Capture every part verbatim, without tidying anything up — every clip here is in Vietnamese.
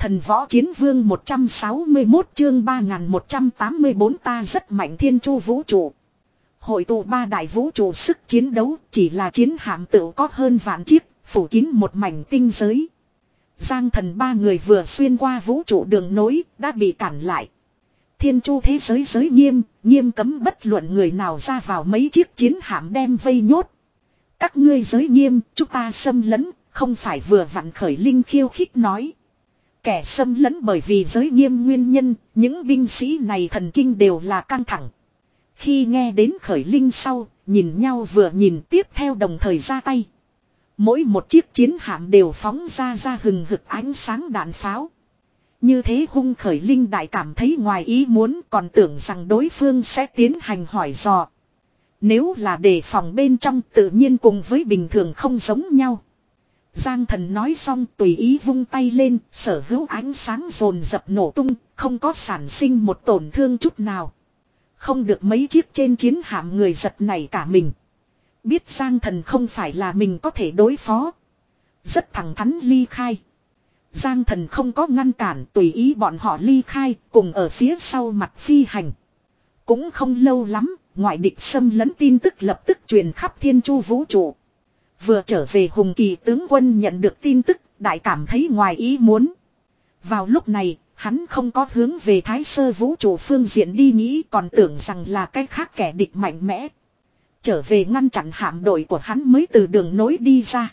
Thần võ chiến vương một trăm sáu mươi mốt chương ba nghìn một trăm tám mươi bốn ta rất mạnh thiên chu vũ trụ. Hội tụ ba đại vũ trụ sức chiến đấu chỉ là chiến hạm tựu có hơn vạn chiếc, phủ kín một mảnh tinh giới. Giang Thần ba người vừa xuyên qua vũ trụ đường nối đã bị cản lại. Thiên chu thế giới giới nghiêm, nghiêm cấm bất luận người nào ra vào mấy chiếc chiến hạm đem vây nhốt. Các ngươi giới nghiêm, chúng ta xâm lấn, không phải vừa vặn khởi linh khiêu khích nói. Kẻ xâm lấn bởi vì giới nghiêm nguyên nhân, những binh sĩ này thần kinh đều là căng thẳng. Khi nghe đến khởi linh sau, nhìn nhau vừa nhìn tiếp theo đồng thời ra tay. Mỗi một chiếc chiến hạm đều phóng ra ra hừng hực ánh sáng đạn pháo. Như thế hung khởi linh đại cảm thấy ngoài ý muốn còn tưởng rằng đối phương sẽ tiến hành hỏi dò. Nếu là đề phòng bên trong tự nhiên cùng với bình thường không giống nhau. Giang Thần nói xong tùy ý vung tay lên, sở hữu ánh sáng dồn dập nổ tung, không có sản sinh một tổn thương chút nào. Không được mấy chiếc trên chiến hạm người giật nảy cả mình. Biết Giang Thần không phải là mình có thể đối phó. Rất thẳng thắn ly khai. Giang Thần không có ngăn cản, tùy ý bọn họ ly khai, cùng ở phía sau mặt phi hành. Cũng không lâu lắm, ngoại địch xâm lấn tin tức lập tức truyền khắp thiên chu vũ trụ. Vừa trở về Hùng Kỳ tướng quân nhận được tin tức, đại cảm thấy ngoài ý muốn. Vào lúc này, hắn không có hướng về Thái Sơ vũ trụ phương diện đi nghĩ, còn tưởng rằng là cái khác kẻ địch mạnh mẽ. Trở về ngăn chặn hạm đội của hắn mới từ đường nối đi ra.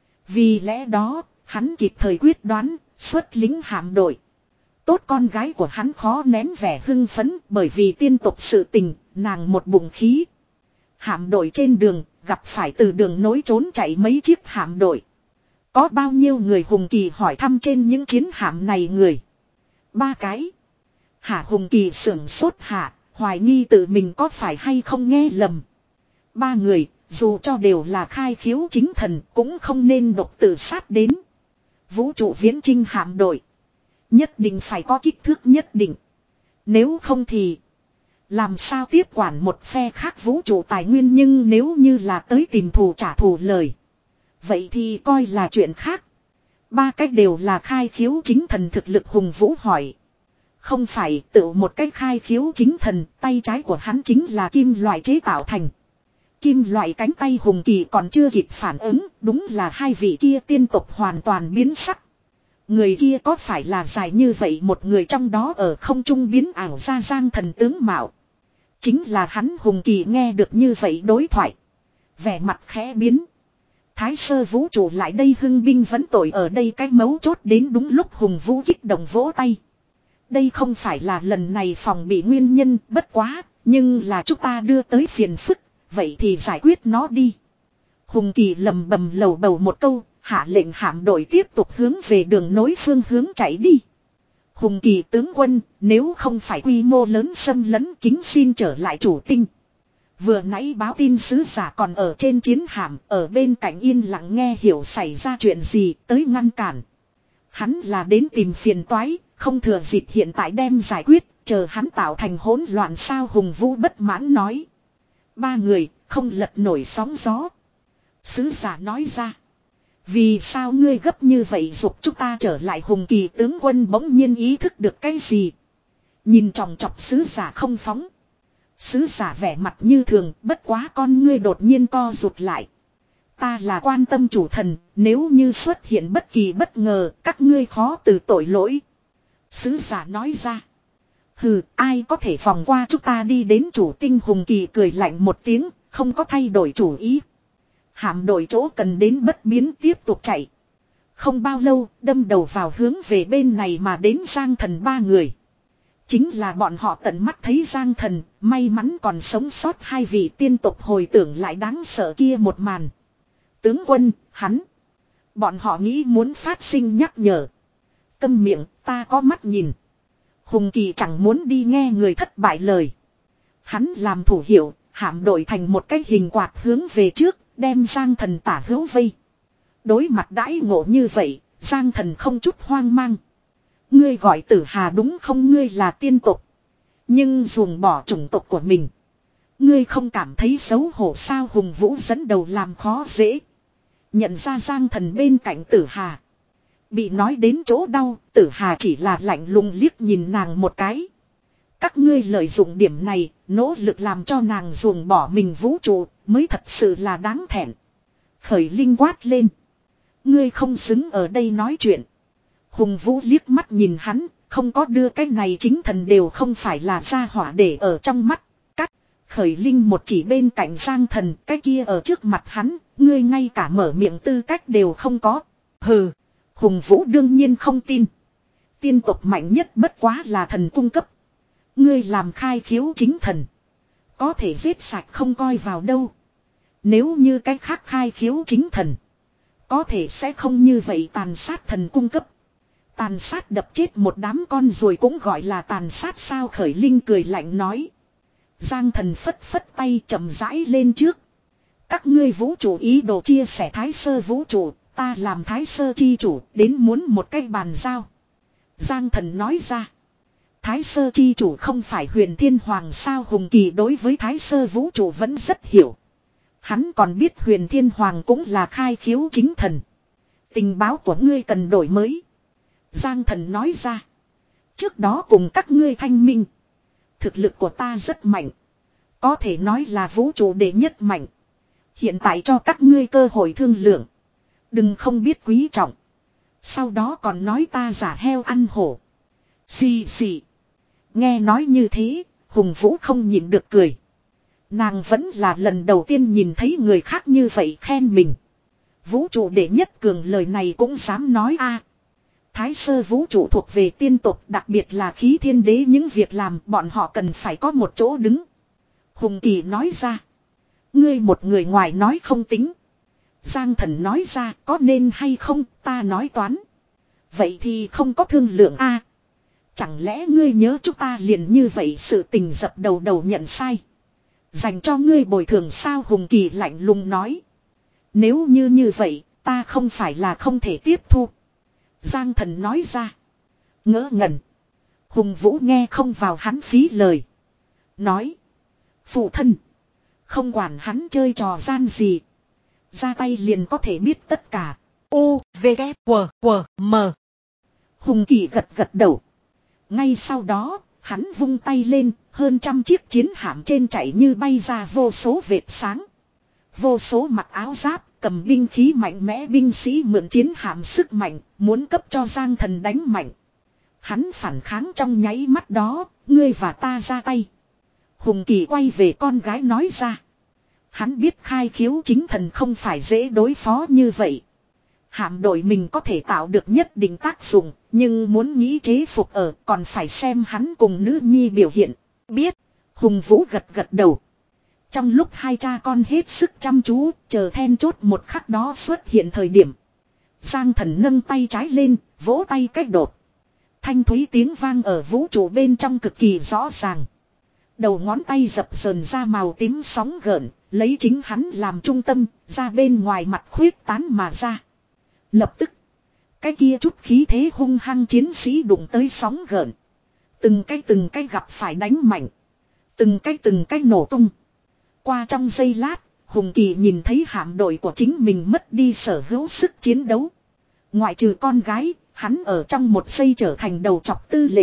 Vì lẽ đó, hắn kịp thời quyết đoán, xuất lính hạm đội. Tốt con gái của hắn khó nén vẻ hưng phấn bởi vì tiên tục sự tình, nàng một bụng khí. Hạm đội trên đường, gặp phải từ đường nối trốn chạy mấy chiếc hạm đội. Có bao nhiêu người Hùng Kỳ hỏi thăm trên những chiến hạm này người. Ba cái. Hả Hùng Kỳ sưởng sốt hạ, hoài nghi tự mình có phải hay không nghe lầm. Ba người, dù cho đều là khai khiếu chính thần cũng không nên độc tự sát đến. Vũ trụ viễn chinh hạm đội. Nhất định phải có kích thước nhất định. Nếu không thì làm sao tiếp quản một phe khác vũ trụ tài nguyên, nhưng nếu như là tới tìm thù trả thù lời. Vậy thì coi là chuyện khác. Ba cách đều là khai khiếu chính thần thực lực Hùng Vũ hỏi. Không phải tự một cách khai khiếu chính thần, tay trái của hắn chính là kim loại chế tạo thành. Kim loại cánh tay Hùng Kỳ còn chưa kịp phản ứng, đúng là hai vị kia tiên tộc hoàn toàn biến sắc. Người kia có phải là dài như vậy một người trong đó ở không trung biến ảo ra Giang Thần tướng mạo. Chính là hắn. Hùng Kỳ nghe được như vậy đối thoại. Vẻ mặt khẽ biến. Thái Sơ vũ trụ lại đây hưng binh vẫn tội ở đây cái mấu chốt đến đúng lúc Hùng Vũ kích động vỗ tay. Đây không phải là lần này phòng bị nguyên nhân bất quá, nhưng là chúng ta đưa tới phiền phức, vậy thì giải quyết nó đi. Hùng Kỳ lầm bầm lầu bầu một câu, hạ lệnh hạm đội tiếp tục hướng về đường nối phương hướng chạy đi. Hùng Kỳ tướng quân, nếu không phải quy mô lớn xâm lấn kính xin trở lại chủ tinh. Vừa nãy báo tin sứ giả còn ở trên chiến hạm, ở bên cạnh yên lặng nghe hiểu xảy ra chuyện gì, tới ngăn cản. Hắn là đến tìm phiền toái, không thừa dịp hiện tại đem giải quyết, chờ hắn tạo thành hỗn loạn sao. Hùng Vũ bất mãn nói. Ba người, không lật nổi sóng gió. Sứ giả nói ra. Vì sao ngươi gấp như vậy giục chúng ta trở lại. Hùng Kỳ tướng quân bỗng nhiên ý thức được cái gì. Nhìn tròng trọc sứ giả không phóng. Sứ giả vẻ mặt như thường, bất quá con ngươi đột nhiên co rụt lại. Ta là quan tâm chủ thần, nếu như xuất hiện bất kỳ bất ngờ, các ngươi khó từ tội lỗi. Sứ giả nói ra. Hừ, ai có thể vòng qua chúng ta đi đến chủ tinh. Hùng Kỳ cười lạnh một tiếng, không có thay đổi chủ ý. Hạm đội chỗ cần đến bất biến tiếp tục chạy. Không bao lâu, đâm đầu vào hướng về bên này mà đến Giang Thần ba người. Chính là bọn họ tận mắt thấy Giang Thần, may mắn còn sống sót hai vị tiên tộc hồi tưởng lại đáng sợ kia một màn. Tướng quân, hắn. Bọn họ nghĩ muốn phát sinh nhắc nhở. Câm miệng, ta có mắt nhìn. Hùng Kỳ chẳng muốn đi nghe người thất bại lời. Hắn làm thủ hiệu, hạm đội thành một cái hình quạt hướng về trước, đem Giang Thần tả hữu vây. Đối mặt đãi ngộ như vậy, Giang Thần không chút hoang mang. Ngươi gọi Tử Hà đúng không? Ngươi là tiên tộc. Nhưng ruồng bỏ chủng tộc của mình. Ngươi không cảm thấy xấu hổ sao? Hùng Vũ dẫn đầu làm khó dễ. Nhận ra Giang Thần bên cạnh Tử Hà. Bị nói đến chỗ đau, Tử Hà chỉ là lạnh lùng liếc nhìn nàng một cái. Các ngươi lợi dụng điểm này, nỗ lực làm cho nàng ruồng bỏ mình vũ trụ, mới thật sự là đáng thẹn. Khởi Linh quát lên. Ngươi không xứng ở đây nói chuyện. Hùng Vũ liếc mắt nhìn hắn, không có đưa cái này chính thần đều không phải là gia hỏa để ở trong mắt. Cắt, Khởi Linh một chỉ bên cạnh Giang Thần, cái kia ở trước mặt hắn, ngươi ngay cả mở miệng tư cách đều không có. Hừ, Hùng Vũ đương nhiên không tin. Tiên tộc mạnh nhất bất quá là thần cung cấp. Ngươi làm khai khiếu chính thần. Có thể giết sạch không coi vào đâu. Nếu như cái khác khai khiếu chính thần. Có thể sẽ không như vậy tàn sát thần cung cấp. Tàn sát đập chết một đám con rồi cũng gọi là tàn sát sao. Khởi Linh cười lạnh nói. Giang Thần phất phất tay chậm rãi lên trước. Các ngươi vũ trụ ý đồ chia sẻ thái sơ vũ trụ. Ta làm thái sơ chi chủ đến muốn một cái bàn giao. Giang Thần nói ra. Thái sơ chi chủ không phải Huyền Thiên Hoàng sao. Hùng Kỳ đối với thái sơ vũ trụ vẫn rất hiểu. Hắn còn biết Huyền Thiên Hoàng cũng là khai khiếu chính thần. Tình báo của ngươi cần đổi mới. Giang Thần nói ra. Trước đó cùng các ngươi thanh minh. Thực lực của ta rất mạnh. Có thể nói là vũ trụ đệ nhất mạnh. Hiện tại cho các ngươi cơ hội thương lượng. Đừng không biết quý trọng. Sau đó còn nói ta giả heo ăn hổ. Xì xì. Nghe nói như thế, Hùng Vũ không nhịn được cười. Nàng vẫn là lần đầu tiên nhìn thấy người khác như vậy khen mình. Vũ trụ đệ nhất cường lời này cũng dám nói a. Thái sơ vũ trụ thuộc về tiên tộc, đặc biệt là khí thiên đế, những việc làm bọn họ cần phải có một chỗ đứng. Hùng Kỳ nói ra. Ngươi một người ngoài nói không tính. Giang Thần nói ra, có nên hay không, ta nói toán. Vậy thì không có thương lượng a. Chẳng lẽ ngươi nhớ chúng ta liền như vậy sự tình dập đầu đầu nhận sai. Dành cho ngươi bồi thường sao. Hùng Kỳ lạnh lùng nói. Nếu như như vậy, ta không phải là không thể tiếp thu. Giang Thần nói ra. Ngỡ ngẩn. Hùng Vũ nghe không vào hắn phí lời. Nói. Phụ thân. Không quản hắn chơi trò gian gì. Ra tay liền có thể biết tất cả. U, V, K, W, W, M. Hùng Kỳ gật gật đầu. Ngay sau đó, hắn vung tay lên, hơn trăm chiếc chiến hạm trên chạy như bay ra vô số vệt sáng. Vô số mặc áo giáp, cầm binh khí mạnh mẽ binh sĩ mượn chiến hạm sức mạnh, muốn cấp cho Giang Thần đánh mạnh. Hắn phản kháng trong nháy mắt đó, ngươi và ta ra tay. Hùng Kỳ quay về con gái nói ra. Hắn biết khai khiếu chính thần không phải dễ đối phó như vậy. Hạm đội mình có thể tạo được nhất định tác dụng, nhưng muốn nghĩ chế phục ở còn phải xem hắn cùng nữ nhi biểu hiện. Biết, Hùng Vũ gật gật đầu. Trong lúc hai cha con hết sức chăm chú, chờ then chốt một khắc đó xuất hiện thời điểm. Giang Thần nâng tay trái lên, vỗ tay cách đột. Thanh thúy tiếng vang ở vũ trụ bên trong cực kỳ rõ ràng. Đầu ngón tay dập dờn ra màu tím sóng gợn, lấy chính hắn làm trung tâm, ra bên ngoài mặt khuyết tán mà ra. Lập tức, cái kia chút khí thế hung hăng chiến sĩ đụng tới sóng gợn. Từng cái từng cái gặp phải đánh mạnh. Từng cái từng cái nổ tung. Qua trong giây lát, Hùng Kỳ nhìn thấy hạm đội của chính mình mất đi sở hữu sức chiến đấu. Ngoại trừ con gái, hắn ở trong một giây trở thành đầu chọc tư lệnh.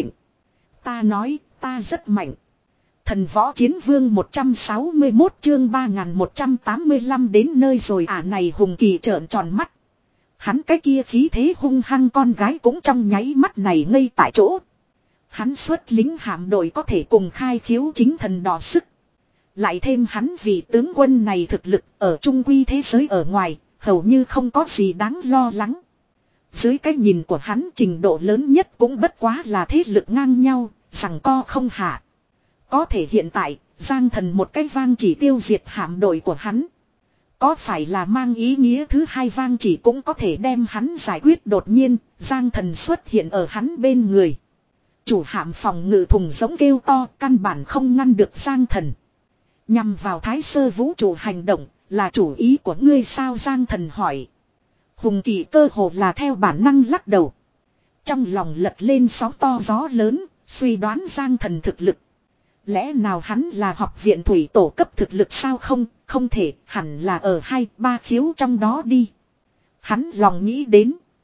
Ta nói, ta rất mạnh. Thần võ chiến vương một trăm sáu mươi mốt chương ba nghìn một trăm tám mươi lăm đến nơi rồi à. Này Hùng Kỳ trợn tròn mắt. Hắn cái kia khí thế hung hăng con gái cũng trong nháy mắt này ngây tại chỗ. Hắn xuất lính hạm đội có thể cùng khai khiếu chính thần đỏ sức. Lại thêm hắn vì tướng quân này thực lực ở trung quy thế giới ở ngoài, hầu như không có gì đáng lo lắng. Dưới cái nhìn của hắn trình độ lớn nhất cũng bất quá là thế lực ngang nhau, rằng co không hạ. Có thể hiện tại, Giang Thần một cái vang chỉ tiêu diệt hạm đội của hắn. Có phải là mang ý nghĩa thứ hai vang chỉ cũng có thể đem hắn giải quyết. Đột nhiên, Giang Thần xuất hiện ở hắn bên người. Chủ hạm phòng ngự thùng giống kêu to, căn bản không ngăn được Giang Thần. Nhằm vào thái sơ vũ trụ hành động, là chủ ý của ngươi sao? Giang Thần hỏi. Hùng Kỳ cơ hồ là theo bản năng lắc đầu. Trong lòng lật lên sóng to gió lớn, suy đoán Giang Thần thực lực. Lẽ nào hắn là học viện thủy tổ cấp thực lực sao? Không, không thể, hẳn là ở hai ba khiếu trong đó đi. Hắn lòng nghĩ đến.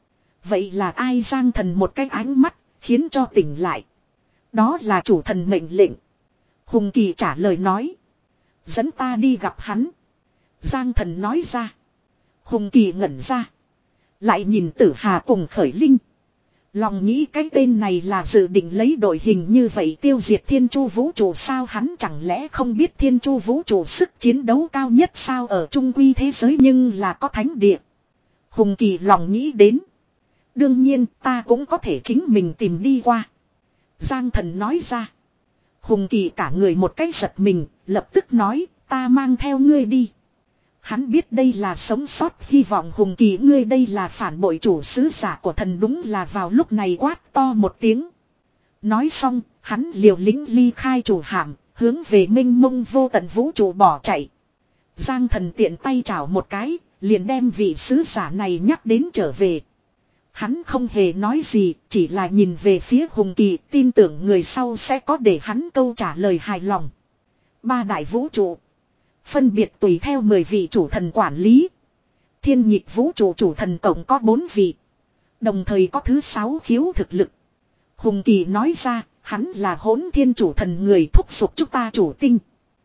Vậy là ai? Giang thần một cái ánh mắt, khiến cho tỉnh lại. Đó là chủ thần mệnh lệnh. Hùng Kỳ trả lời nói. Dẫn ta đi gặp hắn. Giang thần nói ra. Hùng Kỳ ngẩn ra. Lại nhìn Tử Hà cùng Khởi Linh. Lòng nghĩ cái tên này là dự định lấy đội hình như vậy tiêu diệt thiên chu vũ trụ sao, hắn chẳng lẽ không biết thiên chu vũ trụ sức chiến đấu cao nhất sao, ở trung quy thế giới nhưng là có thánh địa. Hùng Kỳ lòng nghĩ đến. Đương nhiên ta cũng có thể chính mình tìm đi qua. Giang thần nói ra. Hùng Kỳ cả người một cái giật mình, lập tức nói ta mang theo ngươi đi. Hắn biết đây là sống sót hy vọng. Hùng Kỳ, ngươi đây là phản bội chủ sứ giả của thần. Đúng là vào lúc này quát to một tiếng. Nói xong, hắn liều lĩnh ly khai chủ hạm, hướng về mênh mông vô tận vũ trụ bỏ chạy. Giang thần tiện tay chảo một cái, liền đem vị sứ giả này nhắc đến trở về. Hắn không hề nói gì, chỉ là nhìn về phía Hùng Kỳ, tin tưởng người sau sẽ có để hắn câu trả lời hài lòng. Ba đại vũ trụ phân biệt tùy theo mười vị chủ thần quản lý. Thiên nhịp vũ trụ chủ thần cộng có bốn vị. Đồng thời có thứ sáu khiếu thực lực. Hùng Kỳ nói ra, hắn là Hỗn Thiên chủ thần, người thúc giục chúng ta chủ tinh.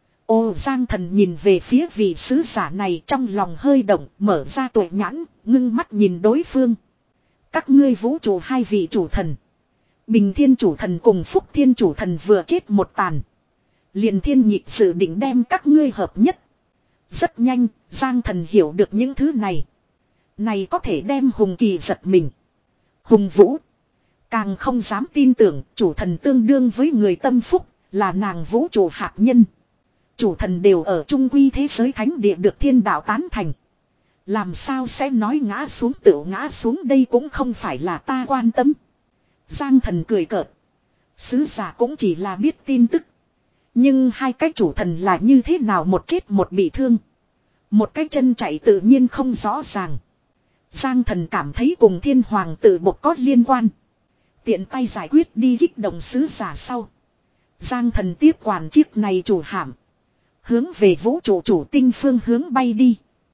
Ô Giang thần nhìn về phía vị sứ giả này, trong lòng hơi động, mở ra tuệ nhãn, ngưng mắt nhìn đối phương. Các ngươi vũ trụ hai vị chủ thần, Bình Thiên chủ thần cùng Phúc Thiên chủ thần vừa chết một tàn. Liền thiên nhịp dự định đem các ngươi hợp nhất. Rất nhanh, Giang thần hiểu được những thứ này. Này có thể đem Hùng Kỳ giật mình. Hùng Vũ càng không dám tin tưởng chủ thần tương đương với người tâm phúc, là nàng vũ trụ hạt nhân. Chủ thần đều ở trung quy thế giới thánh địa được thiên đạo tán thành. Làm sao sẽ nói ngã xuống tựu ngã xuống, đây cũng không phải là ta quan tâm. Giang thần cười cợt. Sứ giả cũng chỉ là biết tin tức. Nhưng hai cái chủ thần là như thế nào, một chết một bị thương. Một cái chân chạy tự nhiên không rõ ràng. Giang thần cảm thấy cùng thiên hoàng tử bộc có liên quan. Tiện tay giải quyết đi kích động sứ giả sau. Giang thần tiếp quản chiếc này chủ hạm. Hướng về vũ trụ chủ tinh phương hướng bay đi.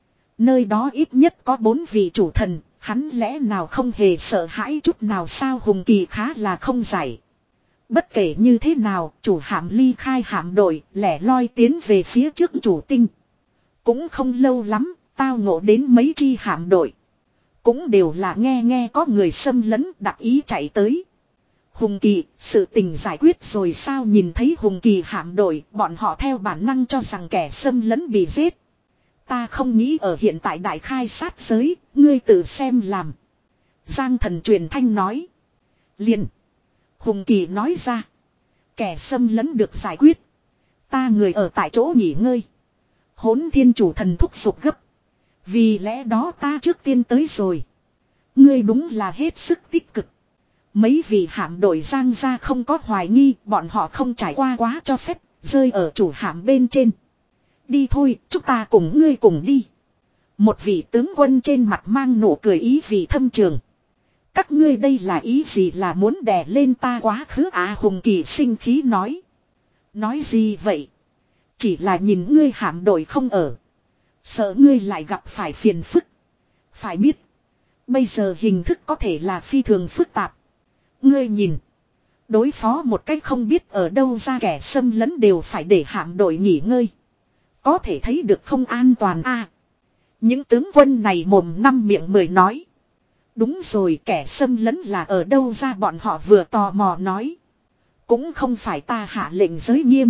Nơi đó ít nhất có bốn vị chủ thần. Hắn lẽ nào không hề sợ hãi chút nào sao? Hùng Kỳ khá là không giải. Bất kể như thế nào, chủ hạm ly khai hạm đội, lẻ loi tiến về phía trước chủ tinh. Cũng không lâu lắm, tao ngộ đến mấy chi hạm đội. Cũng đều là nghe nghe có người xâm lấn, đặc ý chạy tới. Hùng Kỳ, sự tình giải quyết rồi sao? Nhìn thấy Hùng Kỳ hạm đội, bọn họ theo bản năng cho rằng kẻ xâm lấn bị giết. Ta không nghĩ ở hiện tại đại khai sát giới, ngươi tự xem làm. Giang thần truyền thanh nói. Liền. Hùng Kỳ nói ra. Kẻ xâm lấn được giải quyết. Ta người ở tại chỗ nghỉ ngơi. Hỗn Thiên chủ thần thúc giục gấp. Vì lẽ đó ta trước tiên tới rồi. Ngươi đúng là hết sức tích cực. Mấy vị hạm đội Giang ra không có hoài nghi, bọn họ không trải qua quá cho phép, rơi ở chủ hạm bên trên. Đi thôi, chúng ta cùng ngươi cùng đi. Một vị tướng quân trên mặt mang nụ cười ý vị thâm trường. Các ngươi đây là ý gì, là muốn đè lên ta quá khứ à? Hùng Kỳ sinh khí nói. Nói gì vậy? Chỉ là nhìn ngươi hạm đội không ở. Sợ ngươi lại gặp phải phiền phức. Phải biết. Bây giờ hình thức có thể là phi thường phức tạp. Ngươi nhìn. Đối phó một cách không biết ở đâu ra kẻ xâm lấn đều phải để hạm đội nghỉ ngơi. Có thể thấy được không an toàn à? Những tướng quân này mồm năm miệng mười nói. Đúng rồi, kẻ xâm lấn là ở đâu ra? Bọn họ vừa tò mò nói. Cũng không phải ta hạ lệnh giới nghiêm.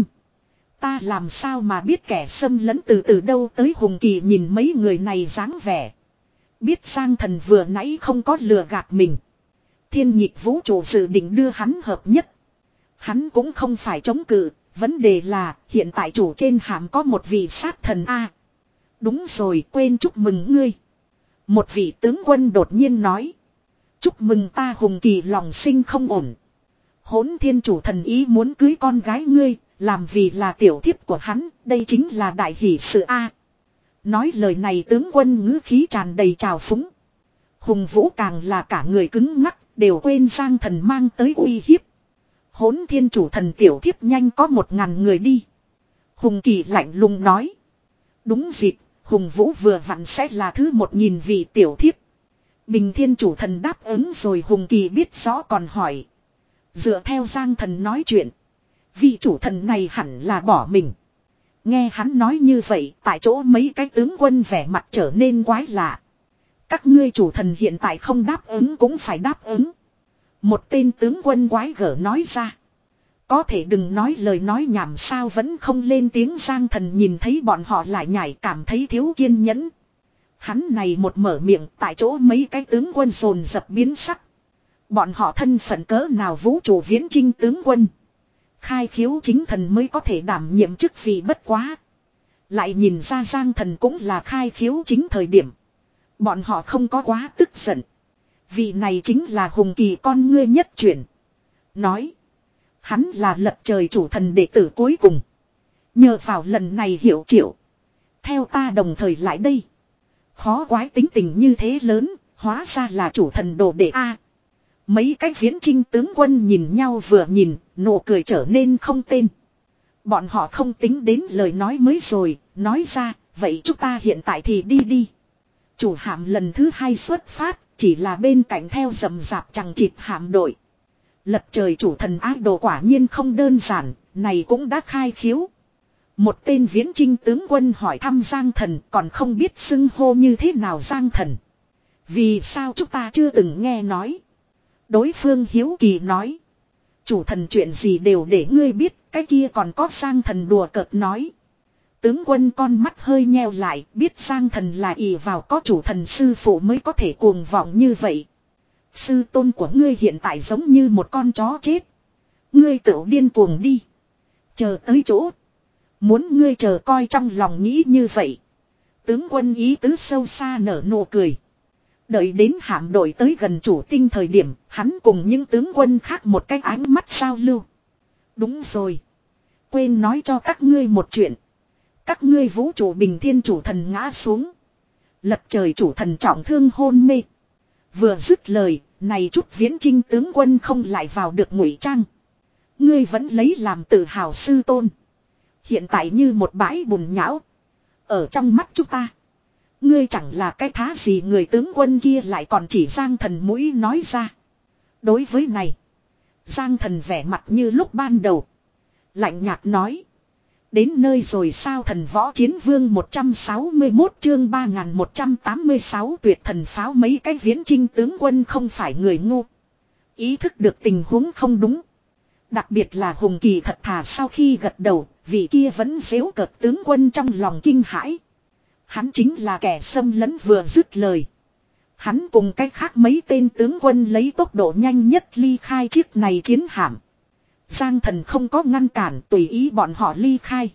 Ta làm sao mà biết kẻ xâm lấn từ từ đâu tới? Hùng Kỳ nhìn mấy người này dáng vẻ. Biết Giang thần vừa nãy không có lừa gạt mình. Thiên nhịp vũ trụ dự định đưa hắn hợp nhất. Hắn cũng không phải chống cự. Vấn đề là hiện tại chủ trên hạm có một vị sát thần A. Đúng rồi, quên chúc mừng ngươi. Một vị tướng quân đột nhiên nói. Chúc mừng ta? Hùng Kỳ lòng sinh không ổn. Hỗn Thiên chủ thần ý muốn cưới con gái ngươi, làm vì là tiểu thiếp của hắn, đây chính là đại hỷ sự A. Nói lời này tướng quân ngữ khí tràn đầy trào phúng. Hùng Vũ càng là cả người cứng ngắc, đều quên Giang thần mang tới uy hiếp. Hỗn Thiên chủ thần tiểu thiếp nhanh có một ngàn người đi. Hùng Kỳ lạnh lùng nói. Đúng dịp, Hùng Vũ vừa vặn sẽ là thứ một nghìn vị tiểu thiếp. Bình Thiên chủ thần đáp ứng rồi Hùng Kỳ biết rõ còn hỏi. Dựa theo Giang thần nói chuyện. Vị chủ thần này hẳn là bỏ mình. Nghe hắn nói như vậy, tại chỗ mấy cái tướng quân vẻ mặt trở nên quái lạ. Các ngươi chủ thần hiện tại không đáp ứng cũng phải đáp ứng. Một tên tướng quân quái gở nói ra. Có thể đừng nói lời nói nhảm sao vẫn không lên tiếng. Giang thần nhìn thấy bọn họ lại nhảy cảm thấy thiếu kiên nhẫn. Hắn này một mở miệng tại chỗ mấy cái tướng quân dồn dập biến sắc. Bọn họ thân phận cỡ nào vũ trụ viễn chinh tướng quân. Khai khiếu chính thần mới có thể đảm nhiệm chức vị bất quá. Lại nhìn ra Giang thần cũng là khai khiếu chính thời điểm. Bọn họ không có quá tức giận. Vị này chính là Hùng Kỳ con ngươi nhất chuyển. Nói. Hắn là lập trời chủ thần đệ tử cuối cùng. Nhờ vào lần này hiểu triệu. Theo ta đồng thời lại đây. Khó quái tính tình như thế lớn. Hóa ra là chủ thần đồ đệ A. Mấy cái viễn chinh tướng quân nhìn nhau vừa nhìn. Nụ cười trở nên không tên. Bọn họ không tính đến lời nói mới rồi. Nói ra. Vậy chúng ta hiện tại thì đi đi. Chủ hạm lần thứ hai xuất phát. Chỉ là bên cạnh theo rầm rạp chẳng chịt hạm đội. Lật trời chủ thần ái đồ quả nhiên không đơn giản. Này cũng đã khai khiếu. Một tên viễn chinh tướng quân hỏi thăm Giang thần. Còn không biết xưng hô như thế nào Giang thần. Vì sao chúng ta chưa từng nghe nói. Đối phương hiếu kỳ nói. Chủ thần chuyện gì đều để ngươi biết. Cái kia còn có Giang thần đùa cợt nói. Tướng quân con mắt hơi nheo lại. Biết Giang thần là ỷ vào có chủ thần sư phụ mới có thể cuồng vọng như vậy. Sư tôn của ngươi hiện tại giống như một con chó chết. Ngươi tự điên cuồng đi. Chờ tới chỗ. Muốn ngươi chờ coi trong lòng nghĩ như vậy. Tướng quân ý tứ sâu xa nở nụ cười. Đợi đến hạm đội tới gần chủ tinh thời điểm. Hắn cùng những tướng quân khác một cái ánh mắt giao lưu. Đúng rồi. Quên nói cho các ngươi một chuyện. Các ngươi vũ trụ bình thiên chủ thần ngã xuống. Lật trời chủ thần trọng thương hôn mê. Vừa dứt lời, này chút viễn chinh tướng quân không lại vào được ngụy trang. Ngươi vẫn lấy làm tự hào sư tôn. Hiện tại như một bãi bùn nhão. Ở trong mắt chúng ta. Ngươi chẳng là cái thá gì người tướng quân kia lại còn chỉ Giang thần mũi nói ra. Đối với này. Giang thần vẻ mặt như lúc ban đầu. Lạnh nhạt nói. Đến nơi rồi sao thần võ chiến vương một trăm sáu mươi mốt chương ba nghìn một trăm tám mươi sáu tuyệt thần pháo mấy cái viễn chinh tướng quân không phải người ngu. Ý thức được tình huống không đúng. Đặc biệt là Hùng Kỳ thật thà sau khi gật đầu, vị kia vẫn giễu cợt tướng quân trong lòng kinh hãi. Hắn chính là kẻ xâm lấn vừa dứt lời. Hắn cùng cách khác mấy tên tướng quân lấy tốc độ nhanh nhất ly khai chiếc này chiến hạm. Giang thần không có ngăn cản tùy ý bọn họ ly khai.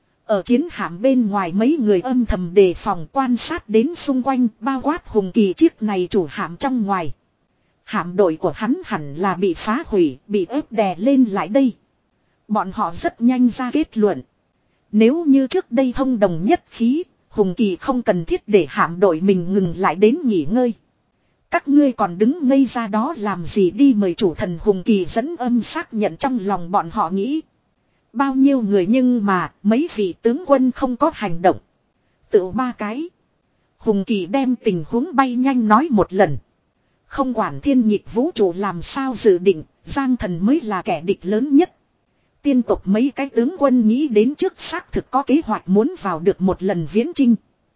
Ở chiến hạm bên ngoài mấy người âm thầm đề phòng quan sát đến xung quanh bao quát Hùng Kỳ chiếc này chủ hạm trong ngoài. Hạm đội của hắn hẳn là bị phá hủy, bị ép đè lên lại đây. Bọn họ rất nhanh ra kết luận. Nếu như trước đây thông đồng nhất khí, Hùng Kỳ không cần thiết để hạm đội mình ngừng lại đến nghỉ ngơi. Các ngươi còn đứng ngây ra đó làm gì đi mời chủ thần Hùng Kỳ dẫn âm xác nhận trong lòng bọn họ nghĩ. Bao nhiêu người nhưng mà mấy vị tướng quân không có hành động. Tự ba cái. Hùng Kỳ đem tình huống bay nhanh nói một lần. Không quản thiên nhịp vũ trụ làm sao dự định, Giang thần mới là kẻ địch lớn nhất. Tiên tộc mấy cái tướng quân nghĩ đến trước xác thực có kế hoạch muốn vào được một lần viễn chinh.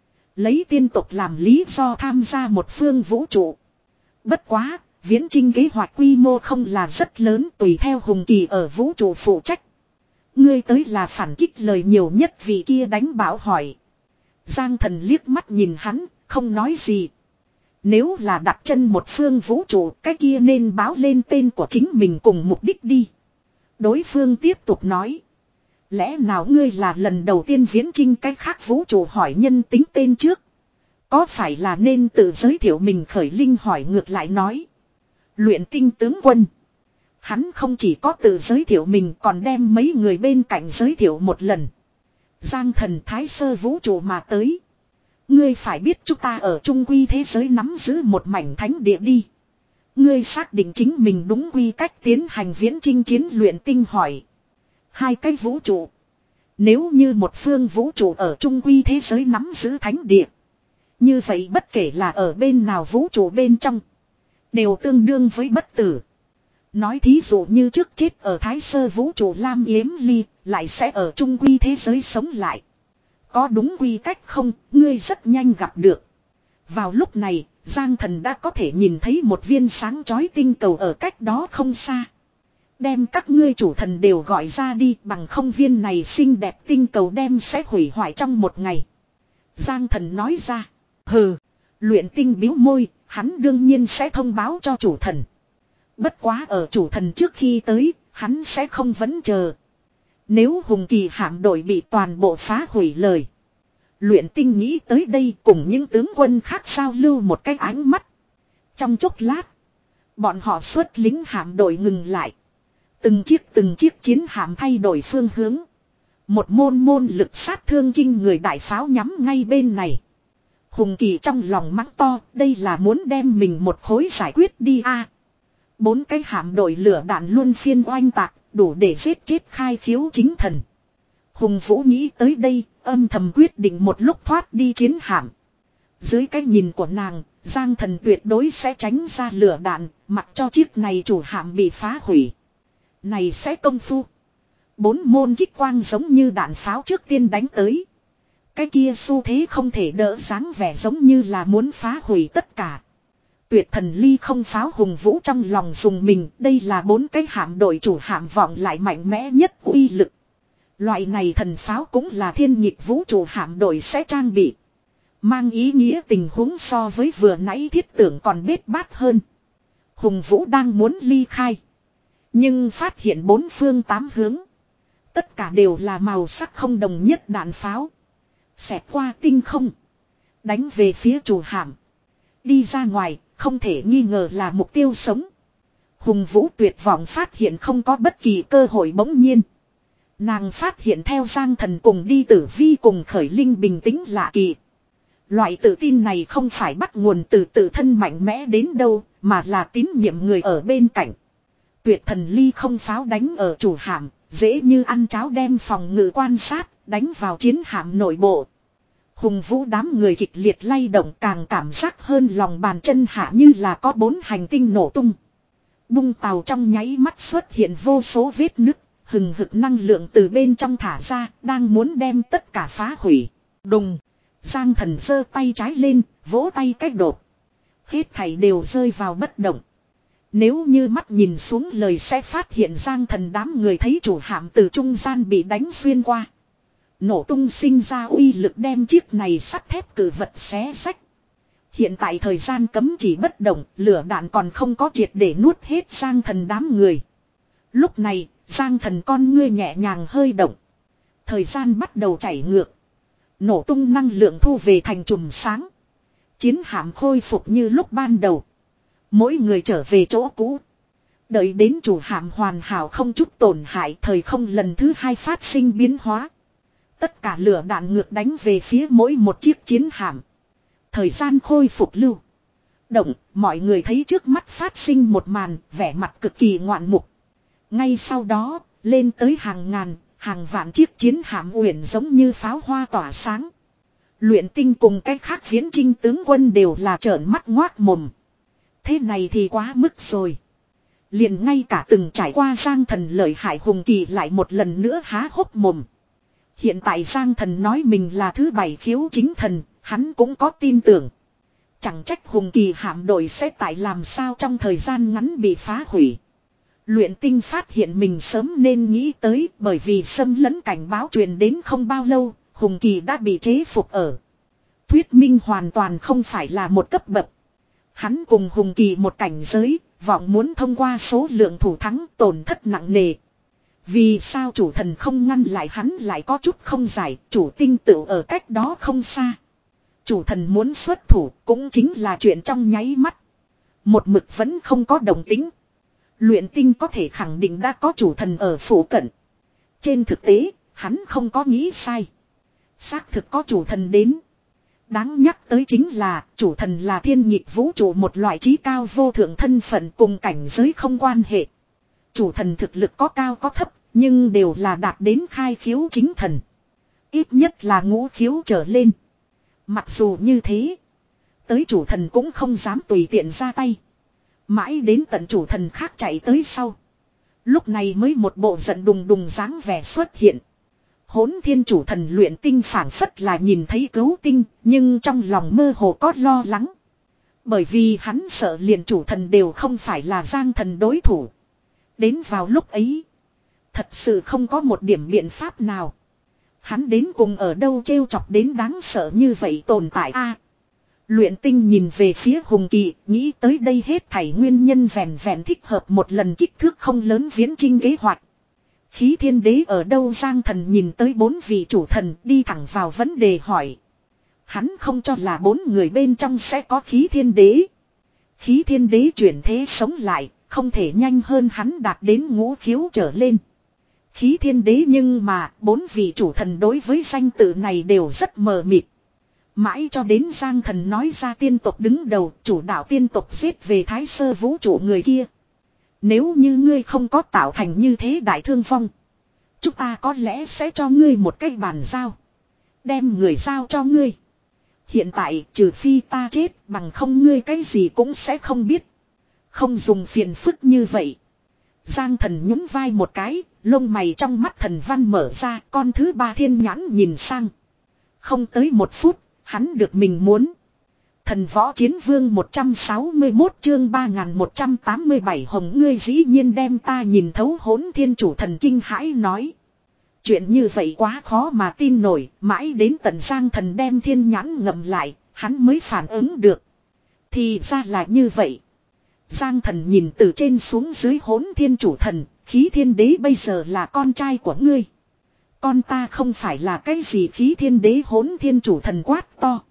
Lấy tiên tộc làm lý do tham gia một phương vũ trụ. Bất quá, viễn chinh kế hoạch quy mô không là rất lớn tùy theo Hùng Kỳ ở vũ trụ phụ trách. Ngươi tới là phản kích lời nhiều nhất vì kia đánh bảo hỏi. Giang thần liếc mắt nhìn hắn, không nói gì. Nếu là đặt chân một phương vũ trụ, cái kia nên báo lên tên của chính mình cùng mục đích đi. Đối phương tiếp tục nói. Lẽ nào ngươi là lần đầu tiên viễn chinh cái khác vũ trụ hỏi nhân tính tên trước? Có phải là nên tự giới thiệu mình khởi linh hỏi ngược lại nói. Luyện tinh tướng quân. Hắn không chỉ có tự giới thiệu mình còn đem mấy người bên cạnh giới thiệu một lần. Giang thần thái sơ vũ trụ mà tới. Ngươi phải biết chúng ta ở trung quy thế giới nắm giữ một mảnh thánh địa đi. Ngươi xác định chính mình đúng quy cách tiến hành viễn chinh chiến luyện tinh hỏi. Hai cái vũ trụ. Nếu như một phương vũ trụ ở trung quy thế giới nắm giữ thánh địa. Như vậy bất kể là ở bên nào vũ trụ bên trong. Đều tương đương với bất tử. Nói thí dụ như trước chết ở Thái Sơ vũ trụ Lam Yếm Ly. Lại sẽ ở trung quy thế giới sống lại. Có đúng quy cách không, ngươi rất nhanh gặp được. Vào lúc này, Giang Thần đã có thể nhìn thấy một viên sáng chói tinh cầu ở cách đó không xa. Đem các ngươi chủ thần đều gọi ra đi, bằng không viên này xinh đẹp tinh cầu đem sẽ hủy hoại trong một ngày. Giang Thần nói ra, hừ, Luyện Tinh bĩu môi, hắn đương nhiên sẽ thông báo cho chủ thần. Bất quá ở chủ thần trước khi tới, hắn sẽ không vẫn chờ. Nếu Hùng Kỳ hạm đội bị toàn bộ phá hủy lời. Luyện Tinh nghĩ tới đây cùng những tướng quân khác giao lưu một cái ánh mắt. Trong chốc lát, bọn họ xuất lính hạm đội ngừng lại. Từng chiếc từng chiếc chiến hạm thay đổi phương hướng. Một môn môn lực sát thương kinh người đại pháo nhắm ngay bên này. Hùng Kỳ trong lòng mắng to, đây là muốn đem mình một khối giải quyết đi a. Bốn cái hạm đội lửa đạn luân phiên oanh tạc, đủ để giết chết khai khiếu chính thần. Hùng Vũ nghĩ tới đây, âm thầm quyết định một lúc thoát đi chiến hạm. Dưới cái nhìn của nàng, Giang Thần tuyệt đối sẽ tránh ra lửa đạn, mặc cho chiếc này chủ hạm bị phá hủy. Này sẽ công phu. Bốn môn kích quang giống như đạn pháo trước tiên đánh tới. Cái kia xu thế không thể đỡ dáng vẻ giống như là muốn phá hủy tất cả. Tuyệt thần ly không pháo Hùng Vũ trong lòng dùng mình, đây là bốn cái hạm đội chủ hạm vọng lại mạnh mẽ nhất uy lực. Loại này thần pháo cũng là thiên nhịp vũ trụ hạm đội sẽ trang bị. Mang ý nghĩa tình huống so với vừa nãy thiết tưởng còn bết bát hơn. Hùng Vũ đang muốn ly khai. Nhưng phát hiện bốn phương tám hướng. Tất cả đều là màu sắc không đồng nhất đạn pháo. Xẹt qua tinh không. Đánh về phía chủ hạm. Đi ra ngoài, không thể nghi ngờ là mục tiêu sống. Hùng Vũ tuyệt vọng phát hiện không có bất kỳ cơ hội bỗng nhiên. Nàng phát hiện theo Giang Thần cùng đi Tử Vi cùng Khởi Linh bình tĩnh lạ kỳ. Loại tự tin này không phải bắt nguồn từ tự thân mạnh mẽ đến đâu, mà là tín nhiệm người ở bên cạnh. Tuyệt thần ly không pháo đánh ở chủ hạm, dễ như ăn cháo đem phòng ngự quan sát, đánh vào chiến hạm nội bộ. Hùng Vũ đám người kịch liệt lay động càng cảm giác hơn lòng bàn chân hạ như là có bốn hành tinh nổ tung. Bung tàu trong nháy mắt xuất hiện vô số vết nứt, hừng hực năng lượng từ bên trong thả ra, đang muốn đem tất cả phá hủy. Đùng! Giang Thần giơ tay trái lên, vỗ tay cách đột. Hết thảy đều rơi vào bất động. Nếu như mắt nhìn xuống lời sẽ phát hiện Giang Thần đám người thấy chủ hạm từ trung gian bị đánh xuyên qua. Nổ tung sinh ra uy lực đem chiếc này sắt thép cử vật xé rách. Hiện tại thời gian cấm chỉ bất động, lửa đạn còn không có triệt để nuốt hết Giang Thần đám người. Lúc này, Giang Thần con ngươi nhẹ nhàng hơi động. Thời gian bắt đầu chảy ngược. Nổ tung năng lượng thu về thành chùm sáng. Chiến hạm khôi phục như lúc ban đầu. Mỗi người trở về chỗ cũ. Đợi đến chủ hạm hoàn hảo không chút tổn hại, thời không lần thứ hai phát sinh biến hóa. Tất cả lửa đạn ngược đánh về phía mỗi một chiếc chiến hạm. Thời gian khôi phục lưu động, mọi người thấy trước mắt phát sinh một màn, vẻ mặt cực kỳ ngoạn mục. Ngay sau đó, lên tới hàng ngàn, hàng vạn chiếc chiến hạm uyển giống như pháo hoa tỏa sáng. Luyện Tinh cùng cách khác viễn chinh tướng quân đều là trợn mắt ngoác mồm. Thế này thì quá mức rồi. Liền ngay cả từng trải qua Giang Thần lợi hại Hùng Kỳ lại một lần nữa há hốc mồm. Hiện tại Giang Thần nói mình là thứ bảy khiếu chính thần, hắn cũng có tin tưởng. Chẳng trách Hùng Kỳ hạm đội sẽ tại làm sao trong thời gian ngắn bị phá hủy. Luyện Tinh phát hiện mình sớm nên nghĩ tới, bởi vì xâm lấn cảnh báo truyền đến không bao lâu, Hùng Kỳ đã bị chế phục ở. Thuyết minh hoàn toàn không phải là một cấp bậc. Hắn cùng Hùng Kỳ một cảnh giới, vọng muốn thông qua số lượng thủ thắng tổn thất nặng nề. Vì sao chủ thần không ngăn lại hắn lại có chút không giải, chủ tinh tự ở cách đó không xa. Chủ thần muốn xuất thủ cũng chính là chuyện trong nháy mắt. Một mực vẫn không có động tính. Luyện Tinh có thể khẳng định đã có chủ thần ở phủ cận. Trên thực tế, hắn không có nghĩ sai. Xác thực có chủ thần đến. Đáng nhắc tới chính là chủ thần là thiên nhịp vũ trụ một loại trí cao vô thượng thân phận cùng cảnh giới không quan hệ. Chủ thần thực lực có cao có thấp, nhưng đều là đạt đến khai khiếu chính thần. Ít nhất là ngũ khiếu trở lên. Mặc dù như thế, Tới chủ thần cũng không dám tùy tiện ra tay. Mãi đến tận chủ thần khác chạy tới sau. Lúc này mới một bộ giận đùng đùng dáng vẻ xuất hiện. Hỗn thiên chủ thần luyện tinh phảng phất là nhìn thấy cứu tinh, nhưng trong lòng mơ hồ có lo lắng. Bởi vì hắn sợ liền chủ thần đều không phải là Giang thần đối thủ. Đến vào lúc ấy, thật sự không có một điểm biện pháp nào. Hắn đến cùng ở đâu trêu chọc đến đáng sợ như vậy tồn tại a. Luyện tinh nhìn về phía Hùng Kỳ, nghĩ tới đây hết thảy nguyên nhân vẹn vẹn thích hợp một lần kích thước không lớn viễn chinh kế hoạch. Khí thiên đế ở đâu Giang thần nhìn tới bốn vị chủ thần đi thẳng vào vấn đề hỏi. Hắn không cho là bốn người bên trong sẽ có khí thiên đế. Khí thiên đế chuyển thế sống lại, không thể nhanh hơn hắn đạt đến ngũ khiếu trở lên. Khí thiên đế nhưng mà bốn vị chủ thần đối với danh tự này đều rất mờ mịt. Mãi cho đến Giang thần nói ra tiên tộc đứng đầu, chủ đạo tiên tộc giết về thái sơ vũ trụ người kia. Nếu như ngươi không có tạo thành như thế đại thương vong, chúng ta có lẽ sẽ cho ngươi một cái bàn giao. Đem người giao cho ngươi. Hiện tại trừ phi ta chết, bằng không ngươi cái gì cũng sẽ không biết. Không dùng phiền phức như vậy. Giang thần nhún vai một cái, lông mày trong mắt thần văn mở ra, con thứ ba thiên nhãn nhìn sang. Không tới một phút, hắn được mình muốn. Thần võ chiến vương một trăm sáu mươi mốt chương ba nghìn một trăm tám mươi bảy hồng ngươi dĩ nhiên đem ta nhìn thấu hỗn thiên chủ thần kinh hãi nói. Chuyện như vậy quá khó mà tin nổi, mãi đến tận Giang thần đem thiên nhãn ngậm lại, hắn mới phản ứng được. Thì ra là như vậy. Giang thần nhìn từ trên xuống dưới hỗn thiên chủ thần, khí thiên đế bây giờ là con trai của ngươi. Con ta không phải là cái gì khí thiên đế hỗn thiên chủ thần quát to.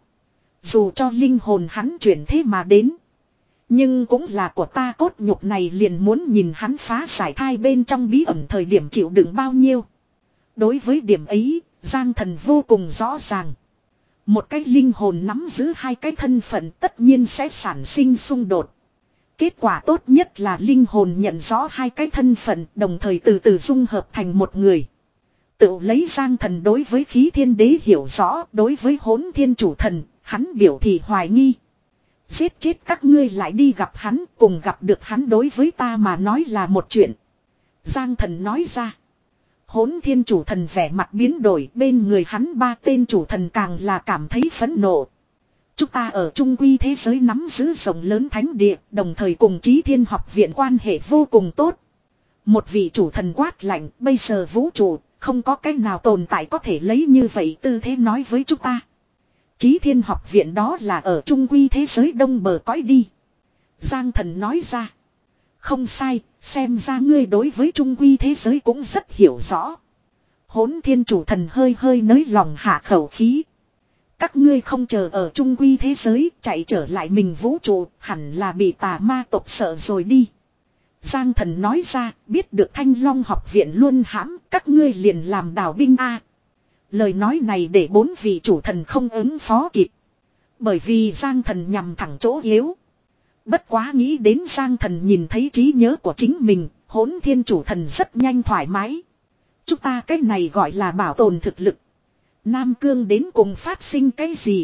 Dù cho linh hồn hắn chuyển thế mà đến. Nhưng cũng là của ta cốt nhục này liền muốn nhìn hắn phá giải thai bên trong bí ẩn thời điểm chịu đựng bao nhiêu. Đối với điểm ấy, Giang thần vô cùng rõ ràng. Một cái linh hồn nắm giữ hai cái thân phận tất nhiên sẽ sản sinh xung đột. Kết quả tốt nhất là linh hồn nhận rõ hai cái thân phận đồng thời từ từ dung hợp thành một người. Tự lấy Giang thần đối với khí thiên đế hiểu rõ, đối với hỗn thiên chủ thần, hắn biểu thị hoài nghi. Giết chết các ngươi lại đi gặp hắn, cùng gặp được hắn đối với ta mà nói là một chuyện. Giang thần nói ra. Hỗn thiên chủ thần vẻ mặt biến đổi, bên người hắn ba tên chủ thần càng là cảm thấy phẫn nộ. Chúng ta ở trung quy thế giới nắm giữ rộng lớn thánh địa, đồng thời cùng Chí Thiên học viện quan hệ vô cùng tốt. Một vị chủ thần quát lạnh, bây giờ vũ trụ, không có cách nào tồn tại có thể lấy như vậy tư thế nói với chúng ta. Chí Thiên học viện đó là ở trung quy thế giới đông bờ cõi đi. Giang thần nói ra. Không sai, xem ra ngươi đối với trung quy thế giới cũng rất hiểu rõ. Hỗn thiên chủ thần hơi hơi nới lòng hạ khẩu khí. Các ngươi không chờ ở trung quy thế giới, chạy trở lại mình vũ trụ, hẳn là bị tà ma tộc sợ rồi đi. Giang thần nói ra, biết được Thanh Long học viện luôn hãm, các ngươi liền làm đào binh a. Lời nói này để bốn vị chủ thần không ứng phó kịp. Bởi vì Giang thần nhằm thẳng chỗ yếu. Bất quá nghĩ đến Giang thần nhìn thấy trí nhớ của chính mình, hỗn thiên chủ thần rất nhanh thoải mái. Chúng ta cái này gọi là bảo tồn thực lực. Nam Cương đến cùng phát sinh cái gì?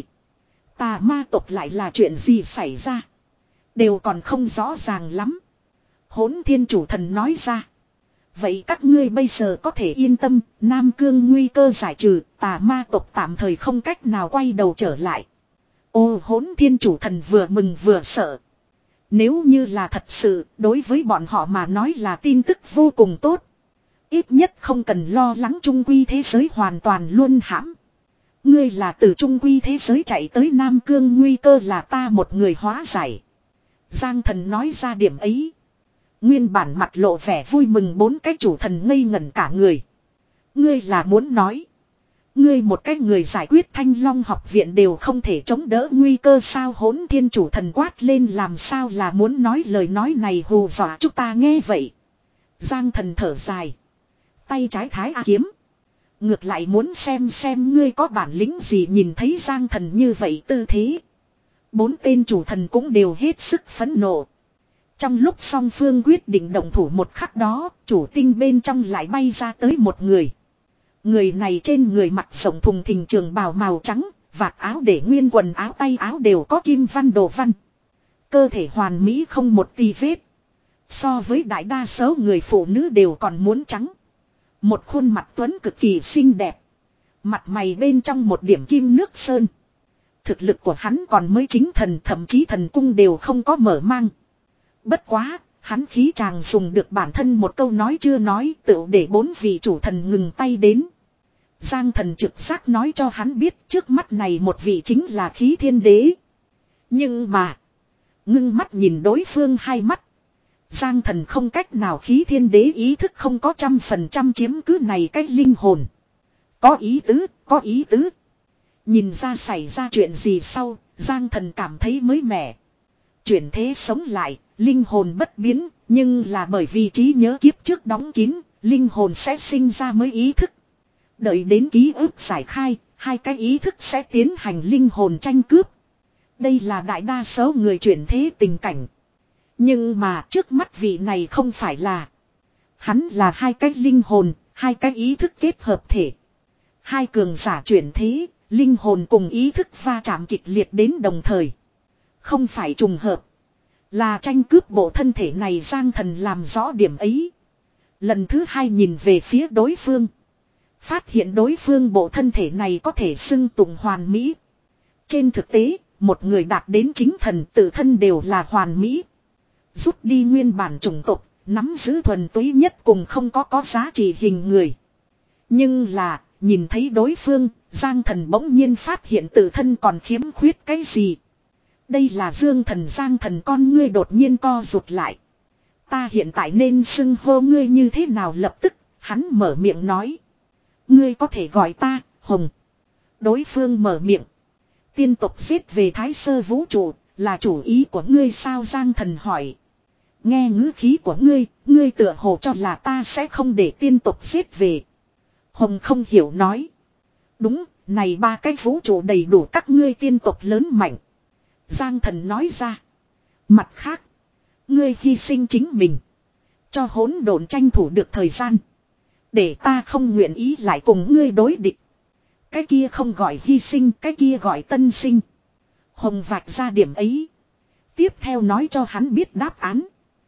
Tà ma tộc lại là chuyện gì xảy ra? Đều còn không rõ ràng lắm. Hỗn thiên chủ thần nói ra. Vậy các ngươi bây giờ có thể yên tâm, Nam Cương nguy cơ giải trừ, tà ma tộc tạm thời không cách nào quay đầu trở lại. Ô hỗn thiên chủ thần vừa mừng vừa sợ. Nếu như là thật sự, đối với bọn họ mà nói là tin tức vô cùng tốt. Ít nhất không cần lo lắng trung quy thế giới hoàn toàn luôn hãm. Ngươi là từ trung quy thế giới chạy tới Nam Cương nguy cơ là ta một người hóa giải. Giang thần nói ra điểm ấy. Nguyên bản mặt lộ vẻ vui mừng bốn cái chủ thần ngây ngẩn cả người. Ngươi là muốn nói. Ngươi một cái người giải quyết Thanh Long học viện đều không thể chống đỡ nguy cơ sao hỗn thiên chủ thần quát lên làm sao là muốn nói lời nói này hù dọa chúng ta nghe vậy. Giang thần thở dài. Tay trái thái A kiếm. Ngược lại muốn xem xem ngươi có bản lĩnh gì nhìn thấy Giang thần như vậy tư thế. Bốn tên chủ thần cũng đều hết sức phẫn nộ. Trong lúc song phương quyết định động thủ một khắc đó, chủ tinh bên trong lại bay ra tới một người. Người này trên người mặc rộng thùng thình trường bào màu trắng, Vạt áo để nguyên quần áo tay áo đều có kim văn đồ văn. Cơ thể hoàn mỹ không một tì vết. So với đại đa số người phụ nữ đều còn muốn trắng. Một khuôn mặt tuấn cực kỳ xinh đẹp. Mặt mày bên trong một điểm kim nước sơn. Thực lực của hắn còn mới chính thần, thậm chí thần cung đều không có mở mang. Bất quá, hắn khí chàng dùng được bản thân một câu nói chưa nói, tự để bốn vị chủ thần ngừng tay đến. Giang thần trực giác nói cho hắn biết trước mắt này một vị chính là khí thiên đế. Nhưng mà, ngưng mắt nhìn đối phương hai mắt. Giang thần không cách nào, khí thiên đế ý thức không có trăm phần trăm chiếm cứ này cái linh hồn. Có ý tứ, có ý tứ. Nhìn ra xảy ra chuyện gì sau, Giang thần cảm thấy mới mẻ. Chuyển thế sống lại, linh hồn bất biến, nhưng là bởi vì trí nhớ kiếp trước đóng kín, linh hồn sẽ sinh ra mới ý thức. Đợi đến ký ức giải khai, hai cái ý thức sẽ tiến hành linh hồn tranh cướp. Đây là đại đa số người chuyển thế tình cảnh. Nhưng mà trước mắt vị này không phải là. Hắn là hai cái linh hồn, hai cái ý thức kết hợp thể. Hai cường giả chuyển thế, linh hồn cùng ý thức va chạm kịch liệt đến đồng thời. Không phải trùng hợp. Là tranh cướp bộ thân thể này. Giang thần làm rõ điểm ấy. Lần thứ hai nhìn về phía đối phương. Phát hiện đối phương bộ thân thể này có thể xưng tụng hoàn mỹ. Trên thực tế, một người đạt đến chính thần tự thân đều là hoàn mỹ. Rút đi nguyên bản chủng tộc, nắm giữ thuần túy nhất cùng không có có giá trị hình người. Nhưng là, nhìn thấy đối phương, Giang thần bỗng nhiên phát hiện tự thân còn khiếm khuyết cái gì. Đây là Dương thần. Giang thần con ngươi đột nhiên co rụt lại. Ta hiện tại nên xưng hô ngươi như thế nào? Lập tức, hắn mở miệng nói. Ngươi có thể gọi ta, Hồng. Đối phương mở miệng. Tiên tộc giết về Thái Sơ vũ trụ, là chủ ý của ngươi sao? Giang thần hỏi. Nghe ngữ khí của ngươi, ngươi tựa hồ cho là ta sẽ không để tiên tộc giết về. Hồng không hiểu nói. Đúng, này ba cái vũ trụ đầy đủ các ngươi tiên tộc lớn mạnh. Giang thần nói ra. Mặt khác, ngươi hy sinh chính mình. Cho hỗn độn tranh thủ được thời gian. Để ta không nguyện ý lại cùng ngươi đối địch. Cái kia không gọi hy sinh, cái kia gọi tân sinh. Hồng vạch ra điểm ấy. Tiếp theo nói cho hắn biết đáp án.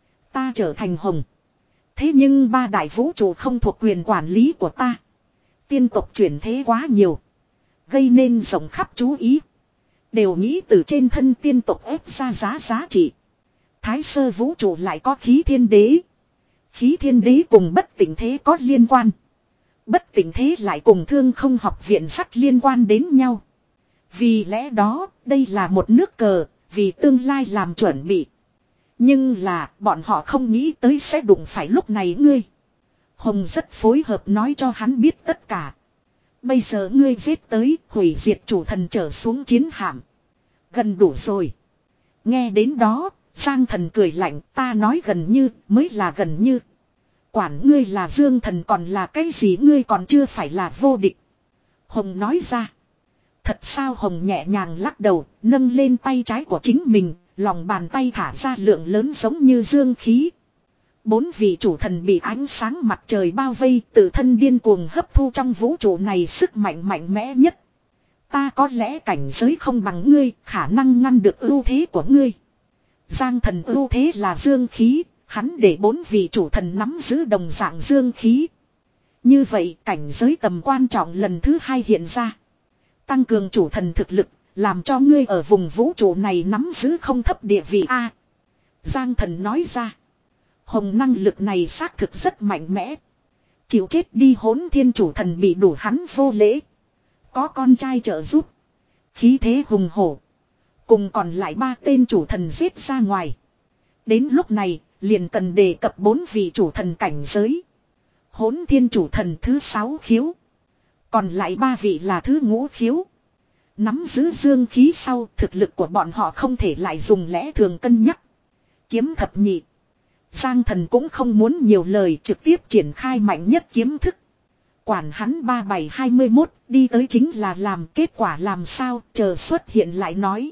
Ta trở thành Hồng. Thế nhưng ba đại vũ trụ không thuộc quyền quản lý của ta. Tiên tộc chuyển thế quá nhiều. Gây nên rộng khắp chú ý. Đều nghĩ từ trên thân tiên tộc ép ra giá giá trị. Thái Sơ vũ trụ lại có khí thiên đế. Khí thiên đế cùng bất tỉnh thế có liên quan. Bất tỉnh thế lại cùng Thương Không học viện sắt liên quan đến nhau. Vì lẽ đó, đây là một nước cờ, vì tương lai làm chuẩn bị. Nhưng là, bọn họ không nghĩ tới sẽ đụng phải lúc này ngươi. Hồng rất phối hợp nói cho hắn biết tất cả. Bây giờ ngươi giết tới, hủy diệt chủ thần trở xuống chiến hạm. Gần đủ rồi. Nghe đến đó, Giang thần cười lạnh, ta nói gần như, mới là gần như. Quản ngươi là Dương thần còn là cái gì, ngươi còn chưa phải là vô địch. Hồng nói ra. Thật sao? Hồng nhẹ nhàng lắc đầu, nâng lên tay trái của chính mình, lòng bàn tay thả ra lượng lớn giống như dương khí. Bốn vị chủ thần bị ánh sáng mặt trời bao vây, tự thân điên cuồng hấp thu trong vũ trụ này sức mạnh mạnh mẽ nhất. Ta có lẽ cảnh giới không bằng ngươi, khả năng ngăn được ưu thế của ngươi. Giang thần ưu thế là dương khí, hắn để bốn vị chủ thần nắm giữ đồng dạng dương khí. Như vậy cảnh giới tầm quan trọng lần thứ hai hiện ra. Tăng cường chủ thần thực lực, làm cho ngươi ở vùng vũ trụ này nắm giữ không thấp địa vị A. Giang thần nói ra. Hồng năng lực này xác thực rất mạnh mẽ. Chịu chết đi. Hỗn thiên chủ thần bị đủ hắn vô lễ. Có con trai trợ giúp. Khí thế hùng hổ. Cùng còn lại ba tên chủ thần giết ra ngoài. Đến lúc này, liền cần đề cập bốn vị chủ thần cảnh giới. Hỗn thiên chủ thần thứ sáu khiếu. Còn lại ba vị là thứ ngũ khiếu. Nắm giữ dương khí sau, thực lực của bọn họ không thể lại dùng lẽ thường cân nhắc. Kiếm thập nhị. Giang thần cũng không muốn nhiều lời, trực tiếp triển khai mạnh nhất kiếm thức. Quản hắn ba bảy hai mươi mốt, đi tới chính là làm, kết quả làm sao, chờ xuất hiện lại nói.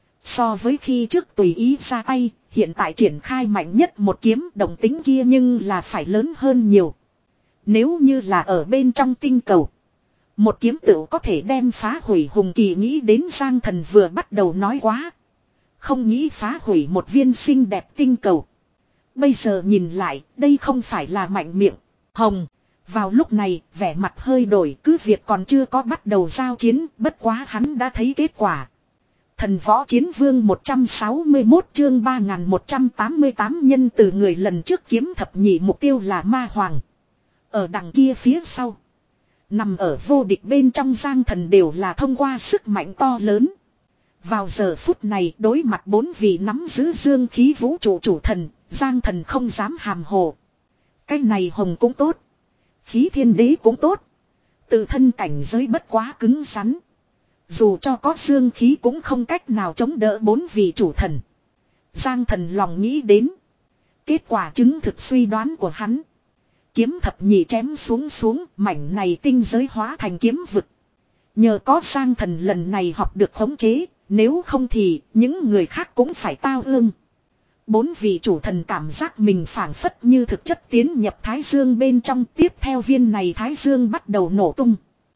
So với khi trước tùy ý ra tay, hiện tại triển khai mạnh nhất một kiếm, động tính kia nhưng là phải lớn hơn nhiều. Nếu như là ở bên trong tinh cầu, Một kiếm tựu có thể đem phá hủy Hùng Kỳ nghĩ đến Giang Thần vừa bắt đầu nói quá. Không nghĩ phá hủy một viên xinh đẹp tinh cầu. Bây giờ nhìn lại, đây không phải là mạnh miệng. Hồng. Vào lúc này, vẻ mặt hơi đổi, cứ việc còn chưa có bắt đầu giao chiến, bất quá hắn đã thấy kết quả. Thần võ chiến vương một trăm sáu mươi mốt chương ba nghìn một trăm tám mươi tám nhân từ người lần trước kiếm thập nhị mục tiêu là ma hoàng. Ở đằng kia phía sau. Nằm ở vô địch bên trong Giang Thần đều là thông qua sức mạnh to lớn. Vào giờ phút này đối mặt bốn vị nắm giữ dương khí vũ trụ chủ thần, Giang Thần không dám hàm hồ. Cái này hồng cũng tốt. Khí thiên đế cũng tốt. Tự thân cảnh giới bất quá cứng rắn. Dù cho có dương khí cũng không cách nào chống đỡ bốn vị chủ thần. Giang Thần lòng nghĩ đến. Kết quả chứng thực suy đoán của hắn. Kiếm thập nhị chém xuống xuống, mảnh này tinh giới hóa thành kiếm vực. Nhờ có Giang Thần lần này học được khống chế, nếu không thì những người khác cũng phải tao ương. Bốn vị chủ thần cảm giác mình phảng phất như thực chất tiến nhập Thái Dương bên trong, tiếp theo viên này Thái Dương bắt đầu nổ tung.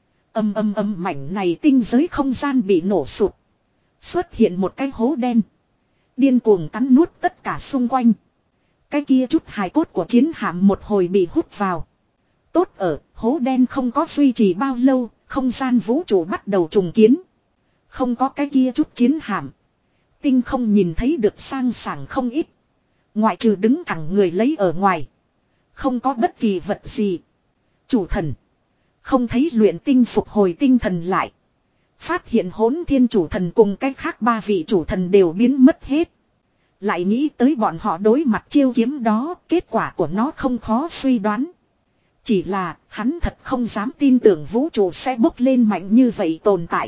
Âm âm âm mảnh này tinh giới không gian bị nổ sụt. Xuất hiện một cái hố đen. Điên cuồng cắn nuốt tất cả xung quanh. Cái kia chút hài cốt của chiến hạm một hồi bị hút vào. Tốt ở, hố đen không có duy trì bao lâu, không gian vũ trụ bắt đầu trùng kiến. Không có cái kia chút chiến hạm. Tinh không nhìn thấy được sang sảng không ít. Ngoại trừ đứng thẳng người lấy ở ngoài. Không có bất kỳ vật gì. Chủ thần. Không thấy luyện tinh phục hồi tinh thần lại. Phát hiện hỗn thiên chủ thần cùng cách khác ba vị chủ thần đều biến mất hết. Lại nghĩ tới bọn họ đối mặt chiêu kiếm đó, kết quả của nó không khó suy đoán. Chỉ là, hắn thật không dám tin tưởng vũ trụ sẽ bốc lên mạnh như vậy tồn tại.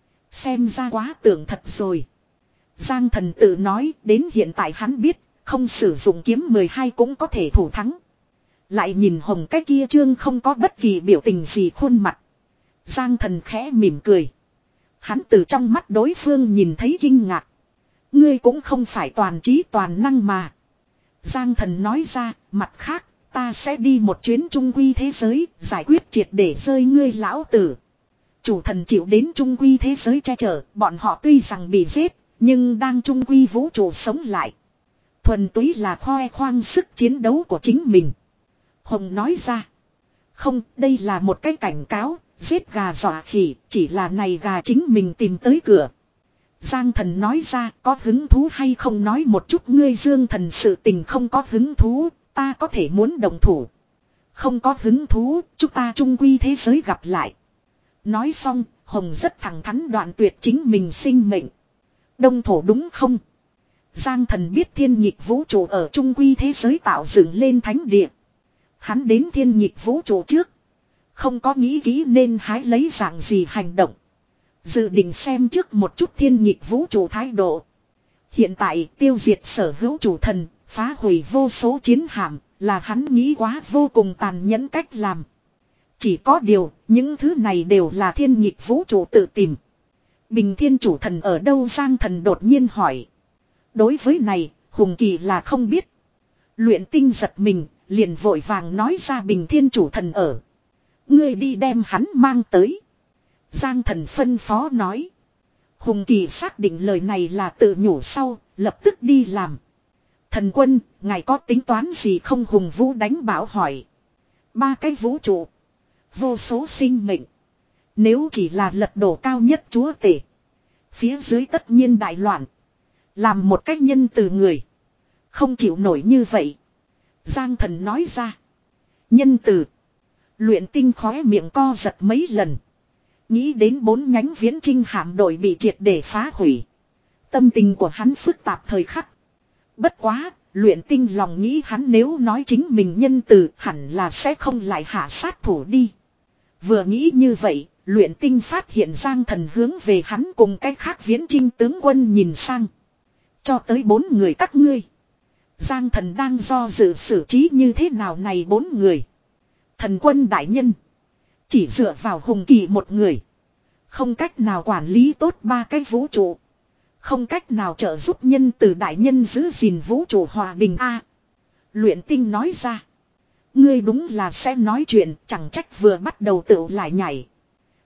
Xem ra quá tưởng thật rồi. Giang Thần tự nói, đến hiện tại hắn biết, không sử dụng kiếm mười hai cũng có thể thủ thắng. Lại nhìn Hồng cái kia trương không có bất kỳ biểu tình gì khuôn mặt. Giang Thần khẽ mỉm cười. Hắn từ trong mắt đối phương nhìn thấy kinh ngạc. Ngươi cũng không phải toàn trí toàn năng mà. Giang Thần nói ra, mặt khác, ta sẽ đi một chuyến trung quy thế giới, giải quyết triệt để rơi ngươi lão tử. Chủ thần chịu đến trung quy thế giới che chở, bọn họ tuy rằng bị giết, nhưng đang trung quy vũ trụ sống lại. Thuần túy là khoe khoang sức chiến đấu của chính mình. Hồng nói ra. Không, đây là một cái cảnh cáo, giết gà dọa khỉ, chỉ là này gà chính mình tìm tới cửa. Giang Thần nói ra, có hứng thú hay không nói một chút ngươi Dương Thần sự tình không có hứng thú, ta có thể muốn đồng thủ. Không có hứng thú, chúng ta trung quy thế giới gặp lại. Nói xong, Hồng rất thẳng thắn đoạn tuyệt chính mình sinh mệnh. Đông thổ đúng không? Giang Thần biết thiên nhịp vũ trụ ở trung quy thế giới tạo dựng lên thánh địa. Hắn đến thiên nhịp vũ trụ trước. Không có nghĩ kỹ nên hái lấy dạng gì hành động. Dự định xem trước một chút thiên nhịp vũ trụ thái độ. Hiện tại tiêu diệt sở hữu chủ thần, phá hủy vô số chiến hạm, là hắn nghĩ quá vô cùng tàn nhẫn cách làm. Chỉ có điều, những thứ này đều là thiên nhịp vũ trụ tự tìm. Bình thiên chủ thần ở đâu Giang Thần đột nhiên hỏi. Đối với này, Hùng Kỳ là không biết. Luyện tinh giật mình, liền vội vàng nói ra Bình thiên chủ thần ở. Ngươi đi đem hắn mang tới. Giang Thần phân phó nói. Hùng Kỳ xác định lời này là tự nhủ sau, lập tức đi làm. Thần quân, ngài có tính toán gì không? Hùng Vũ đánh bảo hỏi. Ba cái vũ trụ. Vô số sinh mệnh. Nếu chỉ là lật đổ cao nhất chúa tể. Phía dưới tất nhiên đại loạn. Làm một cách nhân từ người. Không chịu nổi như vậy. Giang Thần nói ra. Nhân từ. Luyện tinh khóe miệng co giật mấy lần. Nghĩ đến bốn nhánh viễn trinh hạm đội bị triệt để phá hủy. Tâm tình của hắn phức tạp thời khắc. Bất quá, luyện tinh lòng nghĩ hắn nếu nói chính mình nhân từ hẳn là sẽ không lại hạ sát thủ đi. Vừa nghĩ như vậy, luyện tinh phát hiện Giang Thần hướng về hắn cùng cách khác viễn trinh tướng quân nhìn sang. Cho tới bốn người các ngươi. Giang Thần đang do dự xử trí như thế nào này bốn người. Thần quân đại nhân. Chỉ dựa vào Hùng Kỳ một người. Không cách nào quản lý tốt ba cái vũ trụ. Không cách nào trợ giúp nhân từ đại nhân giữ gìn vũ trụ hòa bình a. Luyện tinh nói ra. Ngươi đúng là sẽ nói chuyện, chẳng trách vừa bắt đầu tự lại nhảy.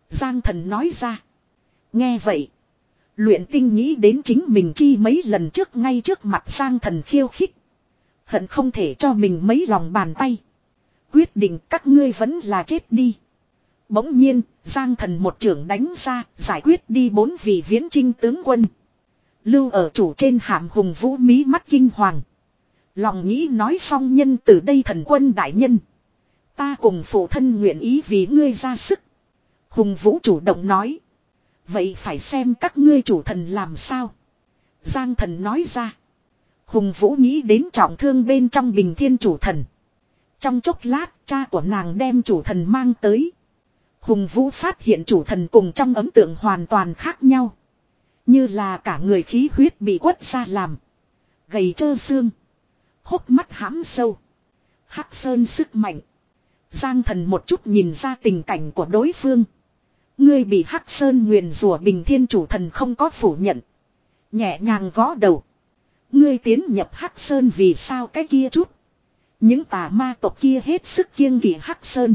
Giang Thần nói ra. Nghe vậy. Luyện Tinh nghĩ đến chính mình chi mấy lần trước ngay trước mặt Giang Thần khiêu khích. Hận không thể cho mình mấy lòng bàn tay. Quyết định các ngươi vẫn là chết đi. Bỗng nhiên, Giang Thần một trưởng đánh ra, giải quyết đi bốn vị viễn chinh tướng quân. Lưu ở chủ trên hàm Hùng Vũ mí mắt kinh hoàng. Lòng nghĩ nói xong nhân từ đây thần quân đại nhân. Ta cùng phụ thân nguyện ý vì ngươi ra sức. Hùng Vũ chủ động nói. Vậy phải xem các ngươi chủ thần làm sao. Giang Thần nói ra. Hùng Vũ nghĩ đến trọng thương bên trong Bình Thiên chủ thần. Trong chốc lát cha của nàng đem chủ thần mang tới. Hùng Vũ phát hiện chủ thần cùng trong ấn tượng hoàn toàn khác nhau. Như là cả người khí huyết bị quất ra làm. Gầy trơ xương. Hốc mắt hãm sâu. Hắc sơn sức mạnh. Giang Thần một chút nhìn ra tình cảnh của đối phương. Ngươi bị Hắc Sơn nguyền rủa Bình Thiên chủ thần không có phủ nhận. Nhẹ nhàng gõ đầu. Ngươi tiến nhập Hắc Sơn vì sao cái kia chút. Những tà ma tộc kia hết sức kiêng kỵ Hắc Sơn.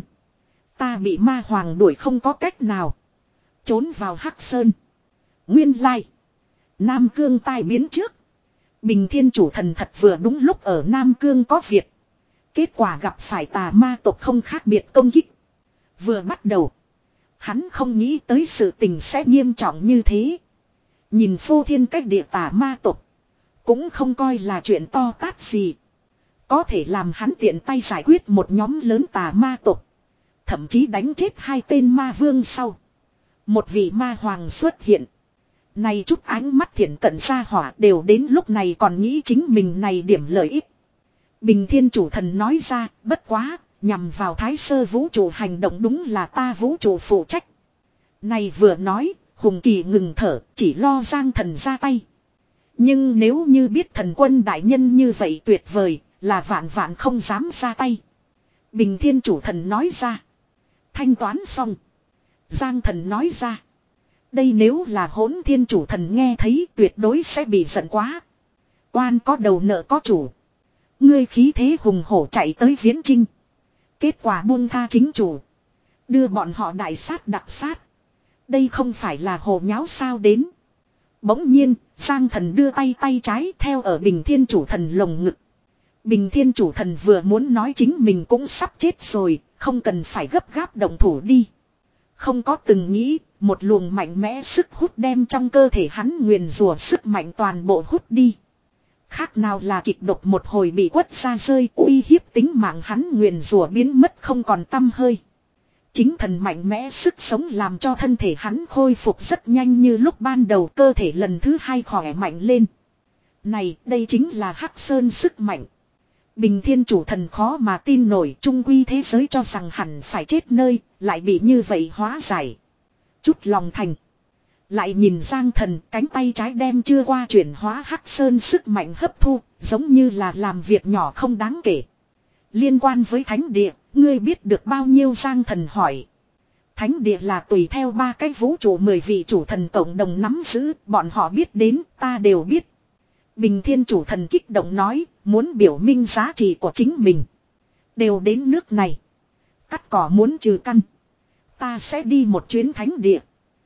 Ta bị ma hoàng đuổi không có cách nào. Trốn vào Hắc Sơn. Nguyên lai. Nam Cương tai biến trước. Bình Thiên chủ thần thật vừa đúng lúc ở Nam Cương có việc. Kết quả gặp phải tà ma tộc không khác biệt công kích. Vừa bắt đầu. Hắn không nghĩ tới sự tình sẽ nghiêm trọng như thế. Nhìn phô thiên cách địa tà ma tộc. Cũng không coi là chuyện to tát gì. Có thể làm hắn tiện tay giải quyết một nhóm lớn tà ma tộc. Thậm chí đánh chết hai tên ma vương sau. Một vị ma hoàng xuất hiện. Này chút ánh mắt thiện cận xa hỏa đều đến lúc này còn nghĩ chính mình này điểm lợi ích. Bình Thiên chủ thần nói ra, bất quá, nhằm vào thái sơ vũ trụ hành động đúng là ta vũ trụ phụ trách. Này vừa nói, Hùng Kỳ ngừng thở, chỉ lo Giang Thần ra tay. Nhưng nếu như biết thần quân đại nhân như vậy tuyệt vời, là vạn vạn không dám ra tay. Bình Thiên chủ thần nói ra. Thanh toán xong. Giang Thần nói ra. Đây nếu là Hỗn Thiên chủ thần nghe thấy tuyệt đối sẽ bị giận quá. Oan có đầu nợ có chủ. Ngươi khí thế hùng hổ chạy tới viễn chinh. Kết quả buông tha chính chủ. Đưa bọn họ đại sát đặc sát. Đây không phải là hồ nháo sao đến. Bỗng nhiên, Giang Thần đưa tay tay trái theo ở Bình Thiên chủ thần lồng ngực. Bình Thiên chủ thần vừa muốn nói chính mình cũng sắp chết rồi, không cần phải gấp gáp động thủ đi. Không có từng nghĩ, một luồng mạnh mẽ sức hút đem trong cơ thể hắn nguyền rủa sức mạnh toàn bộ hút đi. Khác nào là kịch độc một hồi bị quất ra rơi uy hiếp tính mạng hắn nguyền rủa biến mất không còn tăm hơi. Chính thần mạnh mẽ sức sống làm cho thân thể hắn khôi phục rất nhanh như lúc ban đầu cơ thể lần thứ hai khỏe mạnh lên. Này, đây chính là Hắc Sơn sức mạnh. Bình Thiên chủ thần khó mà tin nổi trung quy thế giới cho rằng hẳn phải chết nơi, lại bị như vậy hóa giải. Chút lòng thành. Lại nhìn Giang Thần cánh tay trái đem chưa qua chuyển hóa Hắc Sơn sức mạnh hấp thu, giống như là làm việc nhỏ không đáng kể. Liên quan với thánh địa, ngươi biết được bao nhiêu? Giang Thần hỏi. Thánh địa là tùy theo ba cái vũ trụ mười vị chủ thần cộng đồng nắm giữ, bọn họ biết đến, ta đều biết. Bình Thiên chủ thần kích động nói, muốn biểu minh giá trị của chính mình. Đều đến nước này. Cắt cỏ muốn trừ căn. Ta sẽ đi một chuyến thánh địa.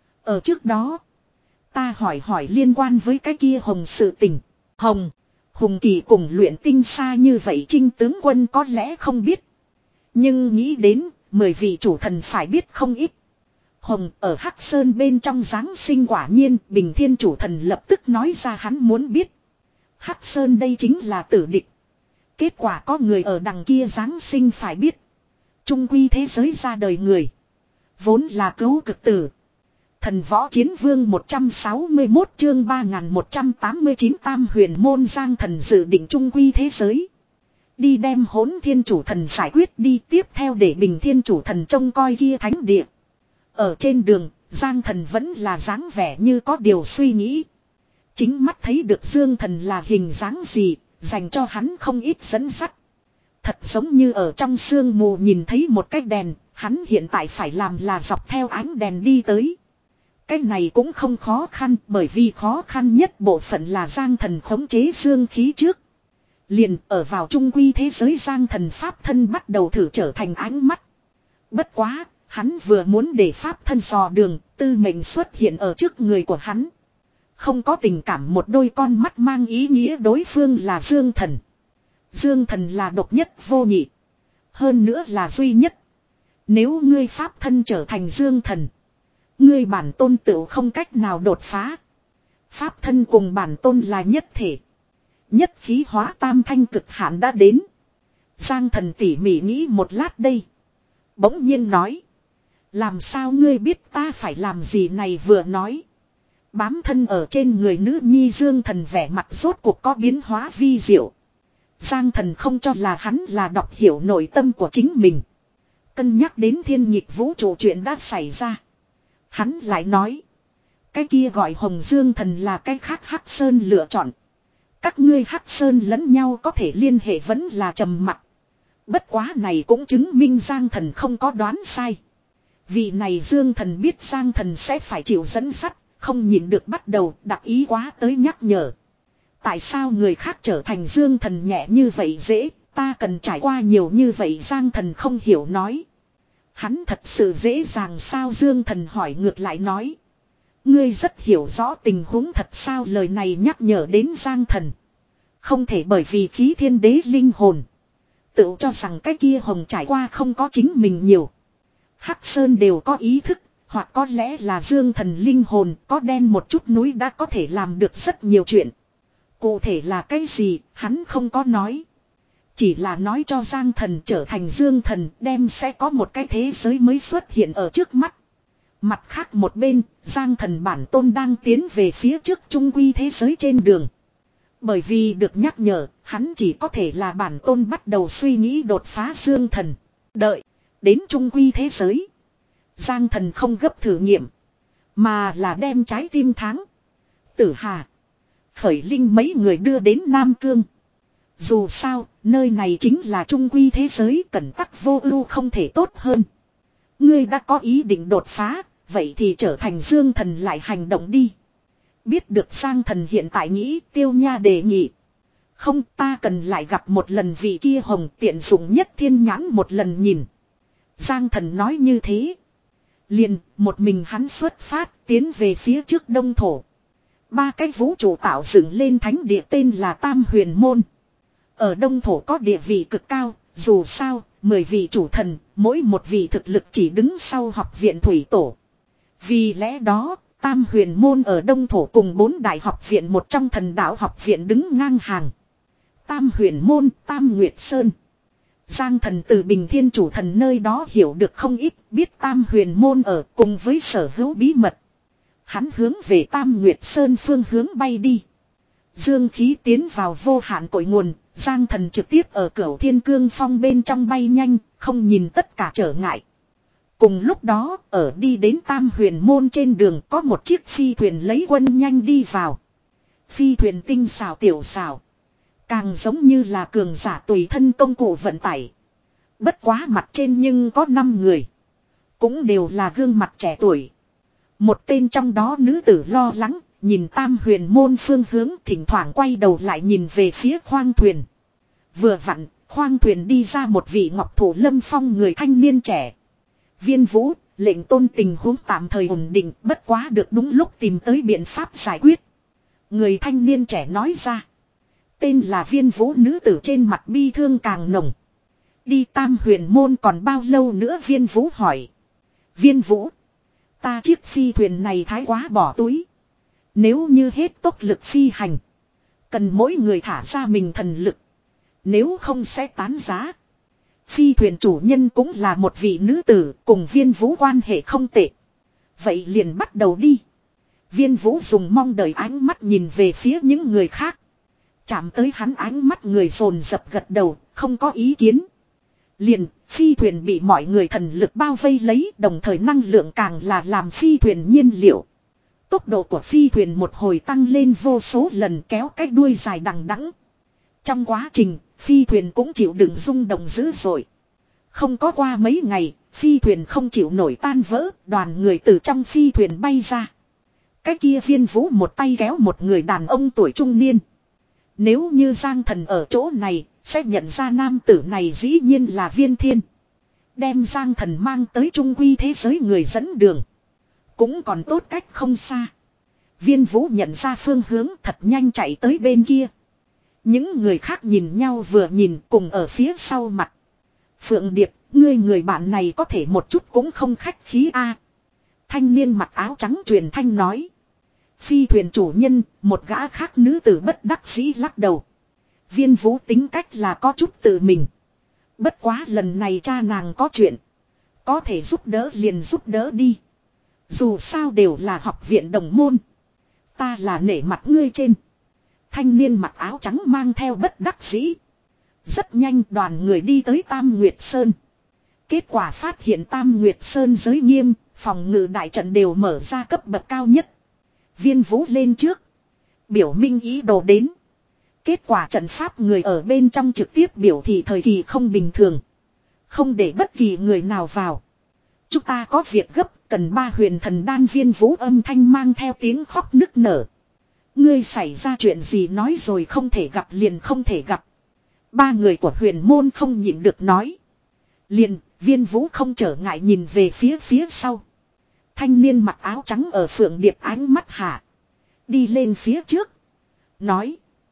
Ở trước đó, ta hỏi hỏi liên quan với cái kia Hồng sự tình. Hồng, Hùng Kỳ cùng Luyện Tinh xa như vậy Trinh tướng quân có lẽ không biết. Nhưng nghĩ đến, mười vị chủ thần phải biết không ít. Hồng ở Hắc Sơn bên trong Giáng sinh quả nhiên, Bình Thiên chủ thần lập tức nói ra hắn muốn biết. Hắc Sơn đây chính là tử địch. Kết quả có người ở đằng kia Giáng sinh phải biết. Trung quy thế giới ra đời người. Vốn là cứu cực tử. Thần võ chiến vương một trăm sáu mươi mốt chương ba nghìn một trăm tám mươi chín tam huyền môn Giang Thần dự định trung quy thế giới. Đi đem Hỗn Thiên chủ thần giải quyết đi, tiếp theo để Bình Thiên chủ thần trông coi kia thánh địa. Ở trên đường, Giang Thần vẫn là dáng vẻ như có điều suy nghĩ. Chính mắt thấy được Dương Thần là hình dáng gì, dành cho hắn không ít dẫn dắt. Thật giống như ở trong sương mù nhìn thấy một cái đèn, hắn hiện tại phải làm là dọc theo ánh đèn đi tới. Cái này cũng không khó khăn, bởi vì khó khăn nhất bộ phận là Giang Thần khống chế dương khí trước. Liền ở vào trung quy thế giới Giang Thần pháp thân bắt đầu thử trở thành ánh mắt. Bất quá, Hắn vừa muốn để pháp thân dò đường, tư mệnh xuất hiện ở trước người của hắn. Không có tình cảm một đôi con mắt mang ý nghĩa đối phương là Dương Thần. Dương Thần là độc nhất vô nhị. Hơn nữa là duy nhất. Nếu ngươi pháp thân trở thành Dương Thần, ngươi bản tôn tựu không cách nào đột phá. Pháp thân cùng bản tôn là nhất thể. Nhất khí hóa tam thanh cực hạn đã đến. Giang Thần tỉ mỉ nghĩ một lát đây. Bỗng nhiên nói. Làm sao ngươi biết ta phải làm gì này vừa nói. Bám thân ở trên người nữ nhi Dương Thần vẻ mặt rốt cuộc có biến hóa vi diệu. Giang Thần không cho là hắn là đọc hiểu nội tâm của chính mình. Cân nhắc đến thiên nhịp vũ trụ chuyện đã xảy ra. Hắn lại nói. Cái kia gọi Hồng Dương Thần là cái khác Hắc Sơn lựa chọn. Các ngươi Hắc Sơn lẫn nhau có thể liên hệ vẫn là trầm mặc. Bất quá này cũng chứng minh Giang Thần không có đoán sai. Vị này Dương Thần biết Giang Thần sẽ phải chịu dẫn sắt, không nhịn được bắt đầu đặc ý quá tới nhắc nhở. Tại sao người khác trở thành Dương Thần nhẹ như vậy dễ, ta cần trải qua nhiều như vậy Giang Thần không hiểu nói. Hắn thật sự dễ dàng sao Dương Thần hỏi ngược lại nói. Ngươi rất hiểu rõ tình huống thật sao lời này nhắc nhở đến Giang Thần. Không thể bởi vì khí thiên đế linh hồn. Tự cho rằng cái kia hồng trải qua không có chính mình nhiều. Hắc Sơn đều có ý thức, hoặc có lẽ là Dương Thần linh hồn có đen một chút núi đã có thể làm được rất nhiều chuyện. Cụ thể là cái gì, hắn không có nói. Chỉ là nói cho Giang Thần trở thành Dương Thần đem sẽ có một cái thế giới mới xuất hiện ở trước mắt. Mặt khác một bên, Giang Thần bản tôn đang tiến về phía trước trung quy thế giới trên đường. Bởi vì được nhắc nhở, hắn chỉ có thể là bản tôn bắt đầu suy nghĩ đột phá Dương Thần. Đợi, đến trung quy thế giới. Giang Thần không gấp thử nghiệm, mà là đem trái tim tháng. Tử Hà, Khởi Linh mấy người đưa đến Nam Cương. Dù sao, nơi này chính là trung quy thế giới cẩn tắc vô ưu không thể tốt hơn. Ngươi đã có ý định đột phá, vậy thì trở thành Dương Thần lại hành động đi. Biết được Giang Thần hiện tại nghĩ Tiêu Nha đề nghị. Không, ta cần lại gặp một lần vị kia hồng tiện dụng nhất thiên nhãn một lần nhìn. Giang Thần nói như thế. Liền, một mình hắn xuất phát tiến về phía trước Đông Thổ. Ba cái vũ trụ tạo dựng lên thánh địa tên là Tam Huyền Môn. Ở Đông Thổ có địa vị cực cao, dù sao, mười vị chủ thần, mỗi một vị thực lực chỉ đứng sau học viện Thủy Tổ. Vì lẽ đó, Tam Huyền Môn ở Đông Thổ cùng bốn đại học viện một trong thần đạo học viện đứng ngang hàng. Tam Huyền Môn, Tam Nguyệt Sơn. Giang Thần từ Bình Thiên chủ thần nơi đó hiểu được không ít, biết Tam Huyền Môn ở cùng với sở hữu bí mật. Hắn hướng về Tam Nguyệt Sơn phương hướng bay đi. Dương khí tiến vào vô hạn cội nguồn, Giang Thần trực tiếp ở Cửu Thiên Cương Phong bên trong bay nhanh, không nhìn tất cả trở ngại. Cùng lúc đó, ở đi đến Tam Huyền Môn trên đường có một chiếc phi thuyền lấy quân nhanh đi vào. Phi thuyền tinh xảo tiểu xảo. Càng giống như là cường giả tùy thân công cụ vận tải. Bất quá mặt trên nhưng có năm người. Cũng đều là gương mặt trẻ tuổi. Một tên trong đó nữ tử lo lắng, nhìn Tam Huyền Môn phương hướng thỉnh thoảng quay đầu lại nhìn về phía khoang thuyền. Vừa vặn, khoang thuyền đi ra một vị ngọc thủ lâm phong người thanh niên trẻ. Viên Vũ, lệnh tôn tình huống tạm thời ổn định, bất quá được đúng lúc tìm tới biện pháp giải quyết. Người thanh niên trẻ nói ra. Tên là Viên Vũ nữ tử trên mặt bi thương càng nồng. Đi Tam Huyền Môn còn bao lâu nữa Viên Vũ hỏi. Viên Vũ, ta chiếc phi thuyền này thái quá bỏ túi. Nếu như hết tốc lực phi hành, cần mỗi người thả ra mình thần lực. Nếu không sẽ tán giá. Phi thuyền chủ nhân cũng là một vị nữ tử, cùng Viên Vũ quan hệ không tệ. Vậy liền bắt đầu đi. Viên Vũ dùng mong đợi ánh mắt nhìn về phía những người khác. Chạm tới hắn ánh mắt người dồn dập gật đầu, không có ý kiến. Liền, phi thuyền bị mọi người thần lực bao vây lấy, đồng thời năng lượng càng là làm phi thuyền nhiên liệu. Tốc độ của phi thuyền một hồi tăng lên vô số lần, kéo cái đuôi dài đằng đẵng. Trong quá trình, phi thuyền cũng chịu đựng rung động dữ dội. Không có qua mấy ngày, phi thuyền không chịu nổi tan vỡ, đoàn người từ trong phi thuyền bay ra. Cái kia Viên Vũ một tay kéo một người đàn ông tuổi trung niên. Nếu như Giang Thần ở chỗ này, sẽ nhận ra nam tử này dĩ nhiên là Viên Thiên. Đem Giang Thần mang tới trung quy thế giới người dẫn đường. Cũng còn tốt cách không xa. Viên Vũ nhận ra phương hướng thật nhanh chạy tới bên kia. Những người khác nhìn nhau vừa nhìn cùng ở phía sau mặt. Phượng Điệp, ngươi người bạn này có thể một chút cũng không khách khí a. Thanh niên mặc áo trắng truyền thanh nói. Phi thuyền chủ nhân, một gã khác nữ tử bất đắc dĩ lắc đầu. Viên Vũ tính cách là có chút tự mình. Bất quá lần này cha nàng có chuyện. Có thể giúp đỡ liền giúp đỡ đi. Dù sao đều là học viện đồng môn. Ta là nể mặt ngươi trên. Thanh niên mặc áo trắng mang theo bất đắc dĩ. Rất nhanh đoàn người đi tới Tam Nguyệt Sơn. Kết quả phát hiện Tam Nguyệt Sơn giới nghiêm, phòng ngự đại trận đều mở ra cấp bậc cao nhất. Viên Vũ lên trước. Biểu minh ý đồ đến. Kết quả trận pháp người ở bên trong trực tiếp biểu thị thời kỳ không bình thường. Không để bất kỳ người nào vào. Chúng ta có việc gấp, cần ba huyền thần đan. Viên Vũ âm thanh mang theo tiếng khóc nức nở. Ngươi xảy ra chuyện gì nói rồi không thể gặp liền không thể gặp. Ba người của huyền môn không nhịn được nói. Liền, Viên Vũ không trở ngại nhìn về phía phía sau. Thanh niên mặc áo trắng ở Phượng Điệp ánh mắt hạ. Đi lên phía trước. Nói.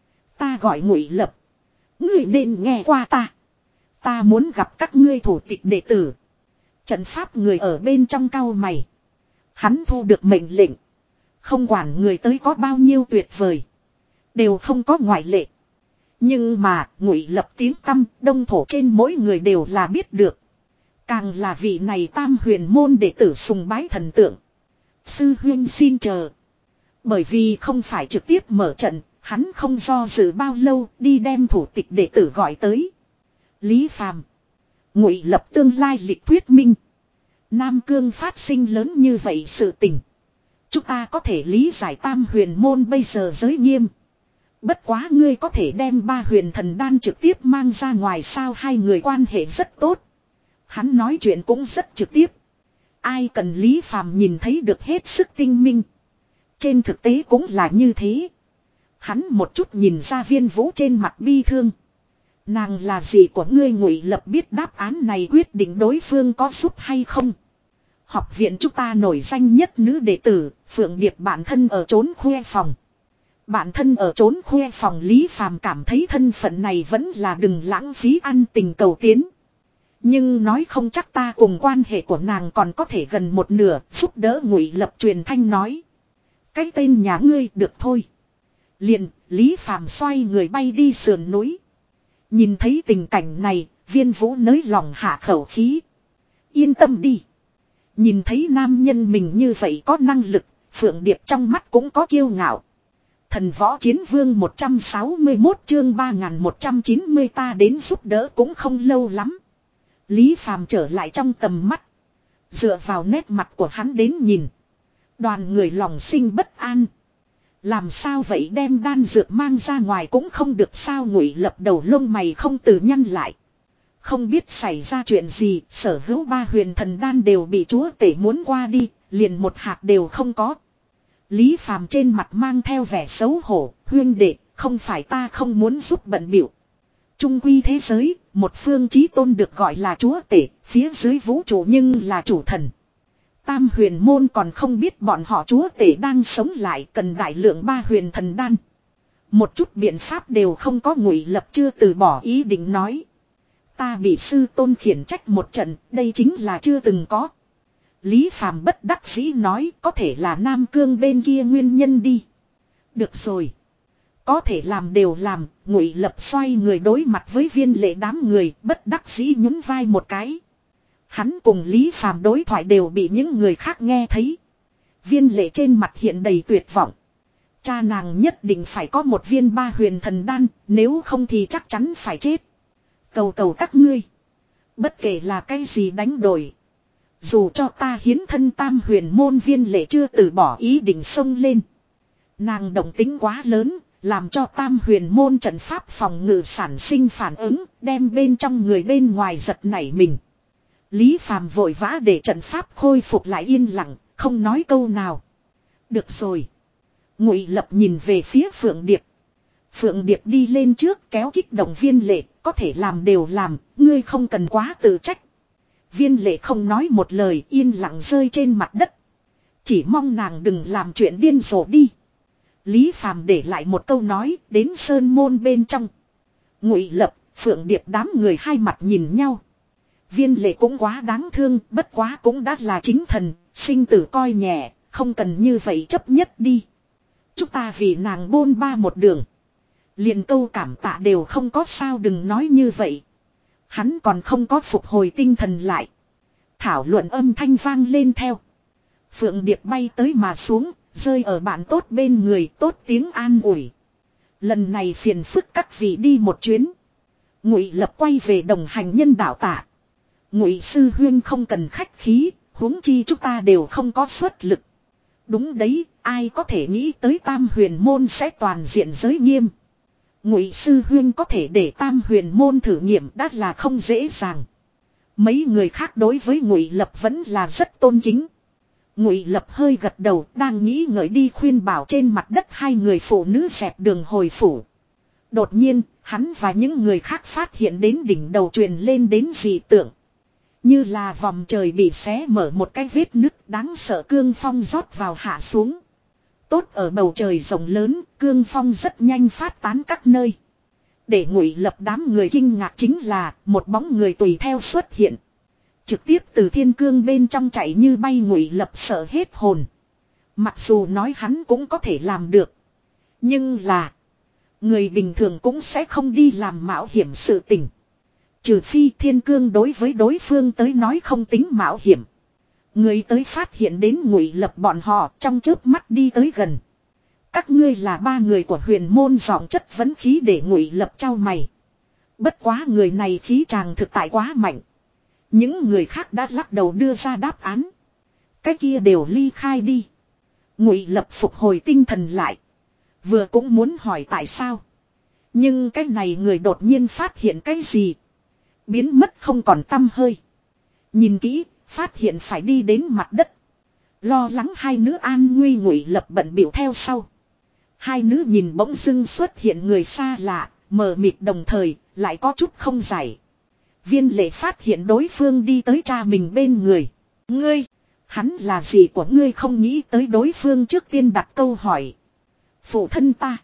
Ta gọi Ngụy Lập. Ngươi nên nghe qua ta. Ta muốn gặp các ngươi thủ tịch đệ tử. Trận pháp người ở bên trong cau mày. Hắn thu được mệnh lệnh. Không quản người tới có bao nhiêu tuyệt vời. Đều không có ngoại lệ. Nhưng mà Ngụy Lập tiếng tăm đông thổ trên mỗi người đều là biết được. Càng là vị này Tam huyền môn đệ tử sùng bái thần tượng. Sư huynh xin chờ. Bởi vì không phải trực tiếp mở trận. Hắn không do dự bao lâu đi đem thủ tịch đệ tử gọi tới. Lý Phàm. Ngụy Lập tương lai lịch thuyết minh. Nam Cương phát sinh lớn như vậy sự tình. Chúng ta có thể lý giải Tam huyền môn bây giờ giới nghiêm. Bất quá ngươi có thể đem ba huyền thần đan trực tiếp mang ra ngoài sao? Hai người quan hệ rất tốt. Hắn nói chuyện cũng rất trực tiếp. Ai cần Lý Phàm nhìn thấy được hết sức tinh minh. Trên thực tế cũng là như thế. Hắn một chút nhìn ra Viên Vũ trên mặt bi thương. Nàng là gì của ngươi? Ngụy Lập biết đáp án này quyết định đối phương có giúp hay không. Học viện chúng ta nổi danh nhất nữ đệ tử, Phượng Điệp bản thân ở trốn khuê phòng. Bản thân ở trốn khuê phòng. Lý Phàm cảm thấy thân phận này vẫn là đừng lãng phí ăn tình cầu tiến. Nhưng nói không chắc ta cùng quan hệ của nàng còn có thể gần một nửa, giúp đỡ. Ngụy Lập truyền thanh nói. Cái tên nhà ngươi được thôi. Liền, Lý Phàm xoay người bay đi sườn núi. Nhìn thấy tình cảnh này, Viên Vũ nới lòng hạ khẩu khí. Yên tâm đi. Nhìn thấy nam nhân mình như vậy có năng lực, Phượng Điệp trong mắt cũng có kiêu ngạo. Thần Võ Chiến Vương một trăm sáu mươi mốt chương ba nghìn một trăm chín mươi ta đến giúp đỡ cũng không lâu lắm. Lý Phàm trở lại trong tầm mắt. Dựa vào nét mặt của hắn đến nhìn. Đoàn người lòng sinh bất an. Làm sao vậy, đem đan dược mang ra ngoài cũng không được sao? Ngụy Lập đầu lông mày không từ nhăn lại. Không biết xảy ra chuyện gì, sở hữu ba huyền thần đan đều bị chúa tể muốn qua đi, liền một hạt đều không có. Lý Phàm trên mặt mang theo vẻ xấu hổ, huynh đệ, không phải ta không muốn giúp bận bịu. Trung quy thế giới, một phương chí tôn được gọi là chúa tể, phía dưới vũ trụ nhưng là chủ thần. Tam huyền môn còn không biết bọn họ chúa tể đang sống lại cần đại lượng ba huyền thần đan. Một chút biện pháp đều không có. Ngụy Lập chưa từ bỏ ý định nói. Ta bị sư tôn khiển trách một trận, đây chính là chưa từng có. Lý Phàm bất đắc dĩ nói, có thể là Nam Cương bên kia nguyên nhân đi. Được rồi. Có thể làm đều làm. Ngụy Lập xoay người đối mặt với Viên Lệ đám người, bất đắc dĩ nhún vai một cái. Hắn cùng Lý Phàm đối thoại đều bị những người khác nghe thấy. Viên Lệ trên mặt hiện đầy tuyệt vọng. Cha nàng nhất định phải có một viên ba huyền thần đan, nếu không thì chắc chắn phải chết. Cầu cầu các ngươi. Bất kể là cái gì đánh đổi. Dù cho ta hiến thân Tam huyền môn. Viên Lệ chưa từ bỏ ý định xông lên. Nàng động tính quá lớn, làm cho Tam huyền môn trận pháp phòng ngự sản sinh phản ứng, đem bên trong người bên ngoài giật nảy mình. Lý Phàm vội vã để trận pháp khôi phục lại yên lặng, không nói câu nào. Được rồi. Ngụy Lập nhìn về phía Phượng Điệp. Phượng Điệp đi lên trước kéo kích động Viên Lệ, có thể làm đều làm, ngươi không cần quá tự trách. Viên lệ không nói một lời, yên lặng rơi trên mặt đất. Chỉ mong nàng đừng làm chuyện điên rồ đi. Lý Phàm để lại một câu nói, đến sơn môn bên trong. Ngụy Lập, Phượng Điệp đám người hai mặt nhìn nhau. Viên lệ cũng quá đáng thương, bất quá cũng đã là chính thần, sinh tử coi nhẹ, không cần như vậy chấp nhất đi. Chúng ta vì nàng bôn ba một đường. Liền câu cảm tạ đều không có, sao đừng nói như vậy. Hắn còn không có phục hồi tinh thần lại. Thảo luận âm thanh vang lên theo. Phượng Điệp bay tới mà xuống, rơi ở bạn tốt bên người, tốt tiếng an ủi. Lần này phiền phức các vị đi một chuyến. Ngụy Lập quay về đồng hành nhân đạo tạ. Ngụy sư huyên không cần khách khí, huống chi chúng ta đều không có xuất lực. Đúng đấy, ai có thể nghĩ tới Tam Huyền môn sẽ toàn diện giới nghiêm. Ngụy sư huyên có thể để Tam Huyền môn thử nghiệm đã là không dễ dàng. Mấy người khác đối với Ngụy Lập vẫn là rất tôn kính. Ngụy Lập hơi gật đầu, đang nghĩ ngợi đi khuyên bảo trên mặt đất hai người phụ nữ dẹp đường hồi phủ. Đột nhiên, hắn và những người khác phát hiện đến đỉnh đầu truyền lên đến dị tượng. Như là vòng trời bị xé mở một cái vết nứt, đáng sợ cương phong rót vào hạ xuống. Tốt ở bầu trời rộng lớn, cương phong rất nhanh phát tán các nơi. Để Ngụy Lập đám người kinh ngạc chính là một bóng người tùy theo xuất hiện. Trực tiếp từ thiên cương bên trong chạy như bay. Ngụy Lập sợ hết hồn. Mặc dù nói hắn cũng có thể làm được. Nhưng là người bình thường cũng sẽ không đi làm mạo hiểm sự tình. Trừ phi thiên cương đối với đối phương tới nói không tính mạo hiểm. Người tới phát hiện đến Ngụy Lập bọn họ trong chớp mắt đi tới gần. Các ngươi là ba người của huyền môn, giọng chất vấn khí để Ngụy Lập trao mày. Bất quá người này khí chàng thực tại quá mạnh. Những người khác đã lắc đầu đưa ra đáp án. Cái kia đều ly khai đi. Ngụy Lập phục hồi tinh thần lại. Vừa cũng muốn hỏi tại sao. Nhưng cái này người đột nhiên phát hiện cái gì. Biến mất không còn tăm hơi. Nhìn kỹ, phát hiện phải đi đến mặt đất. Lo lắng hai nữ an nguy, Ngụy Lập bận bịu theo sau. Hai nữ nhìn bỗng dưng xuất hiện người xa lạ, mờ mịt đồng thời, lại có chút không giải. Viên lệ phát hiện đối phương đi tới cha mình bên người. Ngươi, hắn là gì của ngươi? Không nghĩ tới đối phương trước tiên đặt câu hỏi. Phụ thân ta.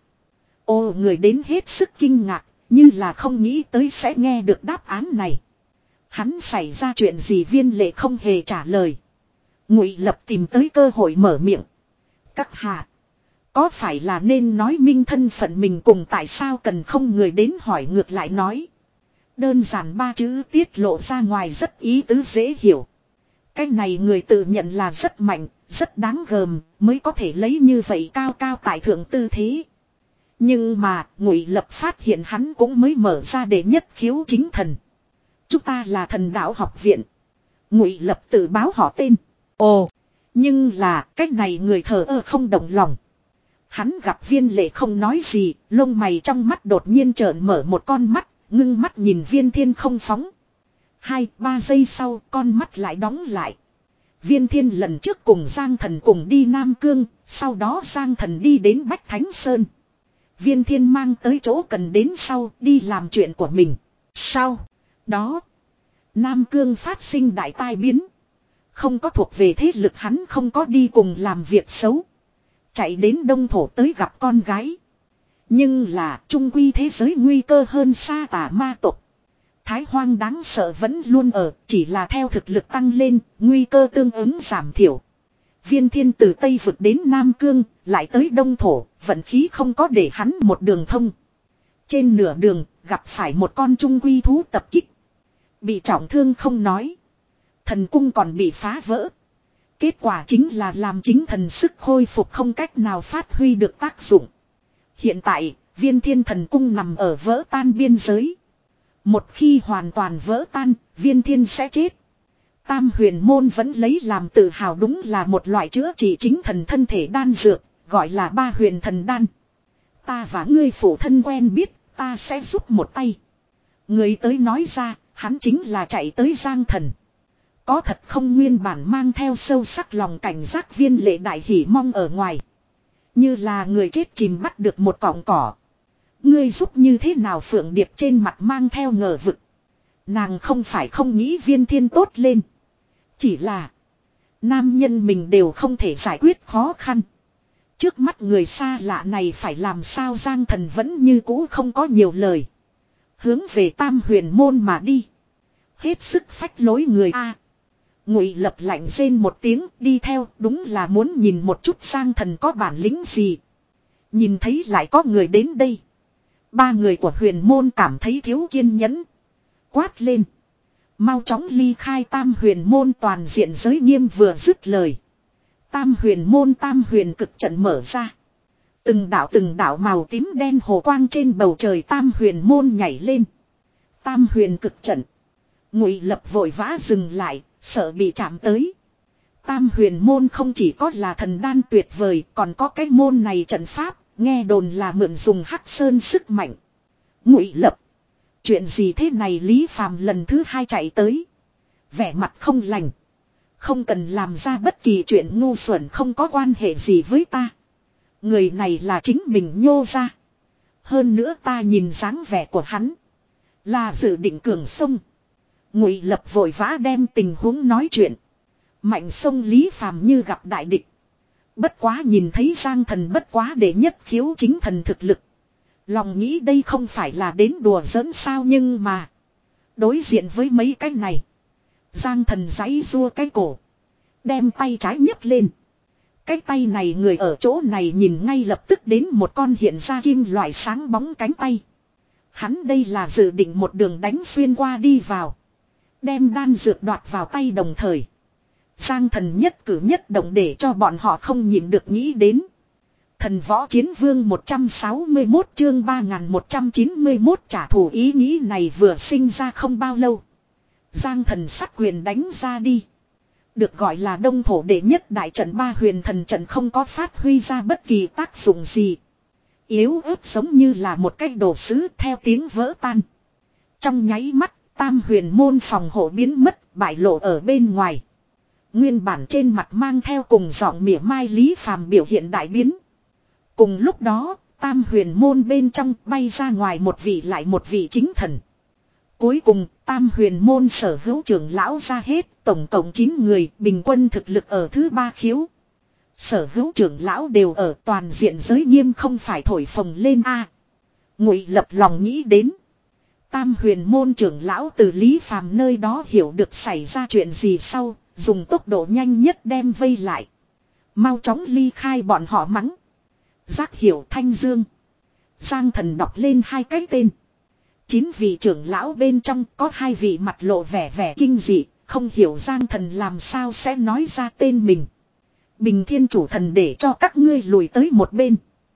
Ô, người đến hết sức kinh ngạc, như là không nghĩ tới sẽ nghe được đáp án này. Hắn xảy ra chuyện gì? Viên lệ không hề trả lời. Ngụy Lập tìm tới cơ hội mở miệng. Các hạ, có phải là nên nói minh thân phận mình cùng tại sao cần không người đến hỏi? Ngược lại nói. Đơn giản ba chữ tiết lộ ra ngoài rất ý tứ dễ hiểu. Cái này người tự nhận là rất mạnh, rất đáng gờm, mới có thể lấy như vậy cao cao tại thượng tư thế. Nhưng mà, Ngụy Lập phát hiện hắn cũng mới mở ra để nhất khiếu chính thần. Chúng ta là Thần Đạo học viện. Ngụy Lập tự báo họ tên. Ồ, nhưng là, cái này người thờ ơ không động lòng. Hắn gặp Viên lệ không nói gì, lông mày trong mắt đột nhiên trợn mở một con mắt, ngưng mắt nhìn Viên Thiên không phóng. Hai, ba giây sau, con mắt lại đóng lại. Viên Thiên lần trước cùng Giang Thần cùng đi Nam Cương, sau đó Giang Thần đi đến Bách Thánh Sơn. Viên Thiên mang tới chỗ cần đến sau, đi làm chuyện của mình. Sau đó, Nam Cương phát sinh đại tai biến. Không có thuộc về thế lực hắn, không có đi cùng làm việc xấu. Chạy đến Đông Thổ tới gặp con gái. Nhưng là trung quy thế giới nguy cơ hơn xa tà ma tộc. Thái hoang đáng sợ vẫn luôn ở, chỉ là theo thực lực tăng lên, nguy cơ tương ứng giảm thiểu. Viên Thiên từ Tây vực đến Nam Cương, lại tới Đông Thổ, vận khí không có để hắn một đường thông. Trên nửa đường, gặp phải một con trung quy thú tập kích. Bị trọng thương không nói. Thần cung còn bị phá vỡ. Kết quả chính là làm chính thần sức khôi phục không cách nào phát huy được tác dụng. Hiện tại, Viên Thiên thần cung nằm ở vỡ tan biên giới. Một khi hoàn toàn vỡ tan, Viên Thiên sẽ chết. Tam Huyền môn vẫn lấy làm tự hào, đúng là một loại chữa trị chính thần thân thể đan dược, gọi là Ba Huyền thần đan. Ta và ngươi phụ thân quen biết, ta sẽ giúp một tay. Người tới nói ra, hắn chính là chạy tới Giang Thần. Có thật không? Nguyên bản mang theo sâu sắc lòng cảnh giác Viên lệ đại hỉ mong ở ngoài. Như là người chết chìm bắt được một cọng cỏ. Ngươi giúp như thế nào? Phượng Điệp trên mặt mang theo ngờ vực. Nàng không phải không nghĩ viên thiên tốt lên. Chỉ là. Nam nhân mình đều không thể giải quyết khó khăn. Trước mắt người xa lạ này phải làm sao Giang Thần vẫn như cũ không có nhiều lời. Hướng về Tam Huyền môn mà đi. Hết sức phách lối người A. Ngụy Lập lạnh rên một tiếng đi theo, đúng là muốn nhìn một chút Giang Thần có bản lĩnh gì. Nhìn thấy lại có người đến đây. Ba người của huyền môn cảm thấy thiếu kiên nhẫn. Quát lên. Mau chóng ly khai Tam Huyền môn toàn diện giới nghiêm vừa dứt lời. Tam Huyền môn Tam Huyền cực trận mở ra. Từng đạo từng đạo màu tím đen hồ quang trên bầu trời Tam Huyền môn nhảy lên. Tam Huyền cực trận. Ngụy Lập vội vã dừng lại, sợ bị chạm tới. Tam Huyền môn không chỉ có là thần đan tuyệt vời, còn có cái môn này trận pháp, nghe đồn là mượn dùng Hắc Sơn sức mạnh. Ngụy Lập. Chuyện gì thế này Lý Phàm lần thứ hai chạy tới. Vẻ mặt không lành. Không cần làm ra bất kỳ chuyện ngu xuẩn không có quan hệ gì với ta. Người này là chính mình nhô ra. Hơn nữa ta nhìn dáng vẻ của hắn. Là dự định cường sông. Ngụy Lập vội vã đem tình huống nói chuyện. Mạnh sông Lý Phàm như gặp đại địch. Bất quá nhìn thấy Giang Thần bất quá để nhất khiếu chính thần thực lực. Lòng nghĩ đây không phải là đến đùa giỡn sao nhưng mà. Đối diện với mấy cái này. Giang Thần giãy giụa cái cổ. Đem tay trái nhấc lên. Cái tay này người ở chỗ này nhìn ngay lập tức đến một con hiện ra kim loại sáng bóng cánh tay. Hắn đây là dự định một đường đánh xuyên qua đi vào. Đem đan dược đoạt vào tay đồng thời. Giang Thần nhất cử nhất động để cho bọn họ không nhịn được nghĩ đến. Thần võ chiến vương một trăm sáu mươi mốt chương ba nghìn một trăm chín mươi mốt trả thù ý nghĩ này vừa sinh ra không bao lâu. Giang Thần sát quyền đánh ra đi. Được gọi là đông thổ đệ nhất đại trận ba huyền thần trận không có phát huy ra bất kỳ tác dụng gì. Yếu ớt giống như là một cái đồ sứ theo tiếng vỡ tan. Trong nháy mắt, Tam Huyền môn phòng hộ biến mất, bại lộ ở bên ngoài. Nguyên bản trên mặt mang theo cùng giọng mỉa mai Lý Phàm biểu hiện đại biến. Cùng lúc đó, Tam Huyền môn bên trong bay ra ngoài một vị lại một vị chính thần. Cuối cùng, Tam Huyền môn sở hữu trưởng lão ra hết, tổng cộng chín người, bình quân thực lực ở thứ ba khiếu. Sở hữu trưởng lão đều ở toàn diện giới nghiêm không phải thổi phồng lên a. Ngụy Lập lòng nghĩ đến. Tam Huyền môn trưởng lão từ Lý Phàm nơi đó hiểu được xảy ra chuyện gì sau, dùng tốc độ nhanh nhất đem vây lại. Mau chóng ly khai bọn họ mắng. Giác Hiểu Thanh Dương. Giang Thần đọc lên hai cái tên. Chín vị trưởng lão bên trong có hai vị mặt lộ vẻ vẻ kinh dị, không hiểu Giang Thần làm sao sẽ nói ra tên mình. Bình Thiên Chủ Thần để cho các ngươi lùi tới một bên.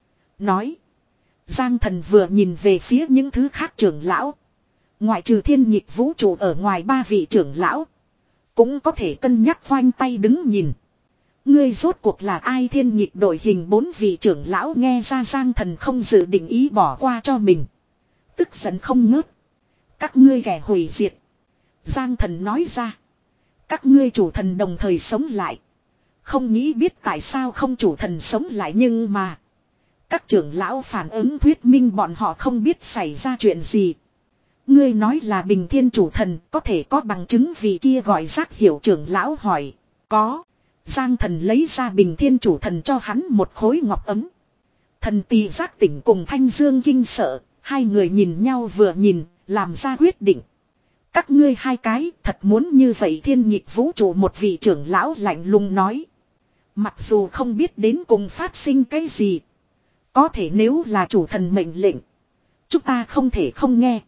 Nói. Giang Thần vừa nhìn về phía những thứ khác trưởng lão. Ngoại trừ Thiên Nhịp Vũ Trụ ở ngoài ba vị trưởng lão. Cũng có thể cân nhắc khoanh tay đứng nhìn. Ngươi rốt cuộc là ai Thiên Nhịp đội hình bốn vị trưởng lão nghe ra Giang Thần không dự định ý bỏ qua cho mình. Tức giận không ngớt. Các ngươi kẻ hủy diệt. Giang Thần nói ra. Các ngươi chủ thần đồng thời sống lại. Không nghĩ biết tại sao không chủ thần sống lại nhưng mà. Các trưởng lão phản ứng thuyết minh bọn họ không biết xảy ra chuyện gì. Ngươi nói là Bình Thiên Chủ Thần có thể có bằng chứng vì kia gọi Giác Hiểu trưởng lão hỏi. Có. Giang Thần lấy ra Bình Thiên Chủ Thần cho hắn một khối ngọc ấm. Thần Tỳ Giác Tỉnh cùng Thanh Dương kinh sợ. Hai người nhìn nhau vừa nhìn, làm ra quyết định. Các ngươi hai cái thật muốn như vậy Thiên Nhịp Vũ Trụ một vị trưởng lão lạnh lùng nói. Mặc dù không biết đến cùng phát sinh cái gì. Có thể nếu là chủ thần mệnh lệnh. Chúng ta không thể không nghe.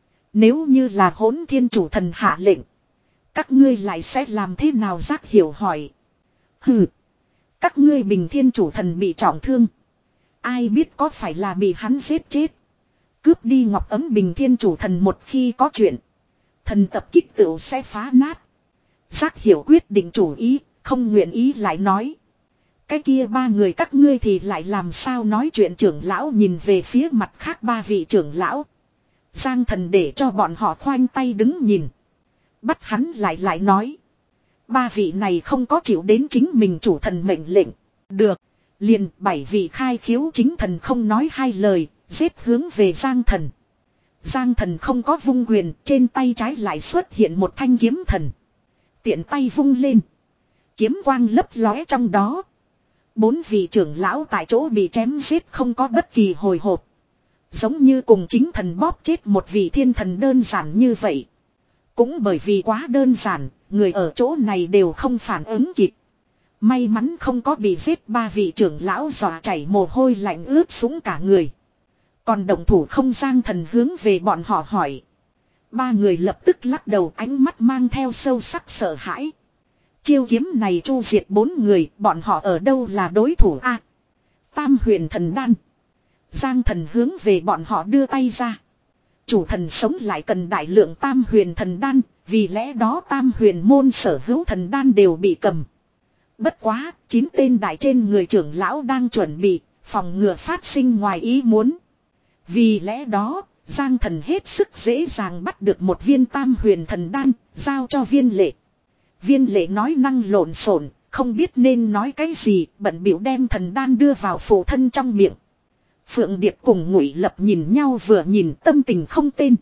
Nếu như là Hỗn Thiên Chủ Thần hạ lệnh. Các ngươi lại sẽ làm thế nào Giác Hiểu hỏi. Hừ. Các ngươi Bình Thiên Chủ Thần bị trọng thương. Ai biết có phải là bị hắn giết chết. Cướp đi ngọc ấm Bình Thiên Chủ Thần một khi có chuyện. Thần tập kích tựu sẽ phá nát. Giác Hiểu quyết định chủ ý. Không nguyện ý lại nói. Cái kia ba người các ngươi thì lại làm sao nói chuyện trưởng lão nhìn về phía mặt khác ba vị trưởng lão. Giang Thần để cho bọn họ khoanh tay đứng nhìn. Bắt hắn lại lại nói. Ba vị này không có chịu đến chính mình chủ thần mệnh lệnh. Được. Liền bảy vị khai khiếu chính thần không nói hai lời. Giết hướng về Giang Thần. Giang Thần không có vung quyền, trên tay trái lại xuất hiện một thanh kiếm thần. Tiện tay vung lên. Kiếm quang lấp lóe trong đó. Bốn vị trưởng lão tại chỗ bị chém giết không có bất kỳ hồi hộp. Giống như cùng chính thần bóp chết một vị thiên thần đơn giản như vậy. Cũng bởi vì quá đơn giản, người ở chỗ này đều không phản ứng kịp. May mắn không có bị giết, ba vị trưởng lão dọa chảy mồ hôi lạnh ướt sũng cả người. Còn động thủ không, Giang Thần hướng về bọn họ hỏi. Ba người lập tức lắc đầu, ánh mắt mang theo sâu sắc sợ hãi. Chiêu kiếm này chu diệt bốn người, bọn họ ở đâu là đối thủ a? Tam huyền thần đan. Giang Thần hướng về bọn họ đưa tay ra. Chủ thần sống lại cần đại lượng tam huyền thần đan, vì lẽ đó tam huyền môn sở hữu thần đan đều bị cầm. Bất quá, chín tên đại trên người trưởng lão đang chuẩn bị, phòng ngừa phát sinh ngoài ý muốn. Vì lẽ đó, Giang Thần hết sức dễ dàng bắt được một viên tam huyền thần đan, giao cho Viên Lệ. Viên Lệ nói năng lộn xộn, không biết nên nói cái gì, bận bịu đem thần đan đưa vào phụ thân trong miệng. Phượng Điệp cùng Ngụy Lập nhìn nhau vừa nhìn tâm tình không tên.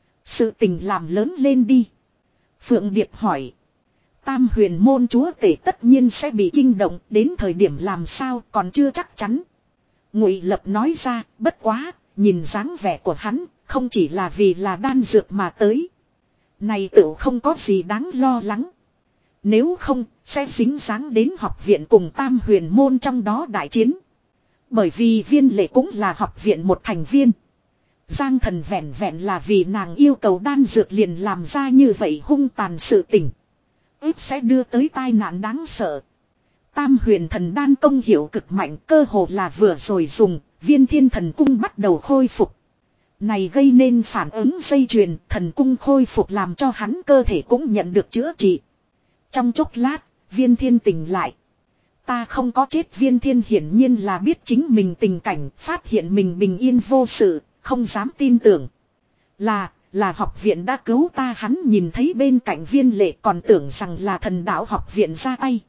Sự tình làm lớn lên đi. Phượng Điệp hỏi. Tam huyền môn chúa tể tất nhiên sẽ bị kinh động, đến thời điểm làm sao còn chưa chắc chắn. Ngụy Lập nói ra, bất quá, nhìn dáng vẻ của hắn, không chỉ là vì là đan dược mà tới. Này tự không có gì đáng lo lắng. Nếu không, sẽ dính dáng đến học viện cùng tam huyền môn trong đó đại chiến. Bởi vì Viên Lệ cũng là học viện một thành viên. Giang Thần vẹn vẹn là vì nàng yêu cầu đan dược liền làm ra như vậy hung tàn sự tình. Ít sẽ đưa tới tai nạn đáng sợ. Tam huyền thần đan công hiệu cực mạnh, cơ hồ là vừa rồi dùng, Viên Thiên thần cung bắt đầu khôi phục. Này gây nên phản ứng dây chuyền, thần cung khôi phục làm cho hắn cơ thể cũng nhận được chữa trị. Trong chốc lát, Viên Thiên tỉnh lại. Ta không có chết. Viên Thiên hiển nhiên là biết chính mình tình cảnh, phát hiện mình bình yên vô sự, không dám tin tưởng. Là, là học viện đã cứu ta, hắn nhìn thấy bên cạnh Viên Lệ còn tưởng rằng là thần đạo học viện ra tay.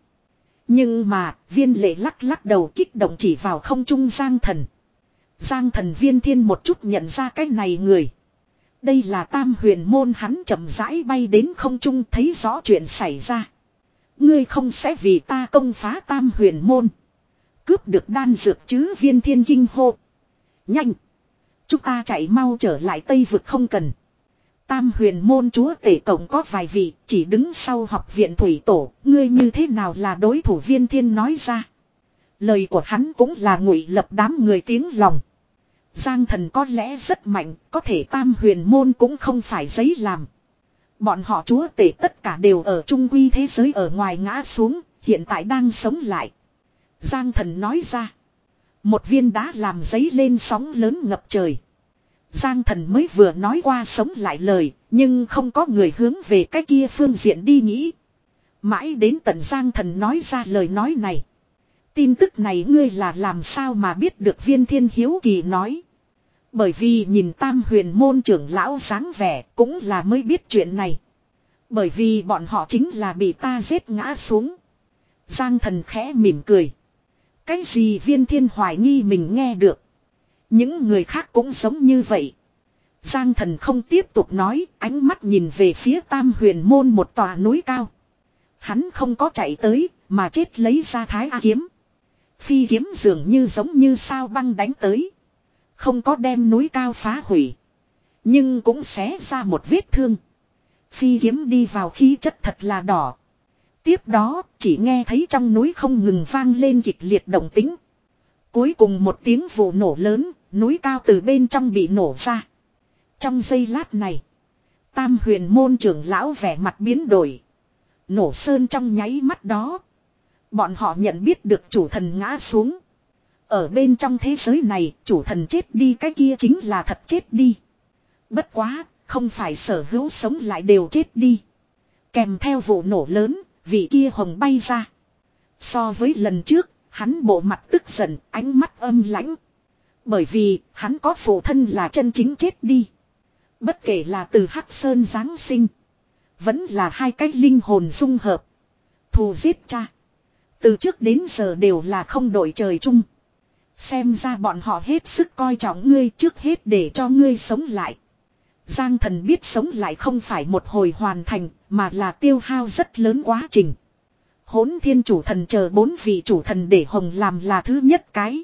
Nhưng mà, Viên Lệ lắc lắc đầu kích động chỉ vào không trung Giang Thần. Giang Thần Viên Thiên một chút nhận ra cái này người. Đây là tam huyền môn, hắn chậm rãi bay đến không trung thấy rõ chuyện xảy ra. Ngươi không sẽ vì ta công phá tam huyền môn, cướp được đan dược chứ? Viên Thiên kinh hô. Nhanh! Chúng ta chạy mau trở lại Tây Vực không cần. Tam huyền môn chúa tể cộng có vài vị, chỉ đứng sau học viện thủy tổ, ngươi như thế nào là đối thủ? Viên Thiên nói ra. Lời của hắn cũng là Ngụy Lập đám người tiếng lòng. Giang Thần có lẽ rất mạnh, có thể tam huyền môn cũng không phải giấy làm. Bọn họ chúa tể tất cả đều ở trung quy thế giới ở ngoài ngã xuống, hiện tại đang sống lại. Giang Thần nói ra. Một viên đá làm giấy lên sóng lớn ngập trời. Giang Thần mới vừa nói qua sống lại lời, nhưng không có người hướng về cái kia phương diện đi nghĩ. Mãi đến tận Giang Thần nói ra lời nói này. Tin tức này ngươi là làm sao mà biết được? Viên Thiên hiếu kỳ nói. Bởi vì nhìn tam huyền môn trưởng lão dáng vẻ cũng là mới biết chuyện này. Bởi vì bọn họ chính là bị ta giết ngã xuống. Giang Thần khẽ mỉm cười. Cái gì? Viên Thiên hoài nghi mình nghe được. Những người khác cũng giống như vậy. Giang Thần không tiếp tục nói, ánh mắt nhìn về phía tam huyền môn một tòa núi cao. Hắn không có chạy tới, mà chết lấy ra Thái A kiếm. Phi kiếm dường như giống như sao băng đánh tới. Không có đem núi cao phá hủy, nhưng cũng xé ra một vết thương. Phi kiếm đi vào khí chất thật là đỏ. Tiếp đó chỉ nghe thấy trong núi không ngừng vang lên kịch liệt động tĩnh. Cuối cùng một tiếng vụ nổ lớn, núi cao từ bên trong bị nổ ra. Trong giây lát này, tam huyền môn trưởng lão vẻ mặt biến đổi. Nổ sơn trong nháy mắt đó, bọn họ nhận biết được chủ thần ngã xuống. Ở bên trong thế giới này, chủ thần chết đi cái kia chính là thật chết đi. Bất quá, không phải sở hữu sống lại đều chết đi. Kèm theo vụ nổ lớn, vị kia hồng bay ra. So với lần trước, hắn bộ mặt tức giận, ánh mắt âm lãnh. Bởi vì, hắn có phụ thân là chân chính chết đi. Bất kể là từ Hắc Sơn Giáng sinh, vẫn là hai cái linh hồn dung hợp. Thù giết cha, từ trước đến giờ đều là không đổi trời chung. Xem ra bọn họ hết sức coi trọng ngươi, trước hết để cho ngươi sống lại. Giang Thần biết sống lại không phải một hồi hoàn thành, mà là tiêu hao rất lớn quá trình. Hỗn Thiên chủ thần chờ bốn vị chủ thần để Hồng làm là thứ nhất cái.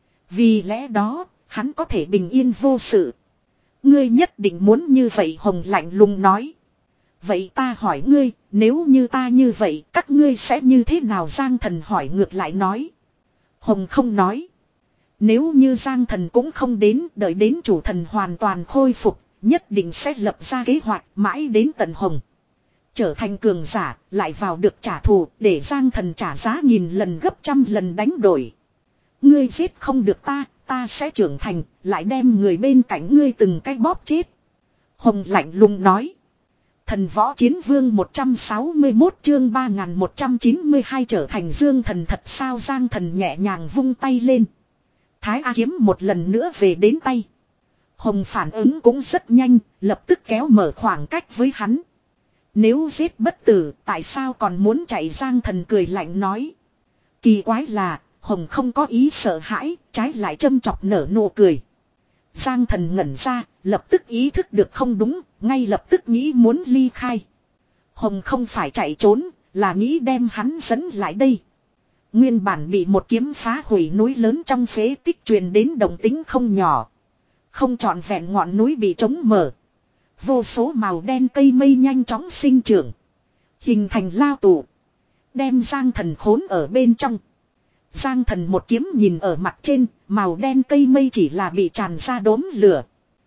Vì lẽ đó, hắn có thể bình yên vô sự. Ngươi nhất định muốn như vậy, Hồng lạnh lùng nói. Vậy ta hỏi ngươi, nếu như ta như vậy, các ngươi sẽ như thế nào? Giang Thần hỏi ngược lại nói. Hồng không nói. Nếu như Giang Thần cũng không đến, đợi đến chủ thần hoàn toàn khôi phục, nhất định sẽ lập ra kế hoạch mãi đến tận Hồng trở thành cường giả, lại vào được trả thù, để Giang Thần trả giá nghìn lần gấp trăm lần đánh đổi. Ngươi giết không được ta, ta sẽ trưởng thành, lại đem người bên cạnh ngươi từng cái bóp chết. Hồng lạnh lùng nói. Thần võ chiến vương một trăm sáu mươi mốt chương ba nghìn một trăm chín mươi hai trở thành Dương Thần thật sao? Giang Thần nhẹ nhàng vung tay lên. Thái A kiếm một lần nữa về đến tay. Hồng phản ứng cũng rất nhanh, lập tức kéo mở khoảng cách với hắn. Nếu giết bất tử, tại sao còn muốn chạy? Giang Thần cười lạnh nói. Kỳ quái là, Hồng không có ý sợ hãi, trái lại châm chọc nở nụ cười. Giang Thần ngẩn ra, lập tức ý thức được không đúng, ngay lập tức nghĩ muốn ly khai. Hồng không phải chạy trốn, là nghĩ đem hắn dẫn lại đây. Nguyên bản bị một kiếm phá hủy núi lớn trong phế tích truyền đến động tĩnh không nhỏ. Không trọn vẹn ngọn núi bị trống mở. Vô số màu đen cây mây nhanh chóng sinh trưởng. Hình thành lao tù. Đem Giang Thần khốn ở bên trong. Giang Thần một kiếm nhìn ở mặt trên, màu đen cây mây chỉ là bị tràn ra đốm lửa.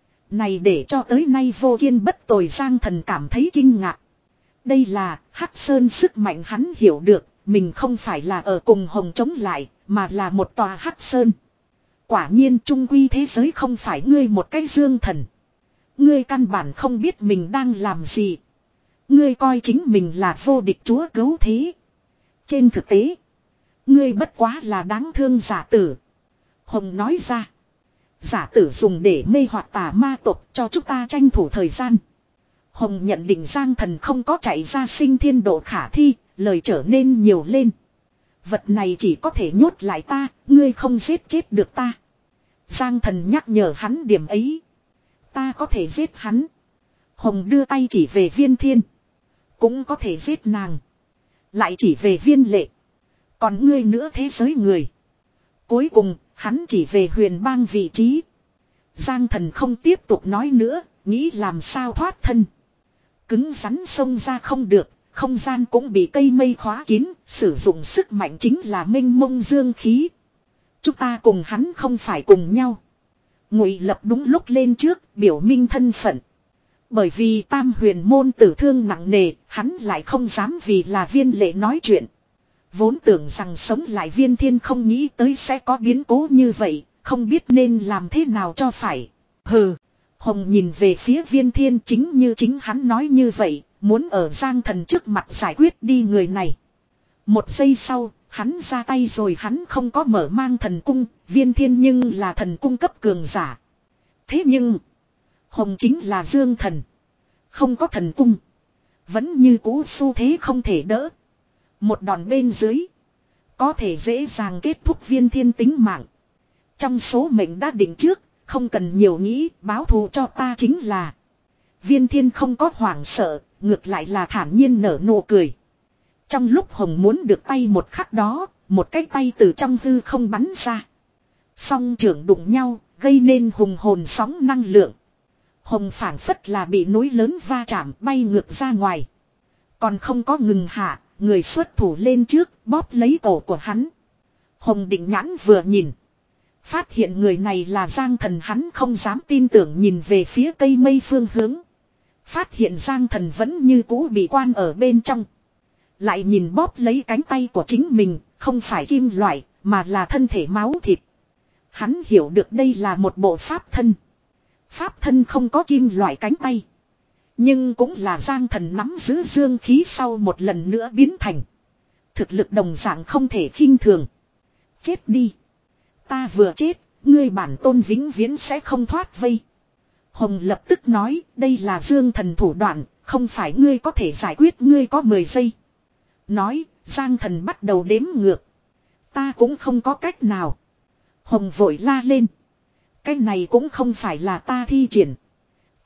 Này để cho tới nay vô kiên bất tồi. Giang Thần cảm thấy kinh ngạc. Đây là Hắc Sơn sức mạnh. Hắn hiểu được, mình không phải là ở cùng Hồng chống lại, mà là một tòa Hắc Sơn. Quả nhiên trung quy thế giới không phải ngươi một cái Dương Thần. Ngươi căn bản không biết mình đang làm gì. Ngươi coi chính mình là vô địch chúa cứu thế. Trên thực tế, ngươi bất quá là đáng thương giả tử. Hồng nói ra. Giả tử dùng để mê hoặc tà ma tộc, cho chúng ta tranh thủ thời gian. Hồng nhận định Giang Thần không có chạy ra sinh thiên độ khả thi, lời trở nên nhiều lên. Vật này chỉ có thể nhốt lại ta, ngươi không giết chết được ta. Giang Thần nhắc nhở hắn điểm ấy. Ta có thể giết hắn. Hồng đưa tay chỉ về Viên Thiên. Cũng có thể giết nàng. Lại chỉ về Viên Lệ. Còn ngươi nữa thế giới người. Cuối cùng, hắn chỉ về Huyền Bang vị trí. Giang Thần không tiếp tục nói nữa, nghĩ làm sao thoát thân. Cứng rắn xông ra không được, không gian cũng bị cây mây khóa kín, sử dụng sức mạnh chính là mênh mông dương khí. Chúng ta cùng hắn không phải cùng nhau. Ngụy Lập đúng lúc lên trước, biểu minh thân phận. Bởi vì Tam Huyền môn tử thương nặng nề, hắn lại không dám vì là Viên Lệ nói chuyện. Vốn tưởng rằng sống lại Viên Thiên không nghĩ tới sẽ có biến cố như vậy, không biết nên làm thế nào cho phải. Hừ, Hồng nhìn về phía Viên Thiên chính như chính hắn nói như vậy, muốn ở Giang Thần trước mặt giải quyết đi người này. Một giây sau, hắn ra tay rồi. Hắn không có mở mang thần cung, Viên Thiên nhưng là thần cung cấp cường giả. Thế nhưng, Hồng chính là Dương Thần, không có thần cung, vẫn như cũ xu thế không thể đỡ. Một đòn bên dưới, có thể dễ dàng kết thúc Viên Thiên tính mạng. Trong số mệnh đã định trước, không cần nhiều nghĩ, báo thù cho ta chính là. Viên Thiên không có hoảng sợ, ngược lại là thản nhiên nở nụ cười. Trong lúc Hồng muốn được tay một khắc đó, một cái tay từ trong hư không bắn ra. Song trưởng đụng nhau, gây nên hùng hồn sóng năng lượng. Hồng phảng phất là bị núi lớn va chạm bay ngược ra ngoài. Còn không có ngừng hạ, người xuất thủ lên trước, bóp lấy cổ của hắn. Hồng định nhãn vừa nhìn. Phát hiện người này là Giang Thần, hắn không dám tin tưởng nhìn về phía cây mây phương hướng. Phát hiện Giang Thần vẫn như cũ bị quan ở bên trong. Lại nhìn bóp lấy cánh tay của chính mình, không phải kim loại, mà là thân thể máu thịt. Hắn hiểu được đây là một bộ pháp thân. Pháp thân không có kim loại cánh tay. Nhưng cũng là Giang Thần nắm giữ dương khí sau một lần nữa biến thành. Thực lực đồng dạng không thể khinh thường. Chết đi. Ta vừa chết, ngươi bản tôn vĩnh viễn sẽ không thoát vây. Hồng lập tức nói, đây là Dương Thần thủ đoạn, không phải ngươi có thể giải quyết, ngươi có mười giây. Nói, Giang Thần bắt đầu đếm ngược. Ta cũng không có cách nào. Hồng vội la lên. Cái này cũng không phải là ta thi triển.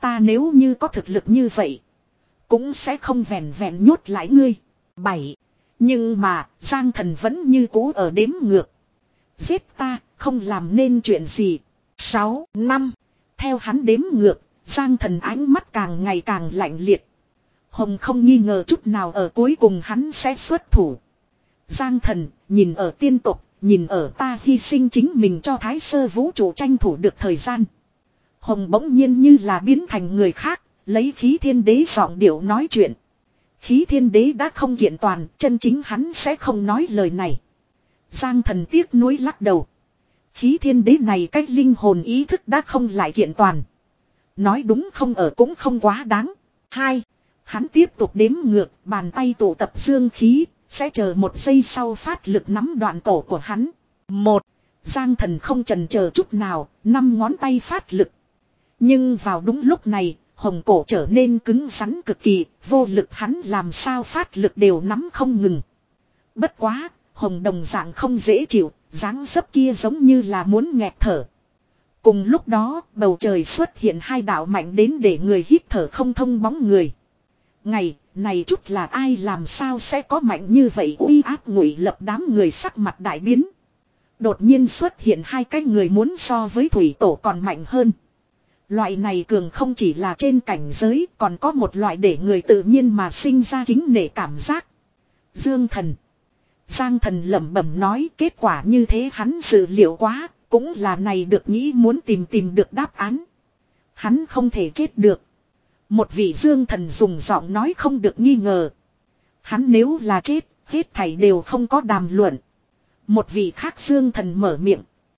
Ta nếu như có thực lực như vậy. Cũng sẽ không vẹn vẹn nhốt lại ngươi. Bảy. Nhưng mà Giang Thần vẫn như cũ ở đếm ngược. Giết ta không làm nên chuyện gì. Sáu. Năm. Theo hắn đếm ngược. Giang Thần ánh mắt càng ngày càng lạnh liệt. Hồng không nghi ngờ chút nào ở cuối cùng hắn sẽ xuất thủ. Giang Thần nhìn ở tiên tục. Nhìn ở ta hy sinh chính mình cho thái sơ vũ trụ tranh thủ được thời gian. Hồng bỗng nhiên như là biến thành người khác. Lấy khí thiên đế giọng điệu nói chuyện. Khí thiên đế đã không kiện toàn. Chân chính hắn sẽ không nói lời này. Giang Thần tiếc nuối lắc đầu. Khí thiên đế này cách linh hồn ý thức đã không lại kiện toàn. Nói đúng không ở cũng không quá đáng. Hai. Hắn tiếp tục đếm ngược. Bàn tay tụ tập dương khí. Sẽ chờ một giây sau phát lực nắm đoạn cổ của hắn. Một. Giang Thần không chần chờ chút nào. Năm ngón tay phát lực. Nhưng vào đúng lúc này. Hồng cổ trở nên cứng rắn cực kỳ. Vô lực hắn làm sao phát lực đều nắm không ngừng. Bất quá. Hồng đồng dạng không dễ chịu. Dáng dấp kia giống như là muốn nghẹt thở. Cùng lúc đó bầu trời xuất hiện hai đạo mạnh đến để người hít thở không thông bóng người. Ngày này chút là ai làm sao sẽ có mạnh như vậy uy áp ngụy lập đám người sắc mặt đại biến. Đột nhiên xuất hiện hai cái người muốn so với thủy tổ còn mạnh hơn. Loại này cường không chỉ là trên cảnh giới còn có một loại để người tự nhiên mà sinh ra kính nể cảm giác. Dương Thần. Giang Thần lẩm bẩm nói kết quả như thế hắn dự liệu quá. Cũng là này được nghĩ muốn tìm tìm được đáp án. Hắn không thể chết được. Một vị Dương Thần dùng giọng nói không được nghi ngờ. Hắn nếu là chết, hết thảy đều không có đàm luận. Một vị khác Dương Thần mở miệng.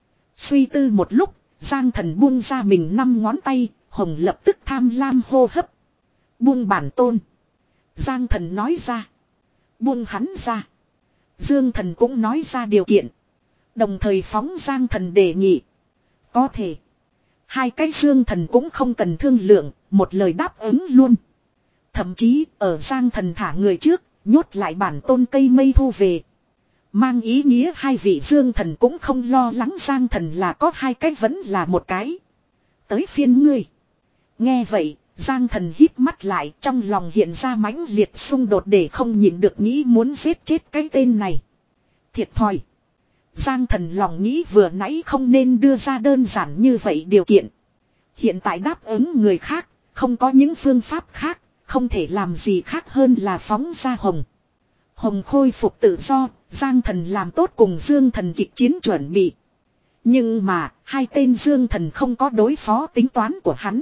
Suy tư một lúc, Giang Thần buông ra mình năm ngón tay, Hồng lập tức tham lam hô hấp. Buông bản tôn. Giang Thần nói ra. Buông hắn ra. Dương Thần cũng nói ra điều kiện. Đồng thời phóng Giang Thần đề nghị. Có thể. Hai cái Dương Thần cũng không cần thương lượng. Một lời đáp ứng luôn. Thậm chí ở Giang Thần thả người trước. Nhốt lại bản tôn cây mây thu về. Mang ý nghĩa hai vị Dương Thần cũng không lo lắng Giang Thần là có hai cái vẫn là một cái. Tới phiên ngươi. Nghe vậy Giang Thần híp mắt lại. Trong lòng hiện ra mãnh liệt xung đột để không nhịn được nghĩ muốn giết chết cái tên này. Thiệt thòi. Giang Thần lòng nghĩ vừa nãy không nên đưa ra đơn giản như vậy điều kiện. Hiện tại đáp ứng người khác, không có những phương pháp khác, không thể làm gì khác hơn là phóng ra Hồng. Hồng khôi phục tự do, Giang Thần làm tốt cùng Dương Thần kịch chiến chuẩn bị. Nhưng mà, hai tên Dương Thần không có đối phó tính toán của hắn.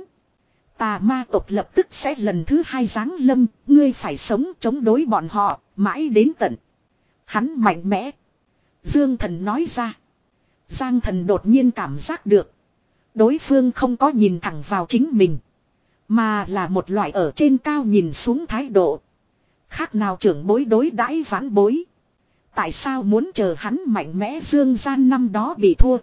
Tà ma tộc lập tức sẽ lần thứ hai giáng lâm, ngươi phải sống chống đối bọn họ, mãi đến tận. Hắn mạnh mẽ. Dương Thần nói ra. Giang Thần đột nhiên cảm giác được. Đối phương không có nhìn thẳng vào chính mình. Mà là một loại ở trên cao nhìn xuống thái độ. Khác nào trưởng bối đối đãi vãn bối. Tại sao muốn chờ hắn mạnh mẽ Dương gian năm đó bị thua.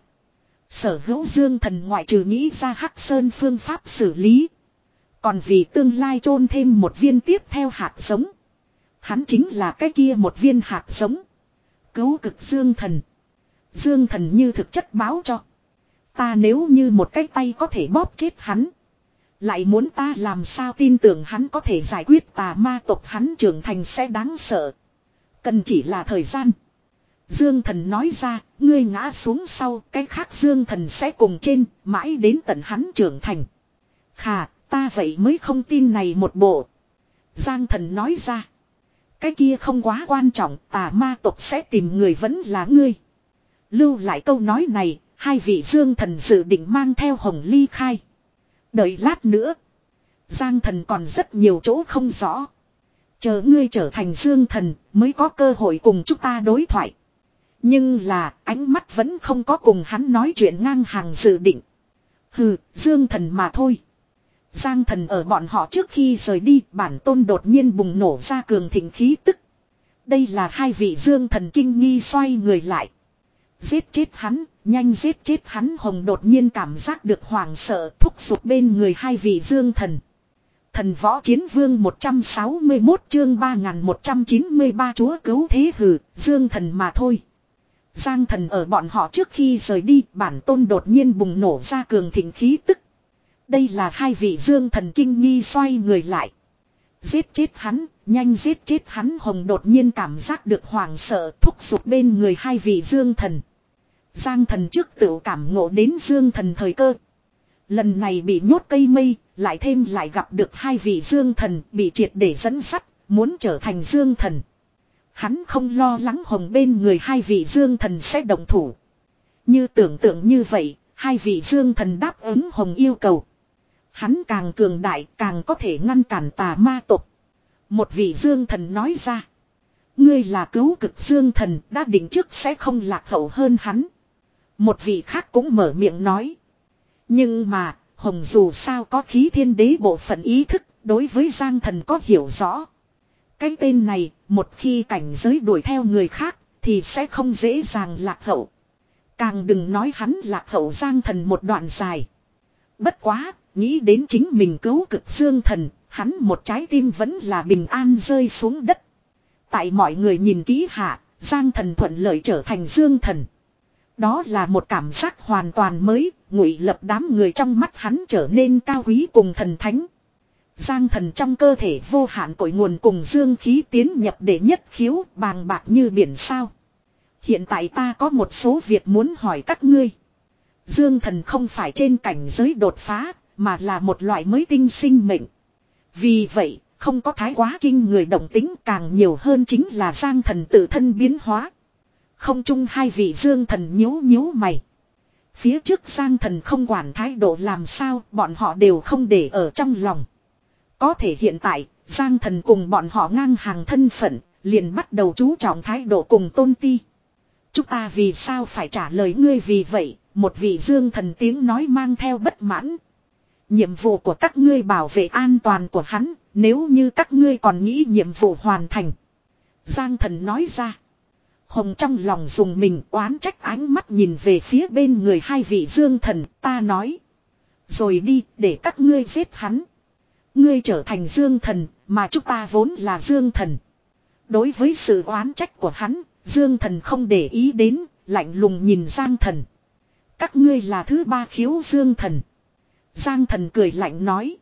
Sở hữu Dương Thần ngoại trừ nghĩ ra Hắc Sơn phương pháp xử lý. Còn vì tương lai chôn thêm một viên tiếp theo hạt giống. Hắn chính là cái kia một viên hạt giống. Cứu cực Dương Thần. Dương Thần như thực chất báo cho. Ta nếu như một cái tay có thể bóp chết hắn. Lại muốn ta làm sao tin tưởng hắn có thể giải quyết tà ma tộc hắn trưởng thành sẽ đáng sợ. Cần chỉ là thời gian. Dương Thần nói ra, ngươi ngã xuống sau, cái khác Dương Thần sẽ cùng trên, mãi đến tận hắn trưởng thành. Khà, ta vậy mới không tin này một bộ. Giang Thần nói ra. Cái kia không quá quan trọng, tà ma tộc sẽ tìm người vẫn là ngươi. Lưu lại câu nói này, hai vị Dương Thần dự định mang theo Hồng ly khai. Đợi lát nữa. Giang Thần còn rất nhiều chỗ không rõ. Chờ ngươi trở thành Dương Thần mới có cơ hội cùng chúng ta đối thoại. Nhưng là ánh mắt vẫn không có cùng hắn nói chuyện ngang hàng dự định. Hừ, Dương Thần mà thôi. Giang Thần ở bọn họ trước khi rời đi, bản tôn đột nhiên bùng nổ ra cường thịnh khí tức. Đây là hai vị Dương Thần kinh nghi xoay người lại. Giết chết hắn, nhanh giết chết hắn. Hồng đột nhiên cảm giác được hoảng sợ, thúc giục bên người hai vị Dương Thần. Thần võ chiến vương một trăm sáu mươi mốt chương ba nghìn một trăm chín mươi ba chúa cứu thế hừ, Dương Thần mà thôi. Giang Thần ở bọn họ trước khi rời đi, bản tôn đột nhiên bùng nổ ra cường thịnh khí tức. Đây là hai vị dương thần kinh nghi xoay người lại. Giết chết hắn, nhanh giết chết hắn. Hồng đột nhiên cảm giác được hoảng sợ, thúc giục bên người hai vị dương thần. Giang thần trước tự cảm ngộ đến dương thần thời cơ. Lần này bị nhốt cây mây, lại thêm lại gặp được hai vị dương thần bị triệt để dẫn sắt, muốn trở thành dương thần. Hắn không lo lắng Hồng bên người hai vị dương thần sẽ động thủ. Như tưởng tượng như vậy, hai vị dương thần đáp ứng Hồng yêu cầu. Hắn càng cường đại càng có thể ngăn cản tà ma tộc. Một vị dương thần nói ra. Ngươi là cứu cực dương thần, đã định trước sẽ không lạc hậu hơn hắn. Một vị khác cũng mở miệng nói. Nhưng mà, Hồng dù sao có khí thiên đế bộ phận ý thức, đối với Giang thần có hiểu rõ. Cái tên này, một khi cảnh giới đuổi theo người khác, thì sẽ không dễ dàng lạc hậu. Càng đừng nói hắn lạc hậu Giang thần một đoạn dài. Bất quá, nghĩ đến chính mình cứu cực dương thần, hắn một trái tim vẫn là bình an rơi xuống đất. Tại mọi người nhìn kỹ hạ, Giang thần thuận lợi trở thành dương thần. Đó là một cảm giác hoàn toàn mới, ngụy lập đám người trong mắt hắn trở nên cao quý cùng thần thánh. Giang thần trong cơ thể vô hạn cội nguồn cùng dương khí tiến nhập để nhất khiếu bàng bạc như biển sao. Hiện tại ta có một số việc muốn hỏi các ngươi. Dương thần không phải trên cảnh giới đột phá, mà là một loại mới tinh sinh mệnh. Vì vậy, không có thái quá kinh người động tính, càng nhiều hơn chính là Giang thần tự thân biến hóa. Không chung hai vị dương thần nhíu nhíu mày. Phía trước Giang thần không quản thái độ làm sao, bọn họ đều không để ở trong lòng. Có thể hiện tại, Giang thần cùng bọn họ ngang hàng thân phận, liền bắt đầu chú trọng thái độ cùng tôn ti. Chúng ta vì sao phải trả lời ngươi vì vậy, một vị dương thần tiếng nói mang theo bất mãn. Nhiệm vụ của các ngươi bảo vệ an toàn của hắn, nếu như các ngươi còn nghĩ nhiệm vụ hoàn thành. Giang thần nói ra. Hồng trong lòng dùng mình oán trách ánh mắt nhìn về phía bên người hai vị dương thần, ta nói. Rồi đi, để các ngươi giết hắn. Ngươi trở thành dương thần, mà chúng ta vốn là dương thần. Đối với sự oán trách của hắn, dương thần không để ý đến, lạnh lùng nhìn Giang thần. Các ngươi là thứ ba khiếu dương thần. Giang thần cười lạnh nói.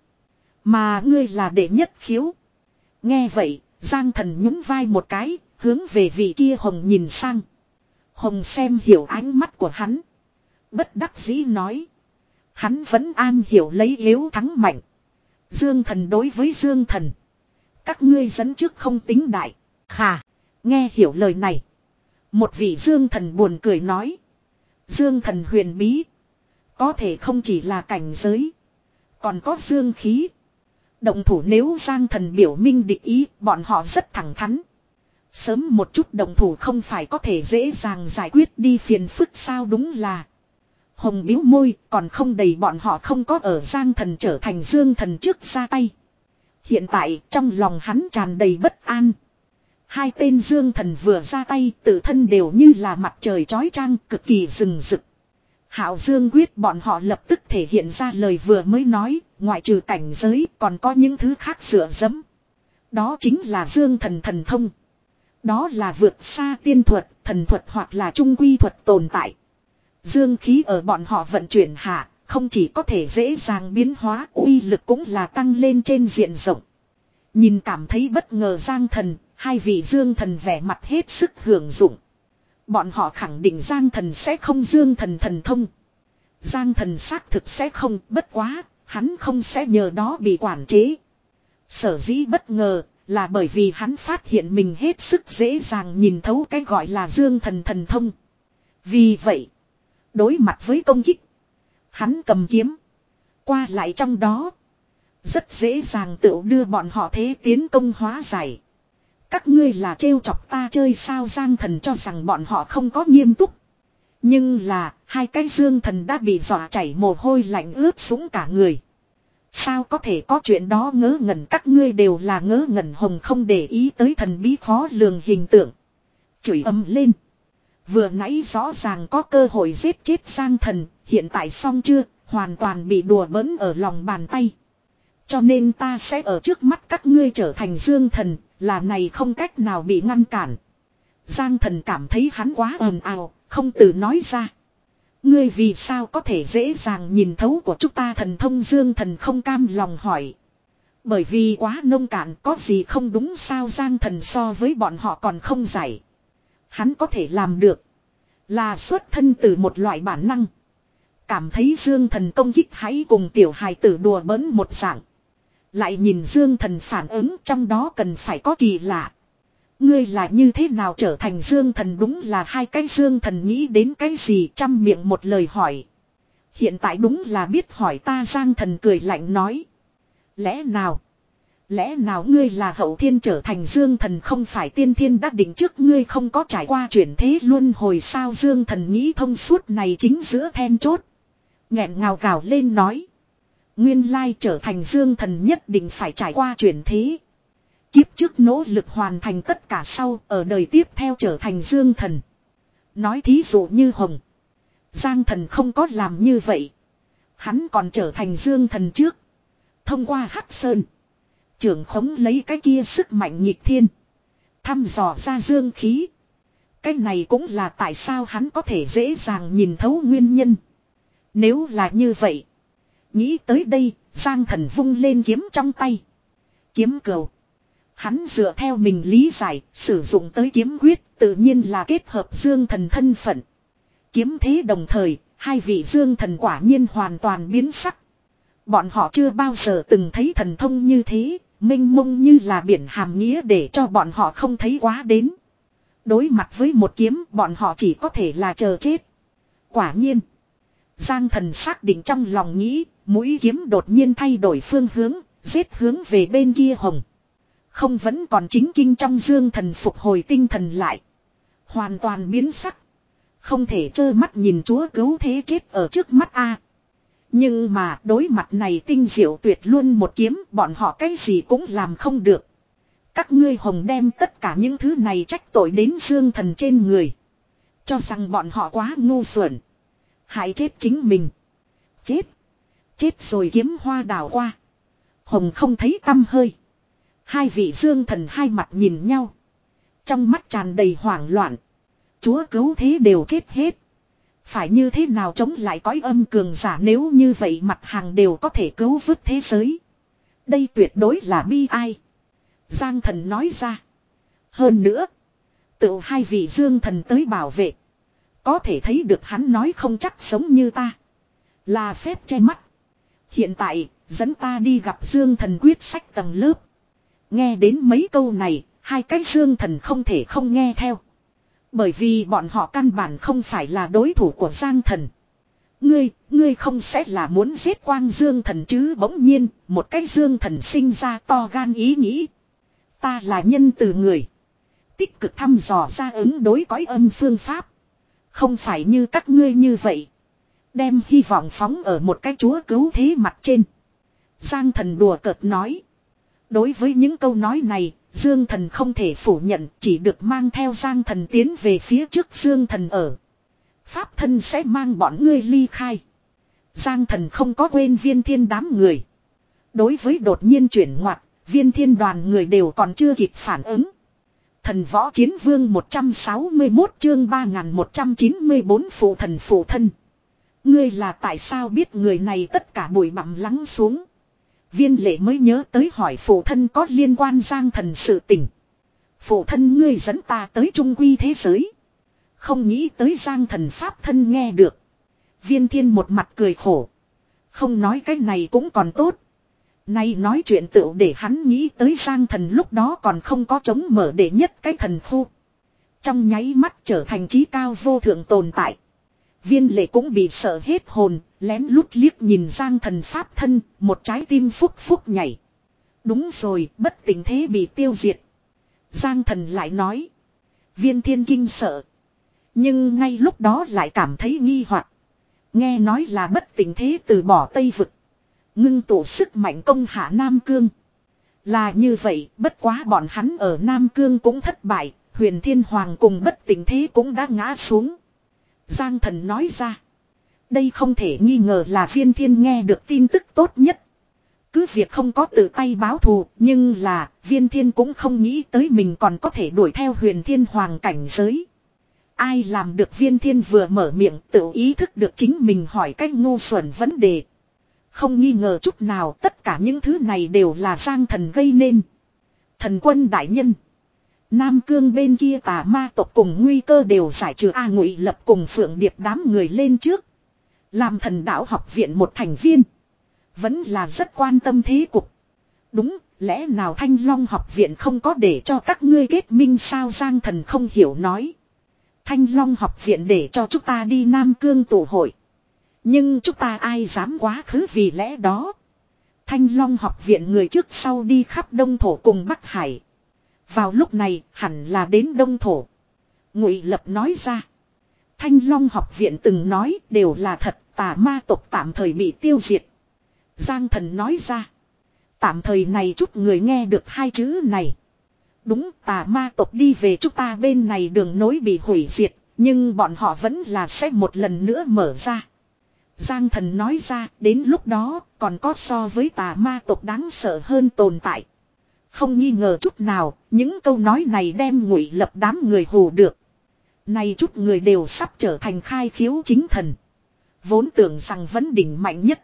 Mà ngươi là đệ nhất khiếu. Nghe vậy, Giang thần nhún vai một cái, hướng về vị kia Hồng nhìn sang. Hồng xem hiểu ánh mắt của hắn. Bất đắc dĩ nói. Hắn vẫn an hiểu lấy yếu thắng mạnh. Dương thần đối với dương thần. Các ngươi dẫn trước không tính đại. Khà, nghe hiểu lời này. Một vị dương thần buồn cười nói. Dương thần huyền bí. Có thể không chỉ là cảnh giới. Còn có dương khí. Động thủ nếu Giang thần biểu minh địch ý, bọn họ rất thẳng thắn. Sớm một chút động thủ không phải có thể dễ dàng giải quyết đi phiền phức sao đúng là. Hồng biếu môi còn không đầy bọn họ không có ở Giang thần trở thành dương thần trước ra tay. Hiện tại trong lòng hắn tràn đầy bất an. Hai tên dương thần vừa ra tay tự thân đều như là mặt trời chói chang cực kỳ rừng rực. Hạo dương quyết bọn họ lập tức thể hiện ra lời vừa mới nói, ngoại trừ cảnh giới còn có những thứ khác dựa dẫm. Đó chính là dương thần thần thông. Đó là vượt xa tiên thuật, thần thuật hoặc là trung quy thuật tồn tại. Dương khí ở bọn họ vận chuyển hạ, không chỉ có thể dễ dàng biến hóa, uy lực cũng là tăng lên trên diện rộng. Nhìn cảm thấy bất ngờ Giang thần, hai vị dương thần vẻ mặt hết sức hưởng dụng. Bọn họ khẳng định Giang thần sẽ không dương thần thần thông. Giang thần xác thực sẽ không, bất quá, hắn không sẽ nhờ đó bị quản chế. Sở dĩ bất ngờ, là bởi vì hắn phát hiện mình hết sức dễ dàng nhìn thấu cái gọi là dương thần thần thông. Vì vậy, đối mặt với công kích, hắn cầm kiếm, qua lại trong đó, rất dễ dàng tự đưa bọn họ thế tiến công hóa giải. Các ngươi là trêu chọc ta chơi sao Giang thần cho rằng bọn họ không có nghiêm túc. Nhưng là, hai cái dương thần đã bị dọa chảy mồ hôi lạnh ướt sũng cả người. Sao có thể có chuyện đó ngớ ngẩn các ngươi đều là ngớ ngẩn Hồng không để ý tới thần bí khó lường hình tượng. Chửi ầm lên. Vừa nãy rõ ràng có cơ hội giết chết Giang thần, hiện tại xong chưa, hoàn toàn bị đùa bỡn ở lòng bàn tay. Cho nên ta sẽ ở trước mắt các ngươi trở thành dương thần, là này không cách nào bị ngăn cản. Giang thần cảm thấy hắn quá ồn ào, không từ nói ra. Ngươi vì sao có thể dễ dàng nhìn thấu của chúng ta thần thông? Dương Thần không cam lòng hỏi. Bởi vì quá nông cạn, có gì không đúng sao? Giang Thần so với bọn họ còn không giải. Hắn có thể làm được là xuất thân từ một loại bản năng. Cảm thấy Dương Thần công kích hãy cùng tiểu hài tử đùa bỡn một dạng. Lại nhìn Dương Thần phản ứng, trong đó cần phải có kỳ lạ. Ngươi là như thế nào trở thành Dương Thần? Đúng là hai cái Dương Thần nghĩ đến cái gì trăm miệng một lời hỏi. Hiện tại đúng là biết hỏi ta. Giang Thần cười lạnh nói. Lẽ nào? Lẽ nào ngươi là hậu thiên trở thành Dương Thần? Không phải tiên thiên đã định trước ngươi không có trải qua chuyển thế luân hồi sao? Dương Thần nghĩ thông suốt này chính giữa then chốt. Nghẹn ngào gào lên nói. Nguyên lai trở thành Dương Thần nhất định phải trải qua chuyển thế. Kiếp trước nỗ lực hoàn thành tất cả sau, ở đời tiếp theo trở thành Dương Thần. Nói thí dụ như Hồng. Giang Thần không có làm như vậy. Hắn còn trở thành Dương Thần trước. Thông qua Hắc Sơn. Trưởng khống lấy cái kia sức mạnh nghịch thiên. Thăm dò ra dương khí. Cái này cũng là tại sao hắn có thể dễ dàng nhìn thấu nguyên nhân. Nếu là như vậy. Nghĩ tới đây, Giang Thần vung lên kiếm trong tay. Kiếm cầu. Hắn dựa theo mình lý giải, sử dụng tới kiếm quyết, tự nhiên là kết hợp Dương Thần thân phận. Kiếm thế đồng thời, hai vị Dương Thần quả nhiên hoàn toàn biến sắc. Bọn họ chưa bao giờ từng thấy thần thông như thế, mênh mông như là biển hàm nghĩa để cho bọn họ không thấy quá đến. Đối mặt với một kiếm, bọn họ chỉ có thể là chờ chết. Quả nhiên. Giang Thần xác định trong lòng nghĩ, mũi kiếm đột nhiên thay đổi phương hướng, giết hướng về bên kia Hồng. Không vẫn còn chính kinh trong Dương Thần phục hồi tinh thần lại. Hoàn toàn biến sắc. Không thể trơ mắt nhìn Chúa cứu thế chết ở trước mắt a. Nhưng mà đối mặt này tinh diệu tuyệt luôn một kiếm, bọn họ cái gì cũng làm không được. Các ngươi Hồng đem tất cả những thứ này trách tội đến Dương Thần trên người. Cho rằng bọn họ quá ngu xuẩn. Hại chết chính mình. Chết. Chết rồi kiếm hoa đảo qua. Hồng không thấy tăm hơi. Hai vị Dương Thần hai mặt nhìn nhau. Trong mắt tràn đầy hoảng loạn. Chúa cứu thế đều chết hết. Phải như thế nào chống lại cõi âm cường giả? Nếu như vậy mặt hàng đều có thể cứu vớt thế giới. Đây tuyệt đối là bi ai. Giang Thần nói ra. Hơn nữa. Tự hai vị Dương Thần tới bảo vệ. Có thể thấy được hắn nói không chắc sống như ta. Là phép che mắt. Hiện tại dẫn ta đi gặp Dương Thần quyết sách tầng lớp. Nghe đến mấy câu này, hai cái Dương Thần không thể không nghe theo. Bởi vì bọn họ căn bản không phải là đối thủ của Giang Thần. Ngươi, ngươi không sẽ là muốn giết Quang Dương Thần chứ? Bỗng nhiên, một cái Dương Thần sinh ra to gan ý nghĩ. Ta là nhân từ người. Tích cực thăm dò ra ứng đối cõi âm phương pháp. Không phải như các ngươi như vậy. Đem hy vọng phóng ở một cái Chúa cứu thế mặt trên. Giang Thần đùa cợt nói. Đối với những câu nói này, Dương Thần không thể phủ nhận, chỉ được mang theo Giang Thần tiến về phía trước. Dương Thần ở. Pháp thân sẽ mang bọn ngươi ly khai. Giang Thần không có quên Viên Thiên đám người. Đối với đột nhiên chuyển ngoặt, Viên Thiên đoàn người đều còn chưa kịp phản ứng. Thần Võ Chiến Vương một trăm sáu mươi mốt chương ba nghìn một trăm chín mươi bốn phụ thần phụ thân. Ngươi là tại sao biết người này? Tất cả bụi bặm lắng xuống. Viên Lệ mới nhớ tới hỏi phụ thân có liên quan Giang Thần sự tình. Phụ thân ngươi dẫn ta tới trung quy thế giới. Không nghĩ tới Giang Thần pháp thân nghe được. Viên Thiên một mặt cười khổ. Không nói cái này cũng còn tốt. Nay nói chuyện tựu để hắn nghĩ tới Giang Thần lúc đó còn không có chống mở để nhất cái thần khu. Trong nháy mắt trở thành trí cao vô thượng tồn tại. Viên Lệ cũng bị sợ hết hồn, lén lút liếc nhìn Giang Thần pháp thân, một trái tim phúc phúc nhảy. Đúng rồi, bất tỉnh thế bị tiêu diệt. Giang Thần lại nói. Viên Thiên kinh sợ. Nhưng ngay lúc đó lại cảm thấy nghi hoặc. Nghe nói là bất tỉnh thế từ bỏ Tây Vực. Ngưng tụ sức mạnh công hạ Nam Cương. Là như vậy, bất quá bọn hắn ở Nam Cương cũng thất bại, Huyền Thiên Hoàng cùng bất tỉnh thế cũng đã ngã xuống. Giang Thần nói ra. Đây không thể nghi ngờ là Viên Thiên nghe được tin tức tốt nhất. Cứ việc không có tự tay báo thù, nhưng là Viên Thiên cũng không nghĩ tới mình còn có thể đuổi theo Huyền Thiên Hoàng cảnh giới. Ai làm được Viên Thiên vừa mở miệng tự ý thức được chính mình hỏi cách ngu xuẩn vấn đề. Không nghi ngờ chút nào tất cả những thứ này đều là Giang Thần gây nên. Thần quân đại nhân. Nam Cương bên kia tà ma tộc cùng nguy cơ đều giải trừ A Ngụy Lập cùng Phượng Điệp đám người lên trước. Làm Thần Đạo học viện một thành viên. Vẫn là rất quan tâm thế cục. Đúng, lẽ nào Thanh Long học viện không có để cho các ngươi kết minh sao? Giang Thần không hiểu nói. Thanh Long học viện để cho chúng ta đi Nam Cương tụ hội. Nhưng chúng ta ai dám quá khứ vì lẽ đó. Thanh Long học viện người trước sau đi khắp Đông Thổ cùng Bắc Hải. Vào lúc này hẳn là đến Đông Thổ. Ngụy Lập nói ra. Thanh Long học viện từng nói đều là thật, tà ma tộc tạm thời bị tiêu diệt. Giang Thần nói ra. Tạm thời này chút người nghe được hai chữ này. Đúng, tà ma tộc đi về chúng ta bên này đường nối bị hủy diệt, nhưng bọn họ vẫn là sẽ một lần nữa mở ra. Giang Thần nói ra, đến lúc đó còn có so với tà ma tộc đáng sợ hơn tồn tại. Không nghi ngờ chút nào, những câu nói này đem Ngụy Lập đám người hù được. Này chút người đều sắp trở thành khai khiếu chính thần. Vốn tưởng rằng vẫn đỉnh mạnh nhất.